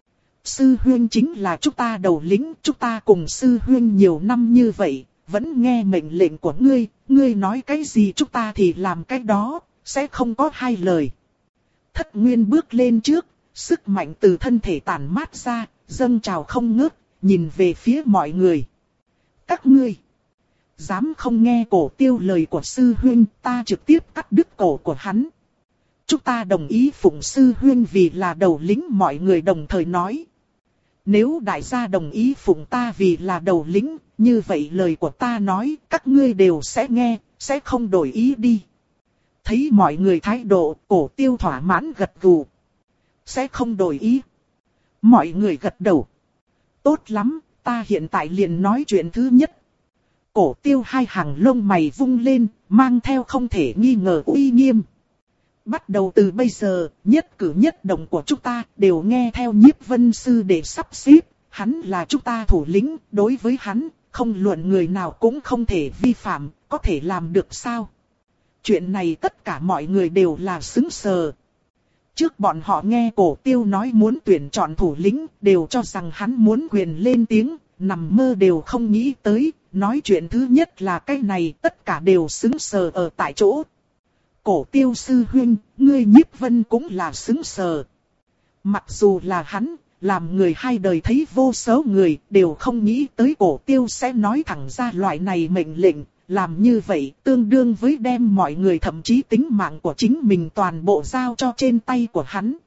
Sư huynh chính là chúng ta đầu lĩnh, chúng ta cùng sư huynh nhiều năm như vậy, vẫn nghe mệnh lệnh của ngươi, ngươi nói cái gì chúng ta thì làm cái đó, sẽ không có hai lời. Thất Nguyên bước lên trước, sức mạnh từ thân thể tản mát ra, dâng trào không ngớt, nhìn về phía mọi người. Các ngươi, dám không nghe Cổ Tiêu lời của sư huynh, ta trực tiếp cắt đứt cổ của hắn. Chúng ta đồng ý phụng sư huynh vì là đầu lĩnh, mọi người đồng thời nói. Nếu đại gia đồng ý phụng ta vì là đầu lĩnh, như vậy lời của ta nói các ngươi đều sẽ nghe, sẽ không đổi ý đi. Thấy mọi người thái độ, Cổ Tiêu thỏa mãn gật gù. Sẽ không đổi ý. Mọi người gật đầu. Tốt lắm, ta hiện tại liền nói chuyện thứ nhất. Cổ Tiêu hai hàng lông mày vung lên, mang theo không thể nghi ngờ uy nghiêm. Bắt đầu từ bây giờ, nhất cử nhất động của chúng ta đều nghe theo Nhiếp Vân sư để sắp xếp. Hắn là chúng ta thủ lĩnh, đối với hắn, không luận người nào cũng không thể vi phạm, có thể làm được sao? Chuyện này tất cả mọi người đều là sững sờ. Trước bọn họ nghe Cổ Tiêu nói muốn tuyển chọn thủ lĩnh, đều cho rằng hắn muốn quyền lên tiếng, nằm mơ đều không nghĩ tới, nói chuyện thứ nhất là cái này, tất cả đều sững sờ ở tại chỗ. Cổ Tiêu sư huynh, ngươi Nhiếp Vân cũng là sững sờ. Mặc dù là hắn, làm người hai đời thấy vô số người, đều không nghĩ tới Cổ Tiêu sẽ nói thẳng ra loại này mệnh lệnh, làm như vậy tương đương với đem mọi người thậm chí tính mạng của chính mình toàn bộ giao cho trên tay của hắn.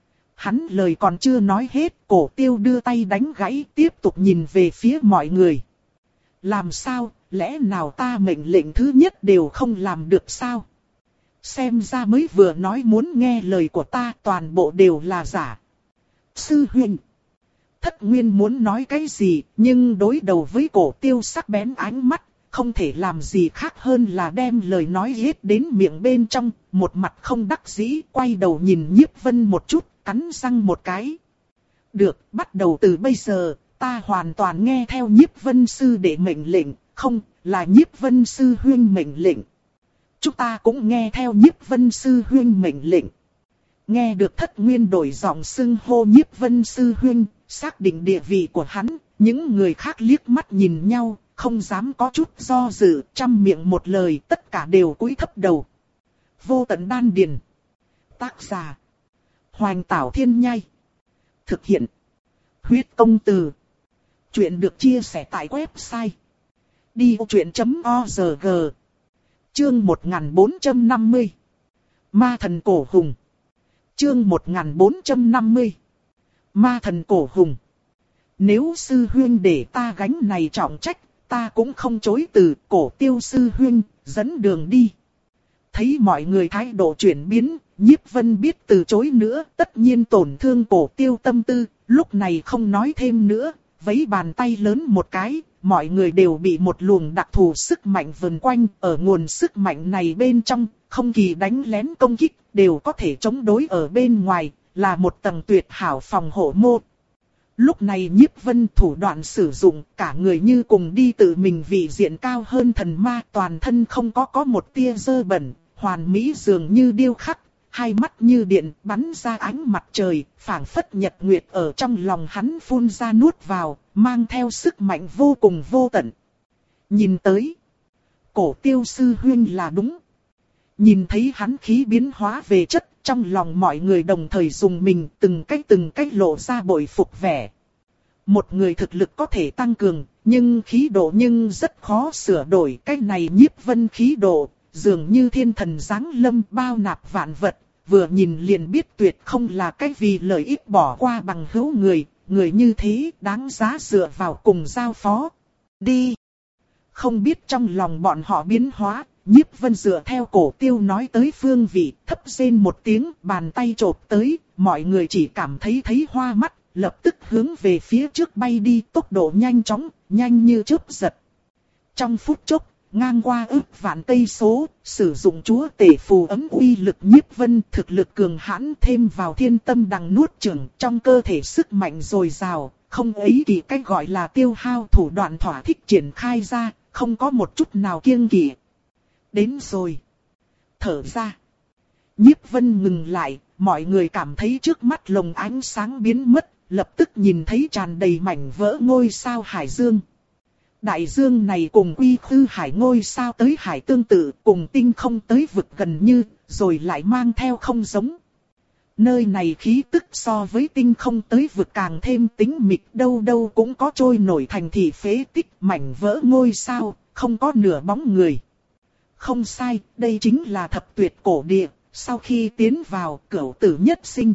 Hắn lời còn chưa nói hết, Cổ Tiêu đưa tay đánh gãy, tiếp tục nhìn về phía mọi người. Làm sao, lẽ nào ta mệnh lệnh thứ nhất đều không làm được sao? Xem ra mới vừa nói muốn nghe lời của ta toàn bộ đều là giả. Sư huynh. Thất Nguyên muốn nói cái gì, nhưng đối đầu với Cổ Tiêu sắc bén ánh mắt, không thể làm gì khác hơn là đem lời nói hết đến miệng bên trong, một mặt không đắc dĩ, quay đầu nhìn Nhiếp Vân một chút, cắn răng một cái. Được, bắt đầu từ bây giờ, ta hoàn toàn nghe theo Nhiếp Vân sư đệ mệnh lệnh, không, là Nhiếp Vân sư huynh mệnh lệnh. Chúng ta cũng nghe theo Nhiếp Vân sư huynh mệnh lệnh. Nghe được Thất Nguyên đổi giọng xưng hô Nhiếp Vân sư huynh, xác định địa vị của hắn, những người khác liếc mắt nhìn nhau, không dám có chút do dự, trăm miệng một lời, tất cả đều cúi thấp đầu. Vô Tận Đan Điền. Tác giả: Hoành Tảo Thiên Nhai. Thực hiện: Huyết Công Từ. Chuyện được chia sẻ tại website đi ô chuyện chấm org. Chương một nghìn bốn trăm năm mươi. Ma thần cổ hùng. Chương một nghìn bốn trăm năm mươi. Ma thần cổ hùng. Nếu sư huynh để ta gánh này trọng trách, ta cũng không chối từ. Cổ Tiêu sư huynh, dẫn đường đi. Thấy mọi người thái độ chuyển biến, Nhiếp Vân biết từ chối nữa, tất nhiên tổn thương Cổ Tiêu tâm tư, lúc này không nói thêm nữa, vẫy bàn tay lớn một cái, mọi người đều bị một luồng đặc thù sức mạnh vần quanh, ở nguồn sức mạnh này bên trong, không kỳ đánh lén công kích, đều có thể chống đối ở bên ngoài, là một tầng tuyệt hảo phòng hộ mô. Lúc này Nhiếp Vân thủ đoạn sử dụng, cả người như cùng đi tự mình vị diện cao hơn thần ma, toàn thân không có có một tia dơ bẩn, hoàn mỹ dường như điêu khắc, hai mắt như điện bắn ra ánh mặt trời, phảng phất nhật nguyệt ở trong lòng hắn phun ra nuốt vào, mang theo sức mạnh vô cùng vô tận. Nhìn tới, Cổ Tiêu sư huynh là đúng. Nhìn thấy hắn khí biến hóa về chất, trong lòng mọi người đồng thời dùng mình, từng cách từng cách lộ ra bội phục vẻ. Một người thực lực có thể tăng cường, nhưng khí độ nhưng rất khó sửa đổi. Cái này Nhiếp Vân khí độ, dường như thiên thần giáng lâm bao nạp vạn vật, vừa nhìn liền biết tuyệt không là cái vì lợi ích bỏ qua bằng hữu người, người như thế đáng giá dựa vào cùng giao phó. Đi! Không biết trong lòng bọn họ biến hóa, Nhiếp Vân dựa theo Cổ Tiêu nói tới phương vị, thấp rên một tiếng, bàn tay chộp tới, mọi người chỉ cảm thấy thấy hoa mắt, lập tức hướng về phía trước bay đi, tốc độ nhanh chóng, nhanh như chớp giật. Trong phút chốc, ngang qua ước vạn cây số, sử dụng chúa tể phù ấm uy lực Nhiếp Vân, thực lực cường hãn thêm vào thiên tâm đằng nuốt chửng, trong cơ thể sức mạnh dồi dào, không ấy kỳ cách gọi là tiêu hao thủ đoạn thỏa thích triển khai ra, không có một chút nào kiêng kỵ. Đến rồi. Thở ra. Nhiếp Vân ngừng lại, mọi người cảm thấy trước mắt lồng ánh sáng biến mất, lập tức nhìn thấy tràn đầy mảnh vỡ ngôi sao hải dương. Đại dương này cùng quy khư hải ngôi sao tới hải tương tự, cùng tinh không tới vực gần như, rồi lại mang theo không giống. Nơi này khí tức so với tinh không tới vực càng thêm tính mịch, đâu đâu cũng có trôi nổi thành thị phế tích, mảnh vỡ ngôi sao, không có nửa bóng người. Không sai, đây chính là thập tuyệt cổ địa, sau khi tiến vào, cửu tử nhất sinh.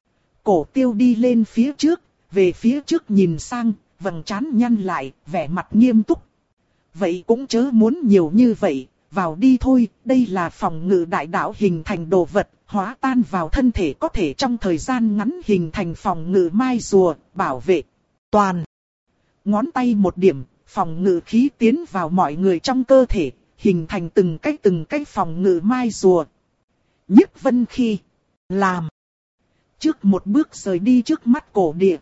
Cổ Tiêu đi lên phía trước, về phía trước nhìn sang, vầng trán nhăn lại, vẻ mặt nghiêm túc. Vậy cũng chớ muốn nhiều như vậy, vào đi thôi, đây là phòng ngự đại đạo hình thành đồ vật, hóa tan vào thân thể có thể trong thời gian ngắn hình thành phòng ngự mai rùa, bảo vệ toàn. Ngón tay một điểm, phòng ngự khí tiến vào mọi người trong cơ thể, hình thành từng cái từng cái phòng ngự mai rùa. Nhiếp Vân khi làm trước một bước rời đi trước mắt cổ địa.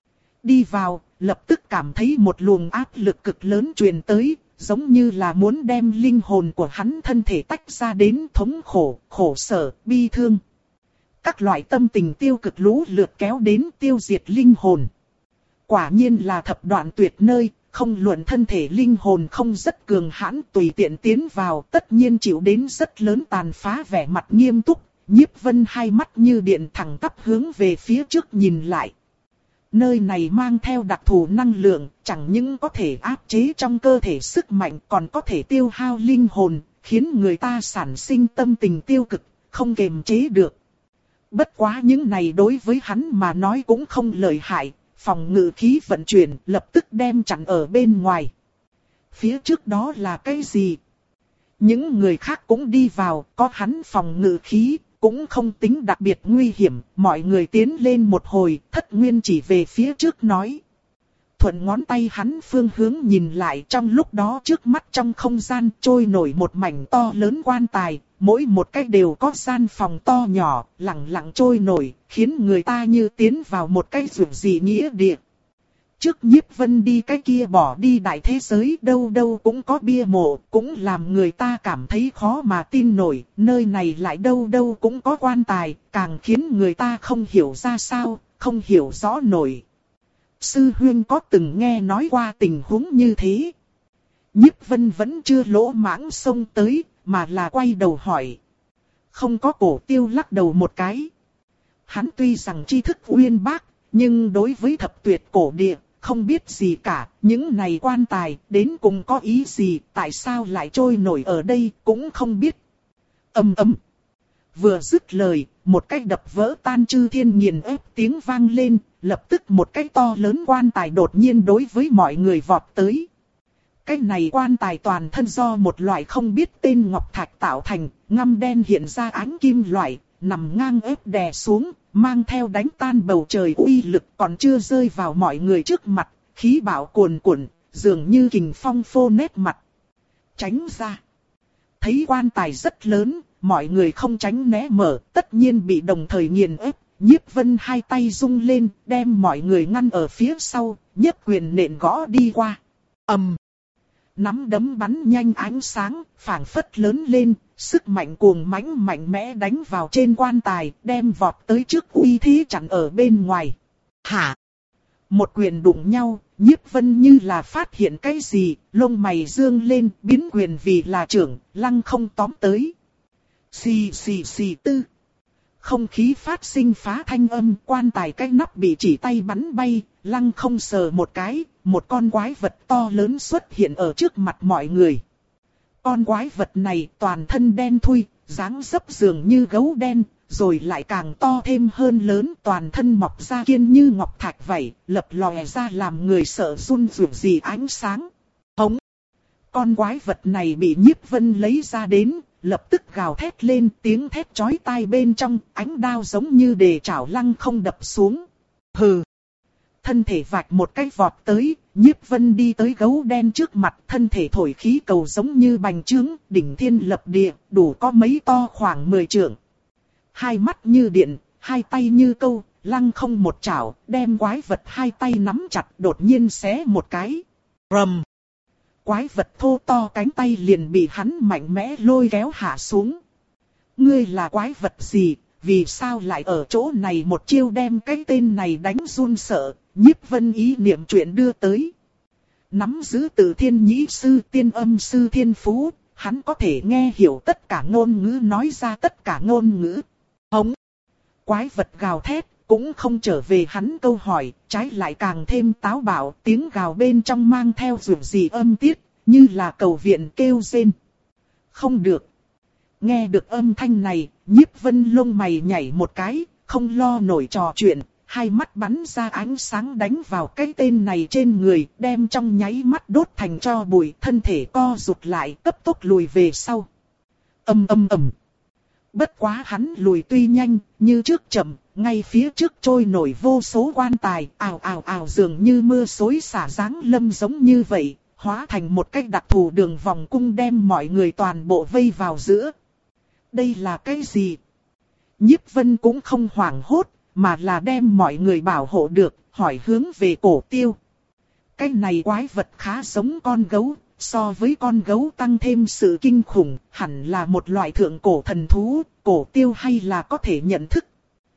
Đi vào, lập tức cảm thấy một luồng áp lực cực lớn truyền tới, giống như là muốn đem linh hồn của hắn thân thể tách ra đến thống khổ, khổ sở, bi thương. Các loại tâm tình tiêu cực lũ lượt kéo đến tiêu diệt linh hồn. Quả nhiên là thập đoạn tuyệt nơi, không luận thân thể linh hồn không rất cường hãn tùy tiện tiến vào, tất nhiên chịu đến rất lớn tàn phá. Vẻ mặt nghiêm túc, Nhiếp Vân hai mắt như điện thẳng tắp hướng về phía trước nhìn lại. Nơi này mang theo đặc thù năng lượng, chẳng những có thể áp chế trong cơ thể sức mạnh còn có thể tiêu hao linh hồn, khiến người ta sản sinh tâm tình tiêu cực, không kiềm chế được. Bất quá những này đối với hắn mà nói cũng không lợi hại, phòng ngự khí vận chuyển lập tức đem chặn ở bên ngoài. Phía trước đó là cái gì? Những người khác cũng đi vào, có hắn phòng ngự khí, cũng không tính đặc biệt nguy hiểm. Mọi người tiến lên một hồi, Thất Nguyên chỉ về phía trước nói. Thuận ngón tay hắn phương hướng nhìn lại, trong lúc đó trước mắt trong không gian trôi nổi một mảnh to lớn quan tài. Mỗi một cái đều có gian phòng to nhỏ, lặng lặng trôi nổi, khiến người ta như tiến vào một cái rừng dị nghĩa địa. Trước Nhiếp Vân đi cái kia bỏ đi đại thế giới đâu đâu cũng có bia mộ, cũng làm người ta cảm thấy khó mà tin nổi, nơi này lại đâu đâu cũng có quan tài, càng khiến người ta không hiểu ra sao, không hiểu rõ nổi. Sư huynh có từng nghe nói qua tình huống như thế. Nhiếp Vân vẫn chưa lỗ mãng xông tới, mà là quay đầu hỏi. Không có. Cổ Tiêu lắc đầu một cái. Hắn tuy rằng tri thức uyên bác, nhưng đối với thập tuyệt cổ địa, không biết gì cả. Những này quan tài đến cùng có ý gì, tại sao lại trôi nổi ở đây cũng không biết. Ầm ầm. Vừa dứt lời, một cái đập vỡ tan chư thiên nghiền ép tiếng vang lên, lập tức một cái to lớn quan tài đột nhiên đối với mọi người vọt tới. Cái này quan tài toàn thân do một loại không biết tên ngọc thạch tạo thành, ngăm đen hiện ra ánh kim loại, nằm ngang ép đè xuống, mang theo đánh tan bầu trời uy lực còn chưa rơi vào mọi người trước mặt, khí bạo cuồn cuộn, dường như kình phong phô nét mặt. Tránh ra. Thấy quan tài rất lớn, mọi người không tránh né mở, tất nhiên bị đồng thời nghiền ép. Nhiếp Vân hai tay rung lên, đem mọi người ngăn ở phía sau, nhấc quyền nện gõ đi qua. ầm, um. Nắm đấm bắn nhanh ánh sáng, phảng phất lớn lên, sức mạnh cuồng mãnh mạnh mẽ đánh vào trên quan tài, đem vọt tới trước uy thế chặn ở bên ngoài. Hả? Một quyền đụng nhau, Nhiếp Vân như là phát hiện cái gì, lông mày dương lên, biến quyền vì là trưởng, lăng không tóm tới. Xì xì xì tư. Không khí phát sinh phá thanh âm, quan tài cái nắp bị chỉ tay bắn bay, lăng không sờ một cái, một con quái vật to lớn xuất hiện ở trước mặt mọi người. Con quái vật này toàn thân đen thui, dáng dấp dường như gấu đen, rồi lại càng to thêm hơn lớn, toàn thân mọc ra kiên như ngọc thạch vậy, lập lòe ra làm người sợ run rủi gì ánh sáng. Hống! Con quái vật này bị Nhiếp Vân lấy ra đến, lập tức gào thét lên, tiếng thét chói tai bên trong, ánh đao giống như đề chảo lăng không đập xuống. Hừ! Thân thể vạch một cái vọt tới, Nhiếp Vân đi tới gấu đen trước mặt, thân thể thổi khí cầu giống như bành trướng, đỉnh thiên lập địa, đủ có mấy to khoảng mười trượng. Hai mắt như điện, hai tay như câu, lăng không một chảo, đem quái vật hai tay nắm chặt, đột nhiên xé một cái. Rầm! Quái vật thô to cánh tay liền bị hắn mạnh mẽ lôi kéo hạ xuống. Ngươi là quái vật gì, vì sao lại ở chỗ này một chiêu đem cái tên này đánh run sợ, Nhiếp Vân ý niệm chuyện đưa tới. Nắm giữ từ thiên nhĩ sư tiên âm sư thiên phú, hắn có thể nghe hiểu tất cả ngôn ngữ, nói ra tất cả ngôn ngữ. Hống! Quái vật gào thét, cũng không trở về hắn câu hỏi, trái lại càng thêm táo bạo, tiếng gào bên trong mang theo rủi gì âm tiết, như là cầu viện kêu rên. Không được! Nghe được âm thanh này, Nhiếp Vân lông mày nhảy một cái, không lo nổi trò chuyện, hai mắt bắn ra ánh sáng đánh vào cái tên này trên người, đem trong nháy mắt đốt thành tro bụi, thân thể co rụt lại, cấp tốc lùi về sau. Ầm ầm ầm. Bất quá hắn lùi tuy nhanh, như trước chậm, ngay phía trước trôi nổi vô số quan tài, ào ào ào dường như mưa xối xả giáng lâm giống như vậy, hóa thành một cách đặc thù đường vòng cung đem mọi người toàn bộ vây vào giữa. Đây là cái gì? Nhiếp Vân cũng không hoảng hốt, mà là đem mọi người bảo hộ được, hỏi hướng về Cổ Tiêu. Cái này quái vật khá giống con gấu, so với con gấu tăng thêm sự kinh khủng, hẳn là một loại thượng cổ thần thú, Cổ Tiêu hay là có thể nhận thức.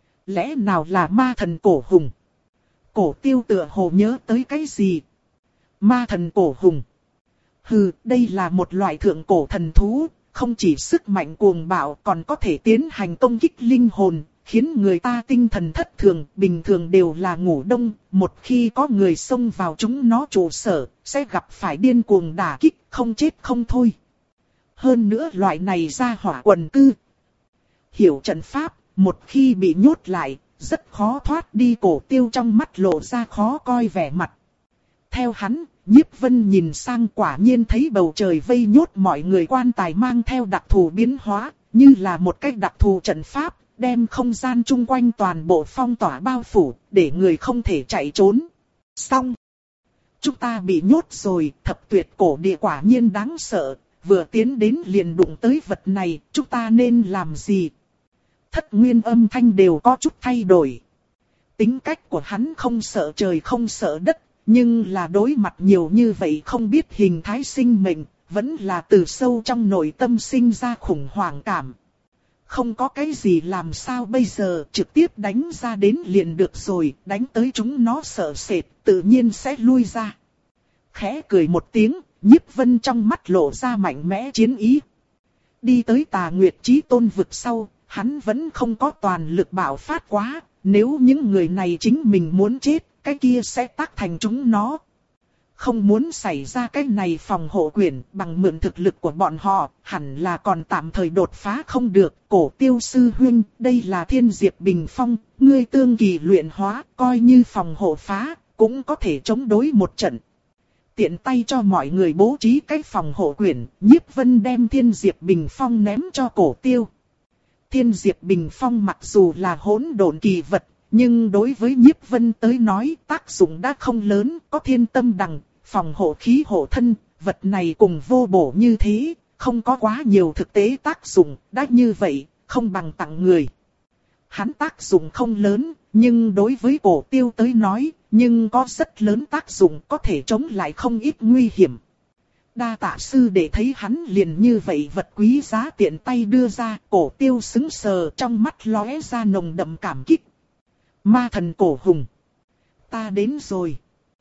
Lẽ nào là ma thần cổ hùng? Cổ Tiêu tựa hồ nhớ tới cái gì? Ma thần cổ hùng. Hừ, đây là một loại thượng cổ thần thú, không chỉ sức mạnh cuồng bạo còn có thể tiến hành công kích linh hồn, khiến người ta tinh thần thất thường, bình thường đều là ngủ đông, một khi có người xông vào chúng nó trụ sở, sẽ gặp phải điên cuồng đả kích, không chết không thôi. Hơn nữa loại này ra hỏa quần cư. Hiểu trận pháp, một khi bị nhốt lại, rất khó thoát đi. Cổ Tiêu trong mắt lộ ra khó coi vẻ mặt. Theo hắn, Nhiếp Vân nhìn sang quả nhiên thấy bầu trời vây nhốt mọi người quan tài mang theo đặc thù biến hóa, như là một cách đặc thù trận pháp, đem không gian chung quanh toàn bộ phong tỏa bao phủ, để người không thể chạy trốn. Xong. Chúng ta bị nhốt rồi, thập tuyệt cổ địa quả nhiên đáng sợ, vừa tiến đến liền đụng tới vật này, chúng ta nên làm gì? Thất Nguyên âm thanh đều có chút thay đổi. Tính cách của hắn không sợ trời không sợ đất, nhưng là đối mặt nhiều như vậy không biết hình thái sinh mệnh, vẫn là từ sâu trong nội tâm sinh ra khủng hoảng cảm. Không có cái gì làm sao bây giờ, trực tiếp đánh ra đến liền được rồi, đánh tới chúng nó sợ sệt, tự nhiên sẽ lui ra. Khẽ cười một tiếng, Nhiếp Vân trong mắt lộ ra mạnh mẽ chiến ý. Đi tới Tà Nguyệt Chí Tôn vực sau, hắn vẫn không có toàn lực bạo phát quá, nếu những người này chính mình muốn chết, cái kia sẽ tác thành chúng nó. Không muốn xảy ra cái này phòng hộ quyển, bằng mượn thực lực của bọn họ, hẳn là còn tạm thời đột phá không được. Cổ Tiêu sư huynh, đây là Thiên Diệp Bình Phong, ngươi tương kỳ luyện hóa, coi như phòng hộ phá, cũng có thể chống đối một trận. Tiện tay cho mọi người bố trí cái phòng hộ quyển, Nhiếp Vân đem Thiên Diệp Bình Phong ném cho Cổ Tiêu. Thiên Diệp Bình Phong mặc dù là hỗn độn kỳ vật, nhưng đối với Nhiếp Vân tới nói tác dụng đã không lớn, có thiên tâm đằng, phòng hộ khí hộ thân, vật này cùng vô bổ như thế, không có quá nhiều thực tế tác dụng, đã như vậy, không bằng tặng người. Hắn tác dụng không lớn, nhưng đối với Cổ Tiêu tới nói, nhưng có rất lớn tác dụng, có thể chống lại không ít nguy hiểm. Đa tạ sư để thấy hắn liền như vậy vật quý giá tiện tay đưa ra, Cổ Tiêu sững sờ, trong mắt lóe ra nồng đậm cảm kích. Ma thần Cổ Hùng, ta đến rồi.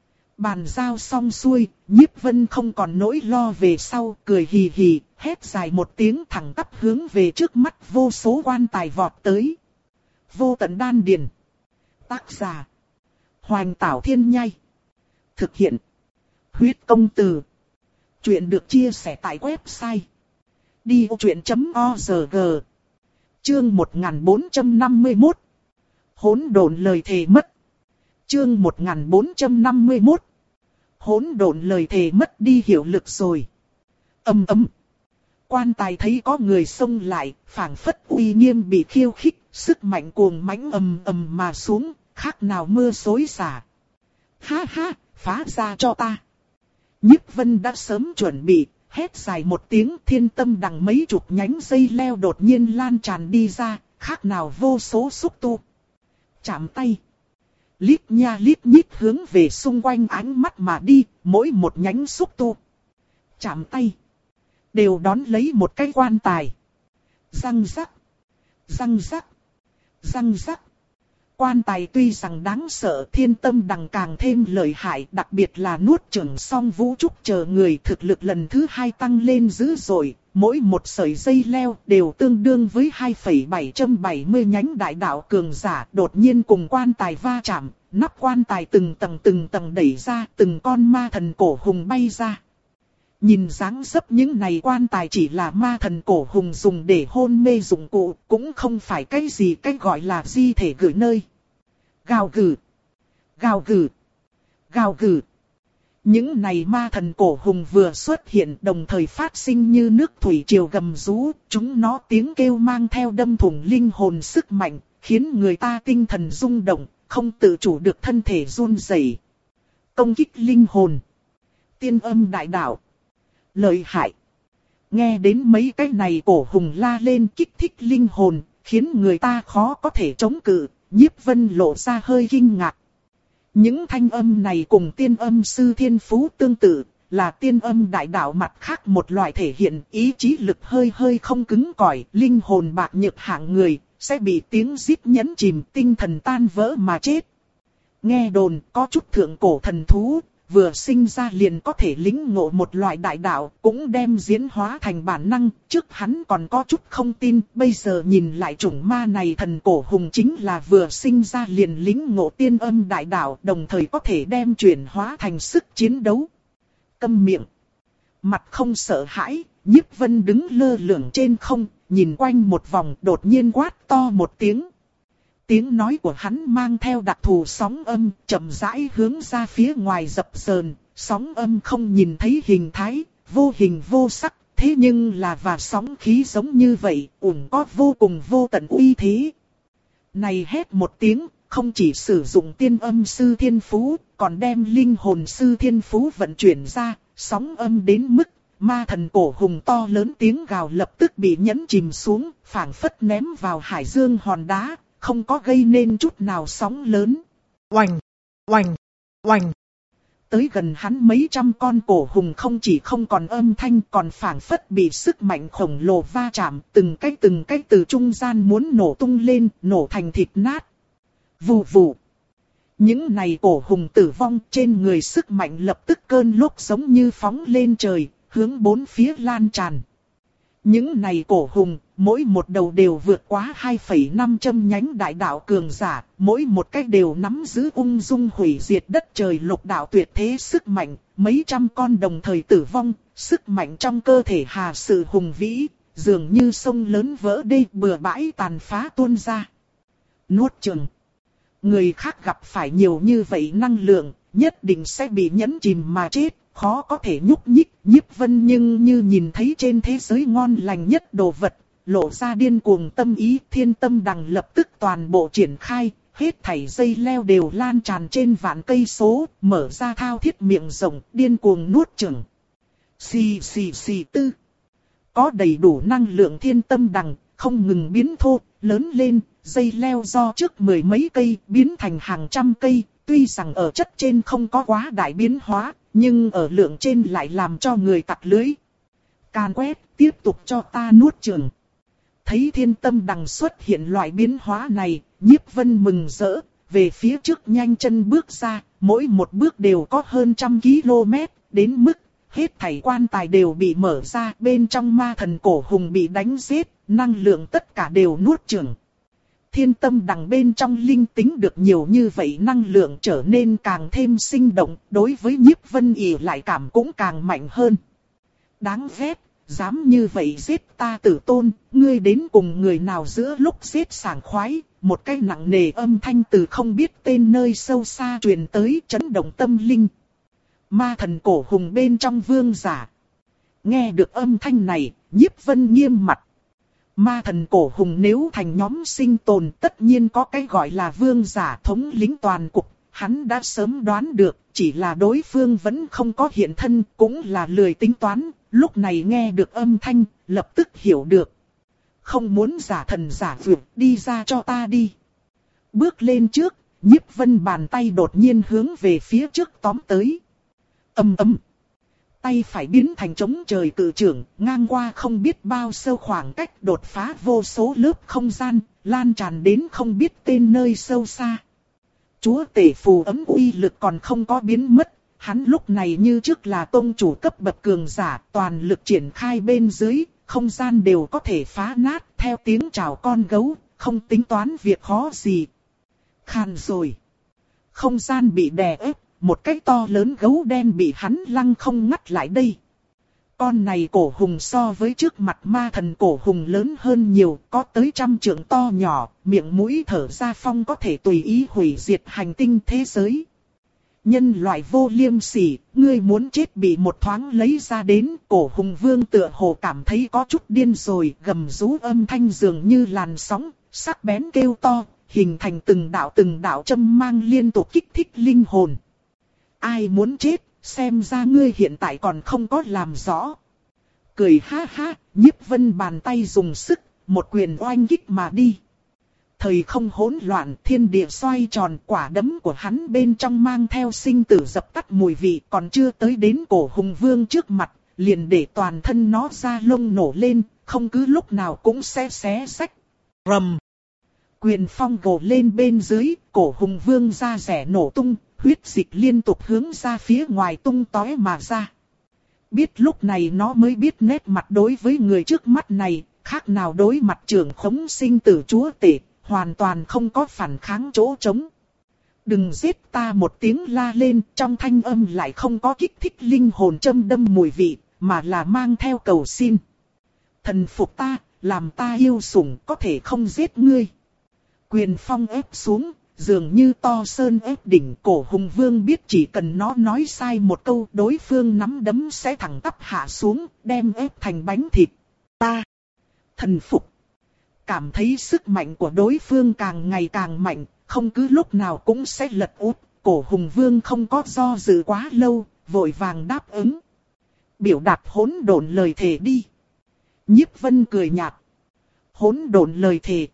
Bàn giao xong xuôi, Nhiếp Vân không còn nỗi lo về sau, cười hì hì, hét dài một tiếng thẳng tắp hướng về trước mắt vô số quan tài vọt tới. Vô tận đan điền. Tác giả: Hoành Tảo Thiên Nhai. Thực hiện: Huyết Công Từ. Chuyện được chia sẻ tại website đi ô chuyện chấm org. Chương một nghìn bốn trăm năm mươi mốt. Hỗn độn lời thề mất. Chương một nghìn bốn trăm năm mươi mốt. Hỗn độn lời thề mất đi hiệu lực rồi. Ầm ầm. Quan tài thấy có người xông lại, phảng phất uy nghiêm bị khiêu khích, sức mạnh cuồng mãnh ầm ầm mà xuống, khác nào mưa xối xả. Ha ha, phá ra cho ta. Nhiếp Vân đã sớm chuẩn bị, hét dài một tiếng, thiên tâm đằng mấy chục nhánh dây leo đột nhiên lan tràn đi ra, khác nào vô số xúc tu. Chạm tay. Lít nha lít nhít hướng về xung quanh ánh mắt mà đi, mỗi một nhánh xúc tu. Chạm tay. Đều đón lấy một cái quan tài. Răng rắc. Răng rắc. Răng rắc. Quan tài tuy rằng đáng sợ, thiên tâm đằng càng thêm lợi hại, đặc biệt là nuốt chửng song vũ trúc chờ người thực lực lần thứ hai tăng lên dữ dội, mỗi một sợi dây leo đều tương đương với hai phẩy bảy bảy không nhánh đại đạo cường giả, đột nhiên cùng quan tài va chạm, nắp quan tài từng tầng từng tầng đẩy ra, từng con ma thần cổ hùng bay ra. Nhìn dáng dấp những này quan tài chỉ là ma thần cổ hùng dùng để hôn mê dụng cụ, cũng không phải cái gì cái gọi là di thể gửi nơi. Gào gừ, gào gừ, gào gừ. Những này ma thần cổ hùng vừa xuất hiện đồng thời phát sinh như nước thủy triều gầm rú, chúng nó tiếng kêu mang theo đâm thủng linh hồn sức mạnh, khiến người ta tinh thần rung động, không tự chủ được thân thể run rẩy. Công kích linh hồn. Tiên âm đại đạo. Lợi hại. Nghe đến mấy cái này cổ hùng la lên kích thích linh hồn, khiến người ta khó có thể chống cự, Nhiếp Vân lộ ra hơi kinh ngạc. Những thanh âm này cùng tiên âm sư thiên phú tương tự, là tiên âm đại đạo mặt khác một loại thể hiện ý chí lực hơi hơi không cứng cỏi, linh hồn bạc nhược hạng người, sẽ bị tiếng rít nhấn chìm tinh thần tan vỡ mà chết. Nghe đồn có chút thượng cổ thần thú, vừa sinh ra liền có thể lĩnh ngộ một loại đại đạo, cũng đem diễn hóa thành bản năng. Trước hắn còn có chút không tin, bây giờ nhìn lại chủng ma này thần cổ hùng chính là vừa sinh ra liền lĩnh ngộ tiên âm đại đạo, đồng thời có thể đem chuyển hóa thành sức chiến đấu. Câm miệng. Mặt không sợ hãi, Nhiếp Vân đứng lơ lửng trên không, nhìn quanh một vòng, đột nhiên quát to một tiếng. Tiếng nói của hắn mang theo đặc thù sóng âm, chậm rãi hướng ra phía ngoài dập dờn, sóng âm không nhìn thấy hình thái, vô hình vô sắc, thế nhưng là và sóng khí giống như vậy, ủng có vô cùng vô tận uy thế. Này hét một tiếng, không chỉ sử dụng tiên âm sư thiên phú, còn đem linh hồn sư thiên phú vận chuyển ra, sóng âm đến mức ma thần cổ hùng to lớn tiếng gào lập tức bị nhấn chìm xuống, phảng phất ném vào hải dương hòn đá, không có gây nên chút nào sóng lớn. Oành, oành, oành. Tới gần hắn mấy trăm con cổ hùng không chỉ không còn âm thanh, còn phảng phất bị sức mạnh khổng lồ va chạm, từng cái từng cái từ trung gian muốn nổ tung lên, nổ thành thịt nát. Vù vù. Những này cổ hùng tử vong, trên người sức mạnh lập tức cơn lốc giống như phóng lên trời, hướng bốn phía lan tràn. Những này cổ hùng, mỗi một đầu đều vượt quá hai phẩy năm châm nhánh đại đạo cường giả, mỗi một cái đều nắm giữ ung dung hủy diệt đất trời lục đạo tuyệt thế sức mạnh, mấy trăm con đồng thời tử vong, sức mạnh trong cơ thể hà sự hùng vĩ, dường như sông lớn vỡ đê bừa bãi tàn phá tuôn ra. Nuốt chửng. Người khác gặp phải nhiều như vậy năng lượng, nhất định sẽ bị nhấn chìm mà chết, khó có thể nhúc nhích. Nhiếp Vân nhưng như nhìn thấy trên thế giới ngon lành nhất đồ vật, lộ ra điên cuồng tâm ý. Thiên tâm đằng lập tức toàn bộ triển khai, hết thảy dây leo đều lan tràn trên vạn cây số, mở ra thao thiết miệng rộng, điên cuồng nuốt chửng. Xì xì xì tư. Có đầy đủ năng lượng thiên tâm đằng, không ngừng biến thô, lớn lên, dây leo do trước mười mấy cây biến thành hàng trăm cây, tuy rằng ở chất trên không có quá đại biến hóa, nhưng ở lượng trên lại làm cho người tặc lưới. Càn quét, tiếp tục cho ta nuốt chửng. Thấy thiên tâm đằng xuất hiện loại biến hóa này, Nhiếp Vân mừng rỡ, về phía trước nhanh chân bước ra, mỗi một bước đều có hơn trăm km, đến mức hết thảy quan tài đều bị mở ra, bên trong ma thần cổ hùng bị đánh giết, năng lượng tất cả đều nuốt chửng. Thiên tâm đằng bên trong linh tính được nhiều như vậy, năng lượng trở nên càng thêm sinh động, đối với Nhiếp Vân ỷ lại cảm cũng càng mạnh hơn. Đáng ghét, dám như vậy giết ta tử tôn, ngươi đến cùng người nào giữa lúc giết sảng khoái, một cái nặng nề âm thanh từ không biết tên nơi sâu xa truyền tới, chấn động tâm linh. Ma thần cổ hùng bên trong vương giả. Nghe được âm thanh này, Nhiếp Vân nghiêm mặt. Ma thần cổ hùng nếu thành nhóm sinh tồn, tất nhiên có cái gọi là vương giả thống lĩnh toàn cục, hắn đã sớm đoán được, chỉ là đối phương vẫn không có hiện thân, cũng là lười tính toán, lúc này nghe được âm thanh, lập tức hiểu được. Không muốn giả thần giả vượt, đi ra cho ta đi. Bước lên trước, Nhiếp Vân bàn tay đột nhiên hướng về phía trước tóm tới. Ầm ầm. Tay phải biến thành trống trời cự trưởng, ngang qua không biết bao sâu khoảng cách, đột phá vô số lớp không gian, lan tràn đến không biết tên nơi sâu xa. Chúa tể phù ấm uy lực còn không có biến mất, hắn lúc này như trước là tông chủ cấp bậc cường giả, toàn lực triển khai bên dưới, không gian đều có thể phá nát, theo tiếng chào con gấu, không tính toán việc khó gì. Khan rồi. Không gian bị đè ép. Một cái to lớn gấu đen bị hắn lăng không ngắt lại đây. Con này cổ hùng so với trước mặt ma thần cổ hùng lớn hơn nhiều, có tới trăm trượng to nhỏ, miệng mũi thở ra phong có thể tùy ý hủy diệt hành tinh thế giới. Nhân loại vô liêm sỉ, ngươi muốn chết bị một thoáng lấy ra đến, cổ hùng vương tựa hồ cảm thấy có chút điên rồi, gầm rú âm thanh dường như làn sóng, sắc bén kêu to, hình thành từng đạo từng đạo châm mang liên tục kích thích linh hồn. Ai muốn chết, xem ra ngươi hiện tại còn không có làm rõ. Cười ha ha, Nhiếp Vân bàn tay dùng sức, một quyền oanh kích mà đi. Thời không hỗn loạn, thiên địa xoay tròn, quả đấm của hắn bên trong mang theo sinh tử dập tắt mùi vị, còn chưa tới đến cổ hùng vương trước mặt, liền để toàn thân nó ra lông nổ lên, không cứ lúc nào cũng sẽ xé rách. Rầm. Quyền phong gồ lên bên dưới, cổ hùng vương da rẻ nổ tung, huyết dịch liên tục hướng ra phía ngoài tung tóe mà ra. Biết lúc này nó mới biết nét mặt đối với người trước mắt này, khác nào đối mặt trưởng khống sinh tử chúa tể, hoàn toàn không có phản kháng chỗ trống. Đừng giết ta, một tiếng la lên, trong thanh âm lại không có kích thích linh hồn châm đâm mùi vị, mà là mang theo cầu xin. Thần phục ta, làm ta yêu sủng, có thể không giết ngươi. Quyền phong ép xuống, dường như to sơn ép đỉnh. Cổ hùng vương biết chỉ cần nó nói sai một câu, đối phương nắm đấm sẽ thẳng tắp hạ xuống, đem ép thành bánh thịt. Ta thần phục. Cảm thấy sức mạnh của đối phương càng ngày càng mạnh, không cứ lúc nào cũng sẽ lật úp. Cổ hùng vương không có do dự quá lâu, vội vàng đáp ứng. Biểu đạt hỗn độn lời thề đi. Nhiếp Vân cười nhạt. Hỗn độn lời thề.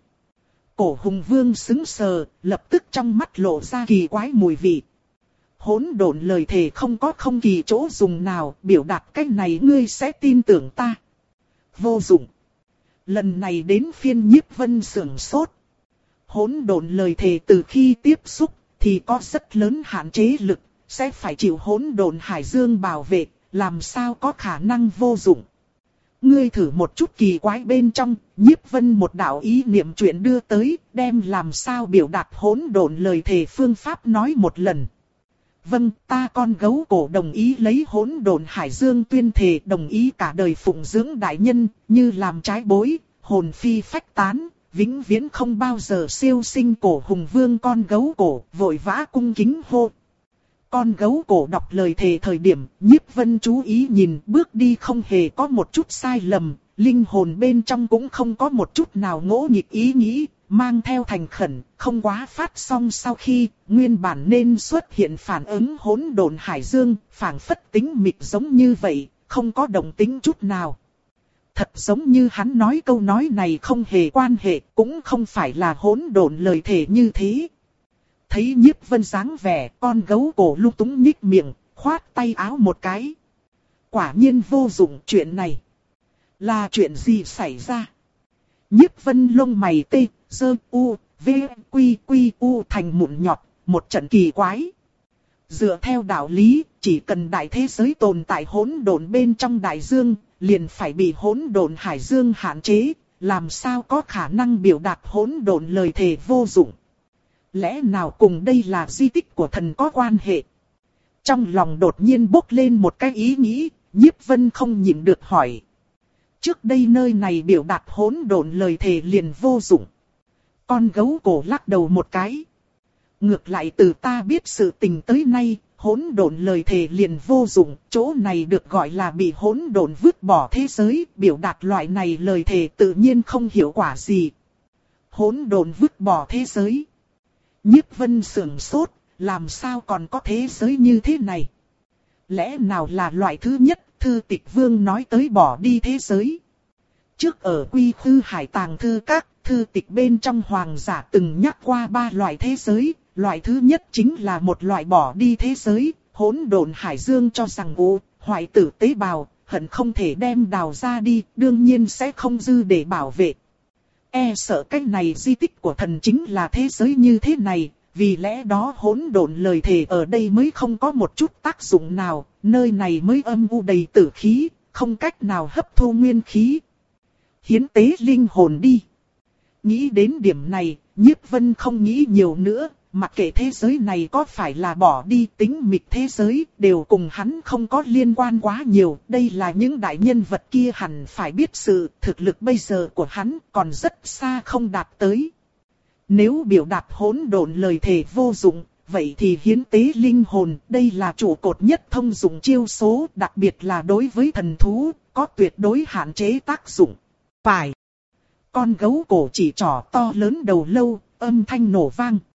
Cổ hùng vương sững sờ, lập tức trong mắt lộ ra kỳ quái mùi vị. Hỗn độn lời thề không có không kỳ chỗ dùng nào, biểu đạt cách này ngươi sẽ tin tưởng ta. Vô dụng. Lần này đến phiên Nhiếp Vân sửng sốt. Hỗn độn lời thề từ khi tiếp xúc thì có rất lớn hạn chế lực, sẽ phải chịu hỗn độn hải dương bảo vệ, làm sao có khả năng vô dụng. Ngươi thử một chút kỳ quái bên trong. Nhiếp Vân một đạo ý niệm chuyện đưa tới, đem làm sao biểu đạt hỗn độn lời thề phương pháp nói một lần. Vâng, ta con gấu cổ đồng ý lấy hỗn độn hải dương tuyên thề, đồng ý cả đời phụng dưỡng đại nhân, như làm trái bối, hồn phi phách tán, vĩnh viễn không bao giờ siêu sinh. Cổ hùng vương con gấu cổ vội vã cung kính hô. Con gấu cổ đọc lời thề thời điểm, Nhiếp Vân chú ý nhìn, bước đi không hề có một chút sai lầm, linh hồn bên trong cũng không có một chút nào ngỗ nghịch ý nghĩ, mang theo thành khẩn, không quá phát xong sau khi, nguyên bản nên xuất hiện phản ứng hỗn độn hải dương, phảng phất tính mịch giống như vậy, không có động tính chút nào. Thật giống như hắn nói câu nói này không hề quan hệ, cũng không phải là hỗn độn lời thề như thế. Thấy Nhiếp Vân dáng vẻ, con gấu cổ lung túng nhích miệng, khoát tay áo một cái. Quả nhiên vô dụng. Chuyện này là chuyện gì xảy ra? Nhiếp Vân lông mày tê, dơ, u, v, quy, quy, u thành mụn nhọt, một trận kỳ quái. Dựa theo đạo lý, chỉ cần đại thế giới tồn tại hỗn độn bên trong đại dương, liền phải bị hỗn độn hải dương hạn chế, làm sao có khả năng biểu đạt hỗn độn lời thề vô dụng. Lẽ nào cùng đây là di tích của thần có quan hệ? Trong lòng đột nhiên bốc lên một cái ý nghĩ, Nhiếp Vân không nhịn được hỏi. Trước đây nơi này biểu đạt hỗn độn lời thề liền vô dụng. Con gấu cổ lắc đầu một cái. Ngược lại từ ta biết sự tình tới nay, hỗn độn lời thề liền vô dụng, chỗ này được gọi là bị hỗn độn vứt bỏ thế giới, biểu đạt loại này lời thề tự nhiên không hiệu quả gì. Hỗn độn vứt bỏ thế giới. Nhiếp Vân sửng sốt, làm sao còn có thế giới như thế này? Lẽ nào là loại thứ nhất, thư tịch vương nói tới bỏ đi thế giới? Trước ở Quy Khư Hải Tàng Thư Các, thư tịch bên trong hoàng giả từng nhắc qua ba loại thế giới. Loại thứ nhất chính là một loại bỏ đi thế giới, hỗn độn hải dương cho rằng u, hoại tử tế bào, hận không thể đem đào ra đi, đương nhiên sẽ không dư để bảo vệ. E sợ cái này di tích của thần chính là thế giới như thế này, vì lẽ đó hỗn độn lời thề ở đây mới không có một chút tác dụng nào, nơi này mới âm u đầy tử khí, không cách nào hấp thu nguyên khí. Hiến tế linh hồn đi. Nghĩ đến điểm này, Nhiếp Vân không nghĩ nhiều nữa. Mặc kệ thế giới này có phải là bỏ đi tính mịch thế giới, đều cùng hắn không có liên quan quá nhiều. Đây là những đại nhân vật kia hẳn phải biết sự thực lực bây giờ của hắn còn rất xa không đạt tới. Nếu biểu đạt hỗn độn lời thề vô dụng, vậy thì hiến tế linh hồn, đây là trụ cột nhất thông dụng chiêu số, đặc biệt là đối với thần thú, có tuyệt đối hạn chế tác dụng. Phải. Con gấu cổ chỉ trỏ to lớn đầu lâu, âm thanh nổ vang.